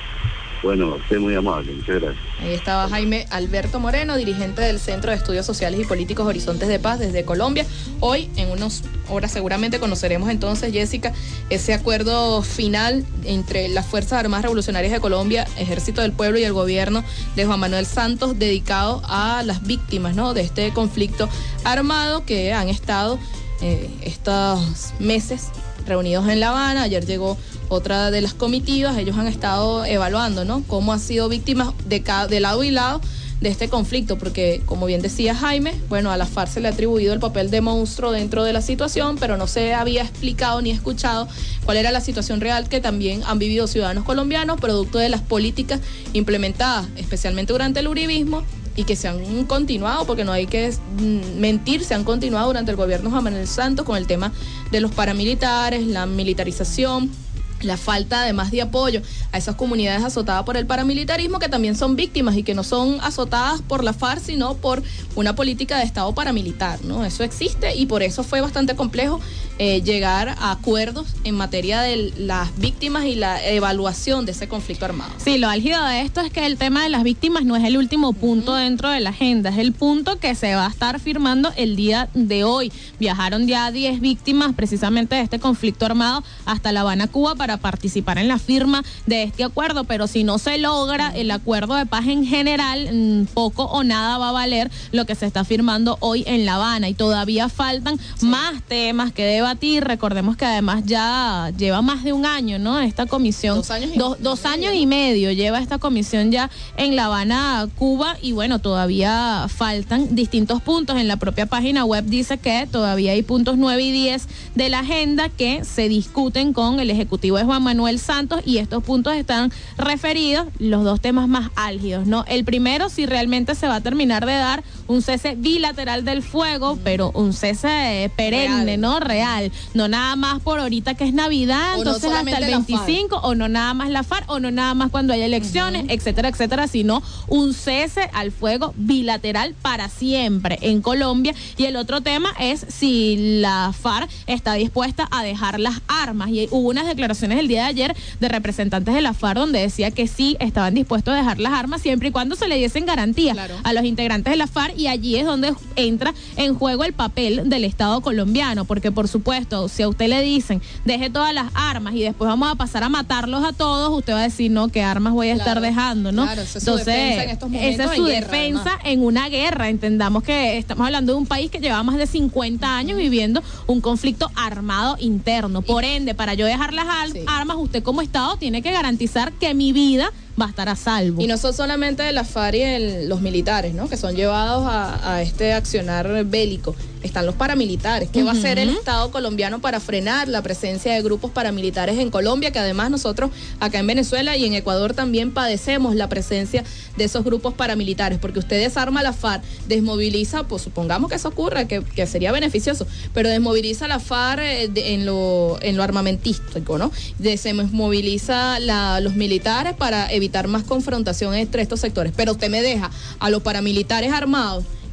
Bueno, usted muy amable, muchas gracias. Ahí estaba Jaime Alberto Moreno, dirigente del Centro de Estudios Sociales y Políticos Horizontes de Paz desde Colombia. Hoy, en unas horas seguramente conoceremos entonces, Jessica, ese acuerdo final entre las Fuerzas Armadas Revolucionarias de Colombia, Ejército del Pueblo y el gobierno de Juan Manuel Santos, dedicado a las víctimas, ¿no?, de este conflicto armado que han estado eh, estos meses reunidos en La Habana. Ayer llegó otra de las comitivas. Ellos han estado evaluando, ¿no?, cómo han sido víctimas de, cada, de lado y lado de este conflicto, porque como bien decía Jaime, bueno, a la FARC se le ha atribuido el papel de monstruo dentro de la situación, pero no se había explicado ni escuchado cuál era la situación real que también han vivido ciudadanos colombianos, producto de las políticas implementadas, especialmente durante el uribismo, y que se han continuado, porque no hay que mentir, se han continuado durante el gobierno de Juan Manuel Santos con el tema de los paramilitares, la militarización, la falta además de apoyo a esas comunidades azotadas por el paramilitarismo, que también son víctimas y que no son azotadas por la FARC, sino por una política de Estado paramilitar, ¿no? Eso existe, y por eso fue bastante complejo eh, llegar a acuerdos en materia de las víctimas y la evaluación de ese conflicto armado. Sí, lo álgido de esto es que el tema de las víctimas no es el último punto uh-huh. dentro de la agenda, es el punto que se va a estar firmando el día de hoy. Viajaron ya diez víctimas precisamente de este conflicto armado hasta La Habana, Cuba, para participar en la firma de este acuerdo, pero si no se logra el acuerdo de paz en general, poco o nada va a valer lo que se está firmando hoy en La Habana, y todavía faltan sí. más temas que debatir. Recordemos que además ya lleva más de un año, ¿no?, esta comisión, dos años y, dos, dos medio. años y medio lleva esta comisión ya en La Habana, Cuba, y bueno, todavía faltan distintos puntos. En la propia página web dice que todavía hay puntos nueve y diez de la agenda que se discuten con el Ejecutivo de Juan Manuel Santos, y estos puntos están referidos, los dos temas más álgidos, ¿no? El primero, si realmente se va a terminar de dar un cese bilateral del fuego, pero un cese perenne, real. ¿no? Real, no nada más por ahorita que es Navidad, o entonces no hasta el veinticinco, o no nada más la FARC, o no nada más cuando haya elecciones, uh-huh. etcétera, etcétera, sino un cese al fuego bilateral para siempre en Colombia. Y el otro tema es si la FARC está dispuesta a dejar las armas, y hubo unas declaraciones el día de ayer de representantes de la FARC donde decía que sí estaban dispuestos a dejar las armas siempre y cuando se le diesen garantías claro. a los integrantes de la FARC, y allí es donde entra en juego el papel del Estado colombiano, porque por supuesto, si a usted le dicen deje todas las armas y después vamos a pasar a matarlos a todos, usted va a decir no, ¿qué armas voy a claro. estar dejando? ¿no? Claro, esa es entonces, su defensa en estos momentos, esa es su en defensa guerra, en una guerra. Entendamos que estamos hablando de un país que lleva más de cincuenta años viviendo un conflicto armado interno, por ende, para yo dejar las al- sí. armas, usted como Estado tiene que garantizar que mi vida va a estar a salvo. Y no son solamente de la FARC y el, los militares, ¿no?, que son llevados a, a este accionar bélico. Están los paramilitares. ¿Qué uh-huh. va a hacer el Estado colombiano para frenar la presencia de grupos paramilitares en Colombia? Que además nosotros acá en Venezuela y en Ecuador también padecemos la presencia de esos grupos paramilitares, porque usted desarma a la FARC, desmoviliza, pues supongamos que eso ocurra, que, que sería beneficioso, pero desmoviliza a la FARC eh, de, en, lo, en lo armamentístico, ¿no? Desmoviliza la, los militares para evitar evitar más confrontación entre estos sectores, pero usted me deja a los paramilitares armados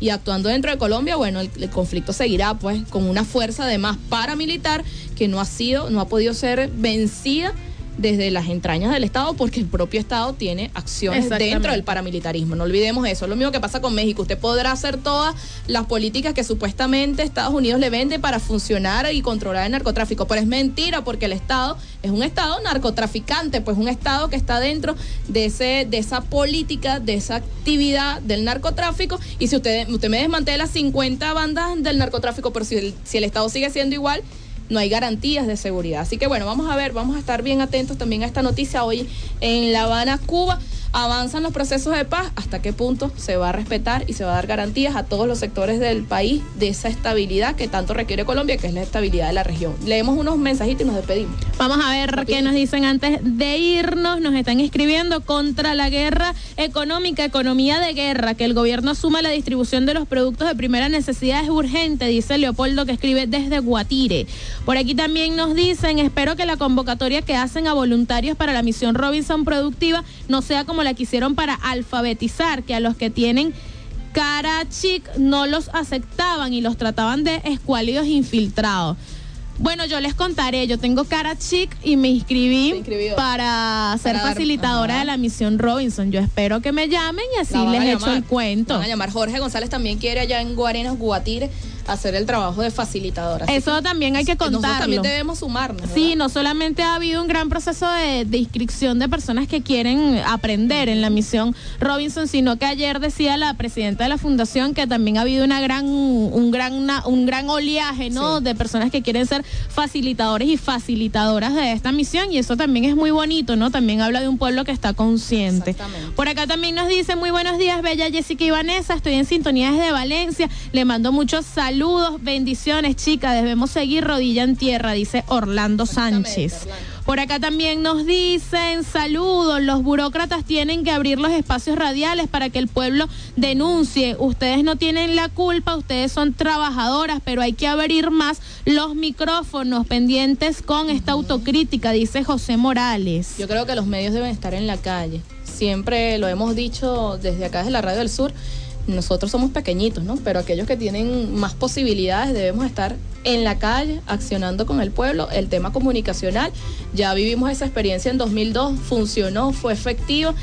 y actuando dentro de Colombia, bueno, el, el conflicto seguirá pues con una fuerza además paramilitar que no ha sido, no ha podido ser vencida desde las entrañas del Estado, porque el propio Estado tiene acciones dentro del paramilitarismo. No olvidemos eso. Lo mismo que pasa con México. Usted podrá hacer todas las políticas que supuestamente Estados Unidos le vende para funcionar y controlar el narcotráfico, pero es mentira, porque el Estado es un Estado narcotraficante, pues un Estado que está dentro de ese de esa política, de esa actividad del narcotráfico. Y si usted, usted me desmantela cincuenta bandas del narcotráfico, pero si el, si el Estado sigue siendo igual, no hay garantías de seguridad. Así que bueno, vamos a ver, vamos a estar bien atentos también a esta noticia. Hoy en La Habana, Cuba, avanzan los procesos de paz. ¿Hasta qué punto se va a respetar y se va a dar garantías a todos los sectores del país de esa estabilidad que tanto requiere Colombia, que es la estabilidad de la región? Leemos unos mensajitos y nos despedimos. Vamos a ver Rapidito. Qué nos dicen antes de irnos. Nos están escribiendo: contra la guerra económica, economía de guerra, que el gobierno asuma la distribución de los productos de primera necesidad es urgente, dice Leopoldo, que escribe desde Guatire. Por aquí también nos dicen: espero que la convocatoria que hacen a voluntarios para la misión Robinson Productiva no sea como la que hicieron para alfabetizar, que a los que tienen cara chic no los aceptaban y los trataban de escuálidos infiltrados. Bueno, yo les contaré, yo tengo cara chic y me inscribí para ser para facilitadora dar, de la misión Robinson. Yo espero que me llamen y así les echo el cuento. Van a llamar. Jorge González también quiere allá en Guarenas, Guatire, hacer el trabajo de facilitadora. Eso que también hay que contarlo. Nosotros también debemos sumarnos, ¿verdad? Sí, no solamente ha habido un gran proceso de, de inscripción de personas que quieren aprender en la misión Robinson, sino que ayer decía la presidenta de la fundación que también ha habido una gran, un gran, una, un gran oleaje, ¿no? Sí. De personas que quieren ser facilitadores y facilitadoras de esta misión, y eso también es muy bonito, ¿no? También habla de un pueblo que está consciente. Por acá también nos dice: muy buenos días, bella Jessica y Vanessa, estoy en sintonía desde Valencia, le mando muchos saludos. Saludos, bendiciones, chicas, debemos seguir rodilla en tierra, dice Orlando Sánchez. Por acá también nos dicen: saludos, los burócratas tienen que abrir los espacios radiales para que el pueblo denuncie. Ustedes no tienen la culpa, ustedes son trabajadoras, pero hay que abrir más los micrófonos, pendientes con esta autocrítica, dice José Morales. Yo creo que los medios deben estar en la calle. Siempre lo hemos dicho desde acá, desde la Radio del Sur. Nosotros somos pequeñitos, ¿no? Pero aquellos que tienen más posibilidades debemos estar en la calle, accionando con el pueblo. El tema comunicacional, ya vivimos esa experiencia en dos mil dos, funcionó, fue efectivo,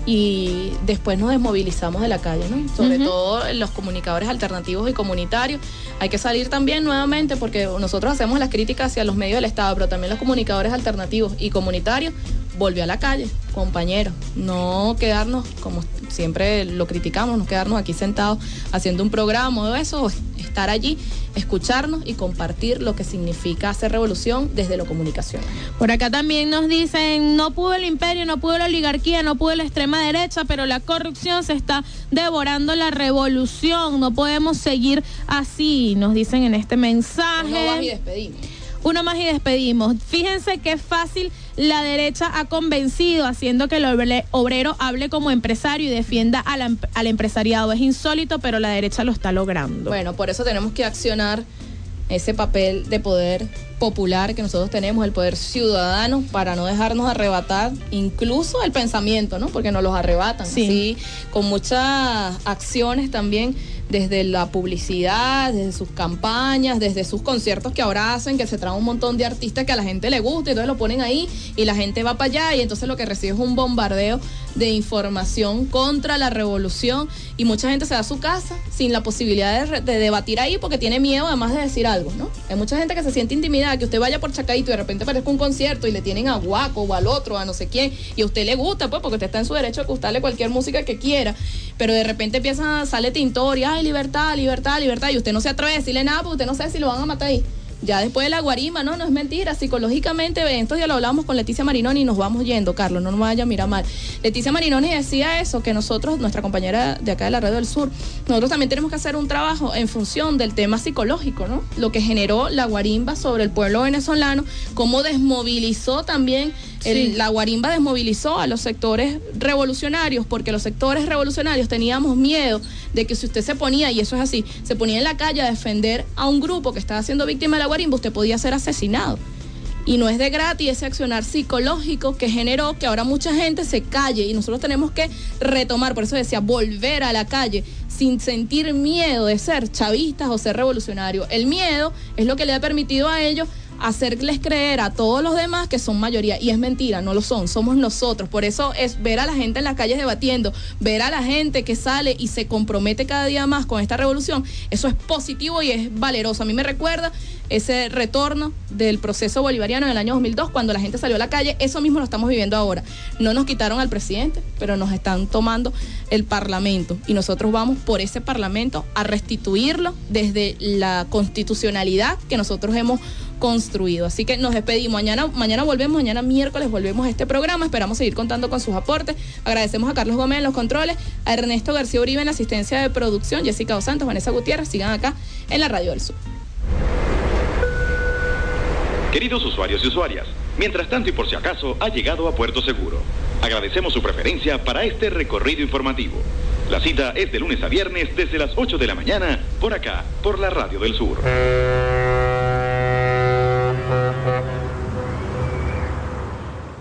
y después nos desmovilizamos de la calle, ¿no? Sobre uh-huh. todo los comunicadores alternativos y comunitarios. Hay que salir también nuevamente, porque nosotros hacemos las críticas hacia los medios del Estado, pero también los comunicadores alternativos y comunitarios, volvió a la calle, compañeros, no quedarnos, como siempre lo criticamos, no quedarnos aquí sentados haciendo un programa o eso, estar allí, escucharnos y compartir lo que significa hacer revolución desde lo comunicacional. Por acá también nos dicen: no pudo el imperio, no pudo la oligarquía, no pudo la extrema derecha, pero la corrupción se está devorando la revolución, no podemos seguir así, nos dicen en este mensaje. Uno más y despedimos. Uno más y despedimos. Fíjense qué fácil la derecha ha convencido, haciendo que el obrero hable como empresario y defienda al, al empresariado. Es insólito, pero la derecha lo está logrando. Bueno, por eso tenemos que accionar ese papel de poder popular que nosotros tenemos, el poder ciudadano, para no dejarnos arrebatar incluso el pensamiento, ¿no? Porque nos los arrebatan. Sí. Así, con muchas acciones también, desde la publicidad, desde sus campañas, desde sus conciertos que ahora hacen, que se traen un montón de artistas que a la gente le gusta, y entonces lo ponen ahí y la gente va para allá, y entonces lo que recibe es un bombardeo de información contra la revolución, y mucha gente se va a su casa sin la posibilidad de, de debatir ahí, porque tiene miedo además de decir algo, ¿no? Hay mucha gente que se siente intimidada, que usted vaya por Chacaito y de repente aparezca un concierto y le tienen a Guaco o al otro, a no sé quién, y a usted le gusta, pues, porque usted está en su derecho de gustarle cualquier música que quiera, pero de repente empieza, sale Tintori, ay, libertad, libertad, libertad, y usted no se atreve a decirle nada porque usted no sabe si lo van a matar ahí. Ya después de la guarima, no, no es mentira, psicológicamente, estos ya lo hablamos con Leticia Marinoni y nos vamos yendo, Carlos, no nos vaya a mirar mal. Leticia Marinoni decía eso, que nosotros, nuestra compañera de acá de la Radio del Sur, nosotros también tenemos que hacer un trabajo en función del tema psicológico, ¿no? Lo que generó la guarimba sobre el pueblo venezolano, cómo desmovilizó también, el, sí. la guarimba desmovilizó a los sectores revolucionarios, porque los sectores revolucionarios teníamos miedo de que si usted se ponía, y eso es así, se ponía en la calle a defender a un grupo que estaba siendo víctima de la guarimba, usted podía ser asesinado. Y no es de gratis ese accionar psicológico que generó que ahora mucha gente se calle y nosotros tenemos que retomar, por eso decía, volver a la calle sin sentir miedo de ser chavistas o ser revolucionarios. El miedo es lo que le ha permitido a ellos hacerles creer a todos los demás que son mayoría, y es mentira, no lo son, somos nosotros. Por eso es ver a la gente en las calles debatiendo, ver a la gente que sale y se compromete cada día más con esta revolución, eso es positivo y es valeroso. A mí me recuerda ese retorno del proceso bolivariano en el año dos mil dos, cuando la gente salió a la calle. Eso mismo lo estamos viviendo ahora. No nos quitaron al presidente, pero nos están tomando el parlamento, y nosotros vamos por ese parlamento a restituirlo desde la constitucionalidad que nosotros hemos construido. Así que nos despedimos. Mañana, mañana volvemos, mañana miércoles volvemos a este programa. Esperamos seguir contando con sus aportes. Agradecemos a Carlos Gómez en los controles, a Ernesto García Uribe en la asistencia de producción, Jessica Dos Santos, Vanessa Gutiérrez. Sigan acá en la Radio del Sur. Queridos usuarios y usuarias, mientras tanto y por si acaso, ha llegado a Puerto Seguro. Agradecemos su preferencia para este recorrido informativo. La cita es de lunes a viernes desde las ocho de la mañana, por acá, por la Radio del Sur.